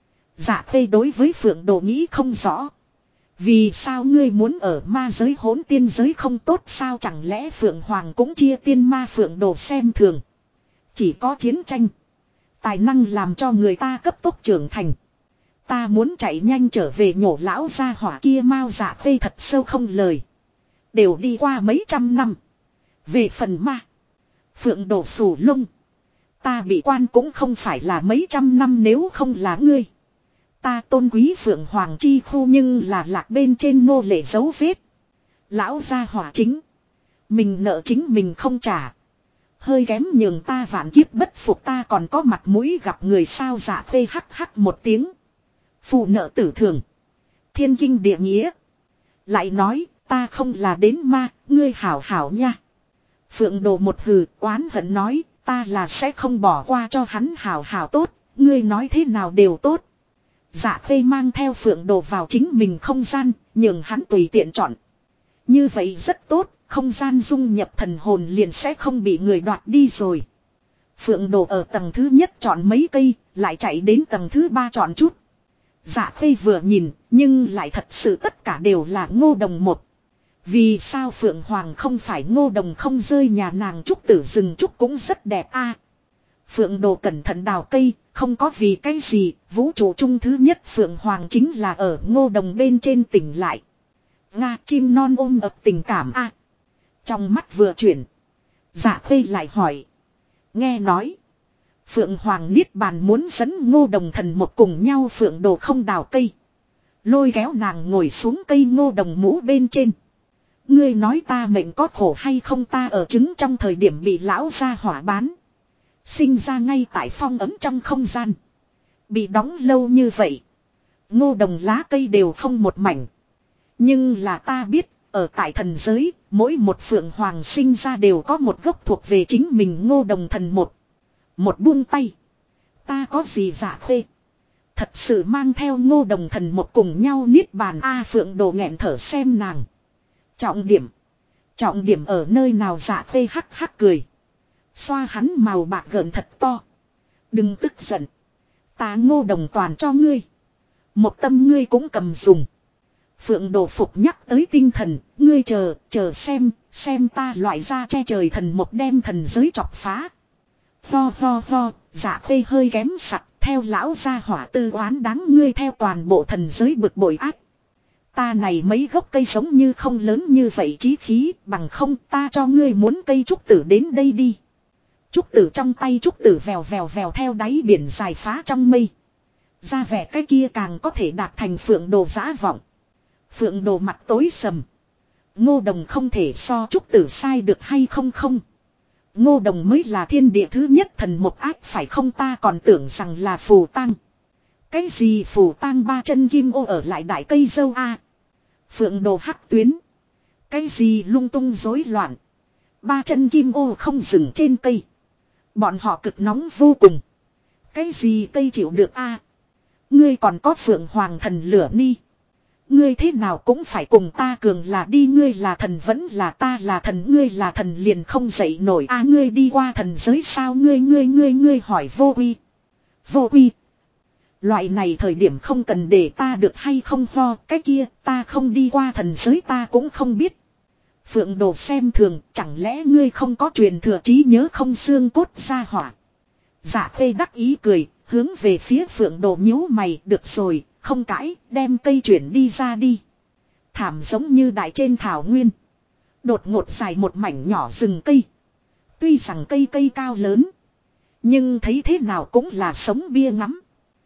Dạ Khê đối với Phượng Đồ nghĩ không rõ. Vì sao ngươi muốn ở ma giới hỗn tiên giới không tốt sao chẳng lẽ Phượng Hoàng cũng chia tiên ma Phượng Đồ xem thường. Chỉ có chiến tranh. Tài năng làm cho người ta cấp tốc trưởng thành. Ta muốn chạy nhanh trở về nhổ lão gia hỏa kia mau Dạ Khê thật sâu không lời. Đều đi qua mấy trăm năm. Về phần ma. Phượng Đồ sù lông. Ta bị quan cũng không phải là mấy trăm năm nếu không là ngươi. Ta tôn quý Phượng Hoàng chi khu nhưng là lạc bên trên nô lệ dấu vết. Lão gia hỏa chính. Mình nợ chính mình không trả. Hơi kém nhường ta vạn kiếp bất phục ta còn có mặt mũi gặp người sao Dạ Khê hắc hắc một tiếng. Phụ nợ tử thường. Thiên kinh địa nghĩa. Lại nói ta không là đến ma, ngươi hảo hảo nha. Phượng Đồ một hừ oán hận nói ta là sẽ không bỏ qua cho hắn hảo hảo tốt, ngươi nói thế nào đều tốt. Dạ Khê mang theo Phượng Đồ vào chính mình không gian, nhường hắn tùy tiện chọn. Như vậy rất tốt, không gian dung nhập thần hồn liền sẽ không bị người đoạt đi rồi. Phượng Đồ ở tầng thứ nhất chọn mấy cây, lại chạy đến tầng thứ ba chọn chút. Dạ Khê vừa nhìn, nhưng lại thật sự tất cả đều là Ngô Đồng một. Vì sao Phượng Hoàng không phải Ngô Đồng không rơi nhà nàng trúc tử rừng trúc cũng rất đẹp a. Phượng Đồ cẩn thận đào cây, không có vì cái gì, vũ trụ chung thứ nhất Phượng Hoàng chính là ở Ngô Đồng bên trên tỉnh lại. Nga chim non ôm ập tình cảm a. Trong mắt vừa chuyển. Dạ Khê lại hỏi. Nghe nói. Phượng Hoàng Niết Bàn muốn dẫn Ngô Đồng Thần một cùng nhau Phượng Đồ không đào cây. Lôi kéo nàng ngồi xuống cây Ngô Đồng mũ bên trên. Ngươi nói ta mệnh có khổ hay không ta ở trứng trong thời điểm bị lão gia hỏa bán. Sinh ra ngay tại phong ấm trong không gian. Bị đóng lâu như vậy. Ngô Đồng lá cây đều không một mảnh. Nhưng là ta biết, ở tại thần giới, mỗi một Phượng Hoàng sinh ra đều có một gốc thuộc về chính mình Ngô Đồng Thần một. Một buông tay. Ta có gì Dạ Khê. Thật sự mang theo Ngô Đồng Thần một cùng nhau niết bàn A Phượng Đồ nghẹn thở xem nàng. Trọng điểm. Trọng điểm ở nơi nào Dạ Khê hắc hắc cười. Xoa hắn màu bạc gợn thật to. Đừng tức giận. Ta Ngô Đồng toàn cho ngươi. Một tâm ngươi cũng cầm dùng. Phượng Đồ phục nhắc tới tinh thần. Ngươi chờ xem ta loại ra che trời thần một đem thần giới chọc phá. Ho. Dạ Khê hơi kém sặc. Theo lão gia hỏa tư oán đáng ngươi theo toàn bộ thần giới bực bội ác. Ta này mấy gốc cây giống như không lớn như vậy chí khí bằng không ta cho ngươi muốn cây trúc tử đến đây đi. Trúc tử trong tay trúc tử vèo vèo vèo theo đáy biển dài phá trong mây. Ra vẻ cái kia càng có thể đạt thành Phượng Đồ dã vọng. Phượng Đồ mặt tối sầm. Ngô Đồng không thể so trúc tử sai được hay không không. Ngô Đồng mới là thiên địa thứ nhất thần một ác phải không, ta còn tưởng rằng là phù tang. Cái gì phù tang ba chân kim ô ở lại đại cây dâu a? Phượng Đồ hắc tuyến. Cái gì lung tung rối loạn. Ba chân kim ô không dừng trên cây. Bọn họ cực nóng vô cùng. Cái gì cây chịu được a? Ngươi còn có Phượng Hoàng thần lửa ni. Ngươi thế nào cũng phải cùng ta cường là đi, ngươi là thần vẫn là ta là thần, ngươi là thần liền không dậy nổi a, ngươi đi qua thần giới sao, ngươi hỏi vô uy. Vô uy. Loại này thời điểm không cần để ta được hay không ho, cái kia ta không đi qua thần giới ta cũng không biết. Phượng Đồ xem thường, chẳng lẽ ngươi không có truyền thừa trí nhớ không xương cốt ra hỏa. Dạ Khê đắc ý cười, hướng về phía Phượng Đồ nhíu mày, được rồi, không cãi, đem cây chuyển đi ra đi. Thảm giống như đại trên thảo nguyên. Đột ngột dài một mảnh nhỏ rừng cây. Tuy rằng cây cao lớn, nhưng thấy thế nào cũng là sống bia ngắm.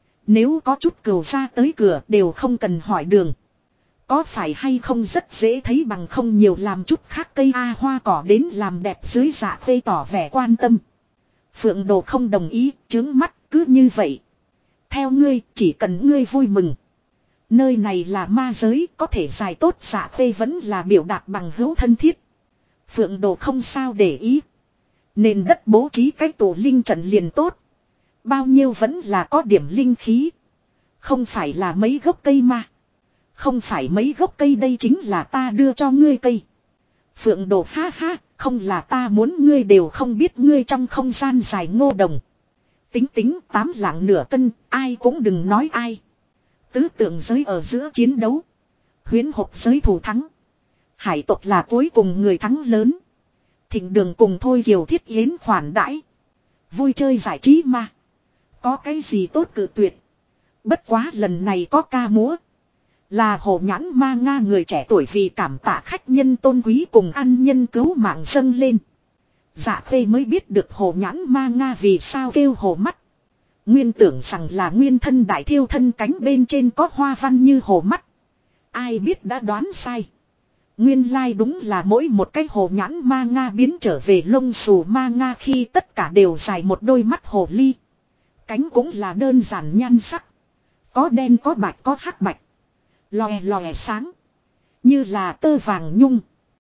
Nếu có chút cừu ra tới cửa đều không cần hỏi đường. Có phải hay không rất dễ thấy bằng không nhiều làm chút khác cây a, hoa cỏ đến làm đẹp dưới Dạ Khê tỏ vẻ quan tâm. Phượng Đồ không đồng ý, trướng mắt, cứ như vậy. Theo ngươi, chỉ cần ngươi vui mừng. Nơi này là ma giới, có thể giải tốt Dạ Khê vẫn là biểu đạt bằng hữu thân thiết. Phượng Đồ không sao để ý. Nền đất bố trí cách tổ linh trận liền tốt. Bao nhiêu vẫn là có điểm linh khí. Không phải là mấy gốc cây mà. Không phải mấy gốc cây, đây chính là ta đưa cho ngươi cây. Phượng Đồ ha ha, không là ta muốn, ngươi đều không biết ngươi trong không gian dài Ngô Đồng. Tính 8 lạng nửa cân, ai cũng đừng nói ai. Tứ tượng giới ở giữa chiến đấu. Huyễn hộp giới thủ thắng. Hải tộc là cuối cùng người thắng lớn. Thịnh Đường cùng Thôi Kiều Thiết Yến khoản đãi. Vui chơi giải trí mà. Có cái gì tốt cự tuyệt. Bất quá lần này có ca múa. Là Hồ Nhãn Ma Nga người trẻ tuổi vì cảm tạ khách nhân tôn quý cùng ăn nhân cứu mạng dâng lên. Dạ Khê mới biết được Hồ Nhãn Ma Nga vì sao kêu hồ mắt. Nguyên tưởng rằng là nguyên thân đại thiêu thân cánh bên trên có hoa văn như hồ mắt. Ai biết đã đoán sai. Nguyên lai đúng là mỗi một cái Hồ Nhãn Ma Nga biến trở về lông xù Ma Nga khi tất cả đều dài một đôi mắt hồ ly. Cánh cũng là đơn giản nhan sắc. Có đen có bạch có hắc bạch. Lòe lòe sáng. Như là tơ vàng nhung.